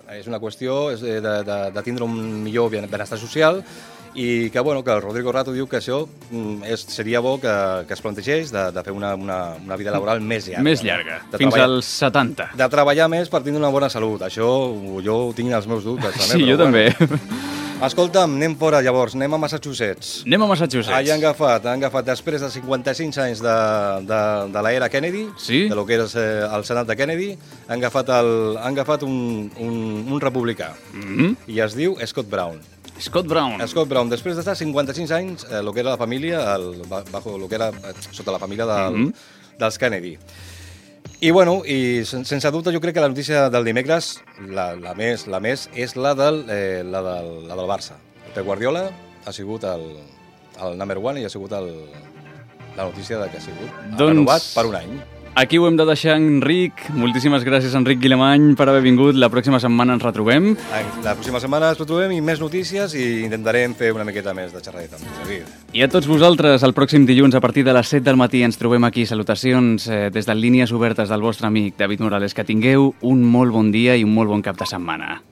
de tindre un millor benestar social, i que, bueno, que el Rodrigo Rato diu que això seria bo que es plantegés de fer una vida laboral més llarga. Més llarga, fins als 70. De treballar més per tindre una bona salut. Això jo ho tinc els meus dubtes. També, sí, jo també. Escolta'm, anem fora llavors, anem a Massachusetts. Anem a Massachusetts. Allà han agafat després de 55 anys de l'era Kennedy, de lo que era el Senat de Kennedy, han agafat un republicà, i es diu Scott Brown. Scott Brown, després d'estar 55 anys, lo que era la família, sota la família dels Kennedy. I, bueno, sense dubte, jo crec que la notícia del dimecres, la més, és la del Barça. El Pep Guardiola ha sigut el number one i ha sigut la notícia que ha sigut renovat per un any. Aquí ho hem de deixar, Enric. Moltíssimes gràcies, Enric Guilemany, per haver vingut. La pròxima setmana ens retrobem. La pròxima setmana ens retrobem i més notícies i intentarem fer una miqueta més de xerradeta. I a tots vosaltres, el pròxim dilluns a partir de les 7 del matí ens trobem aquí. Salutacions des de Línies Obertes del vostre amic David Morales. Que tingueu un molt bon dia i un molt bon cap de setmana.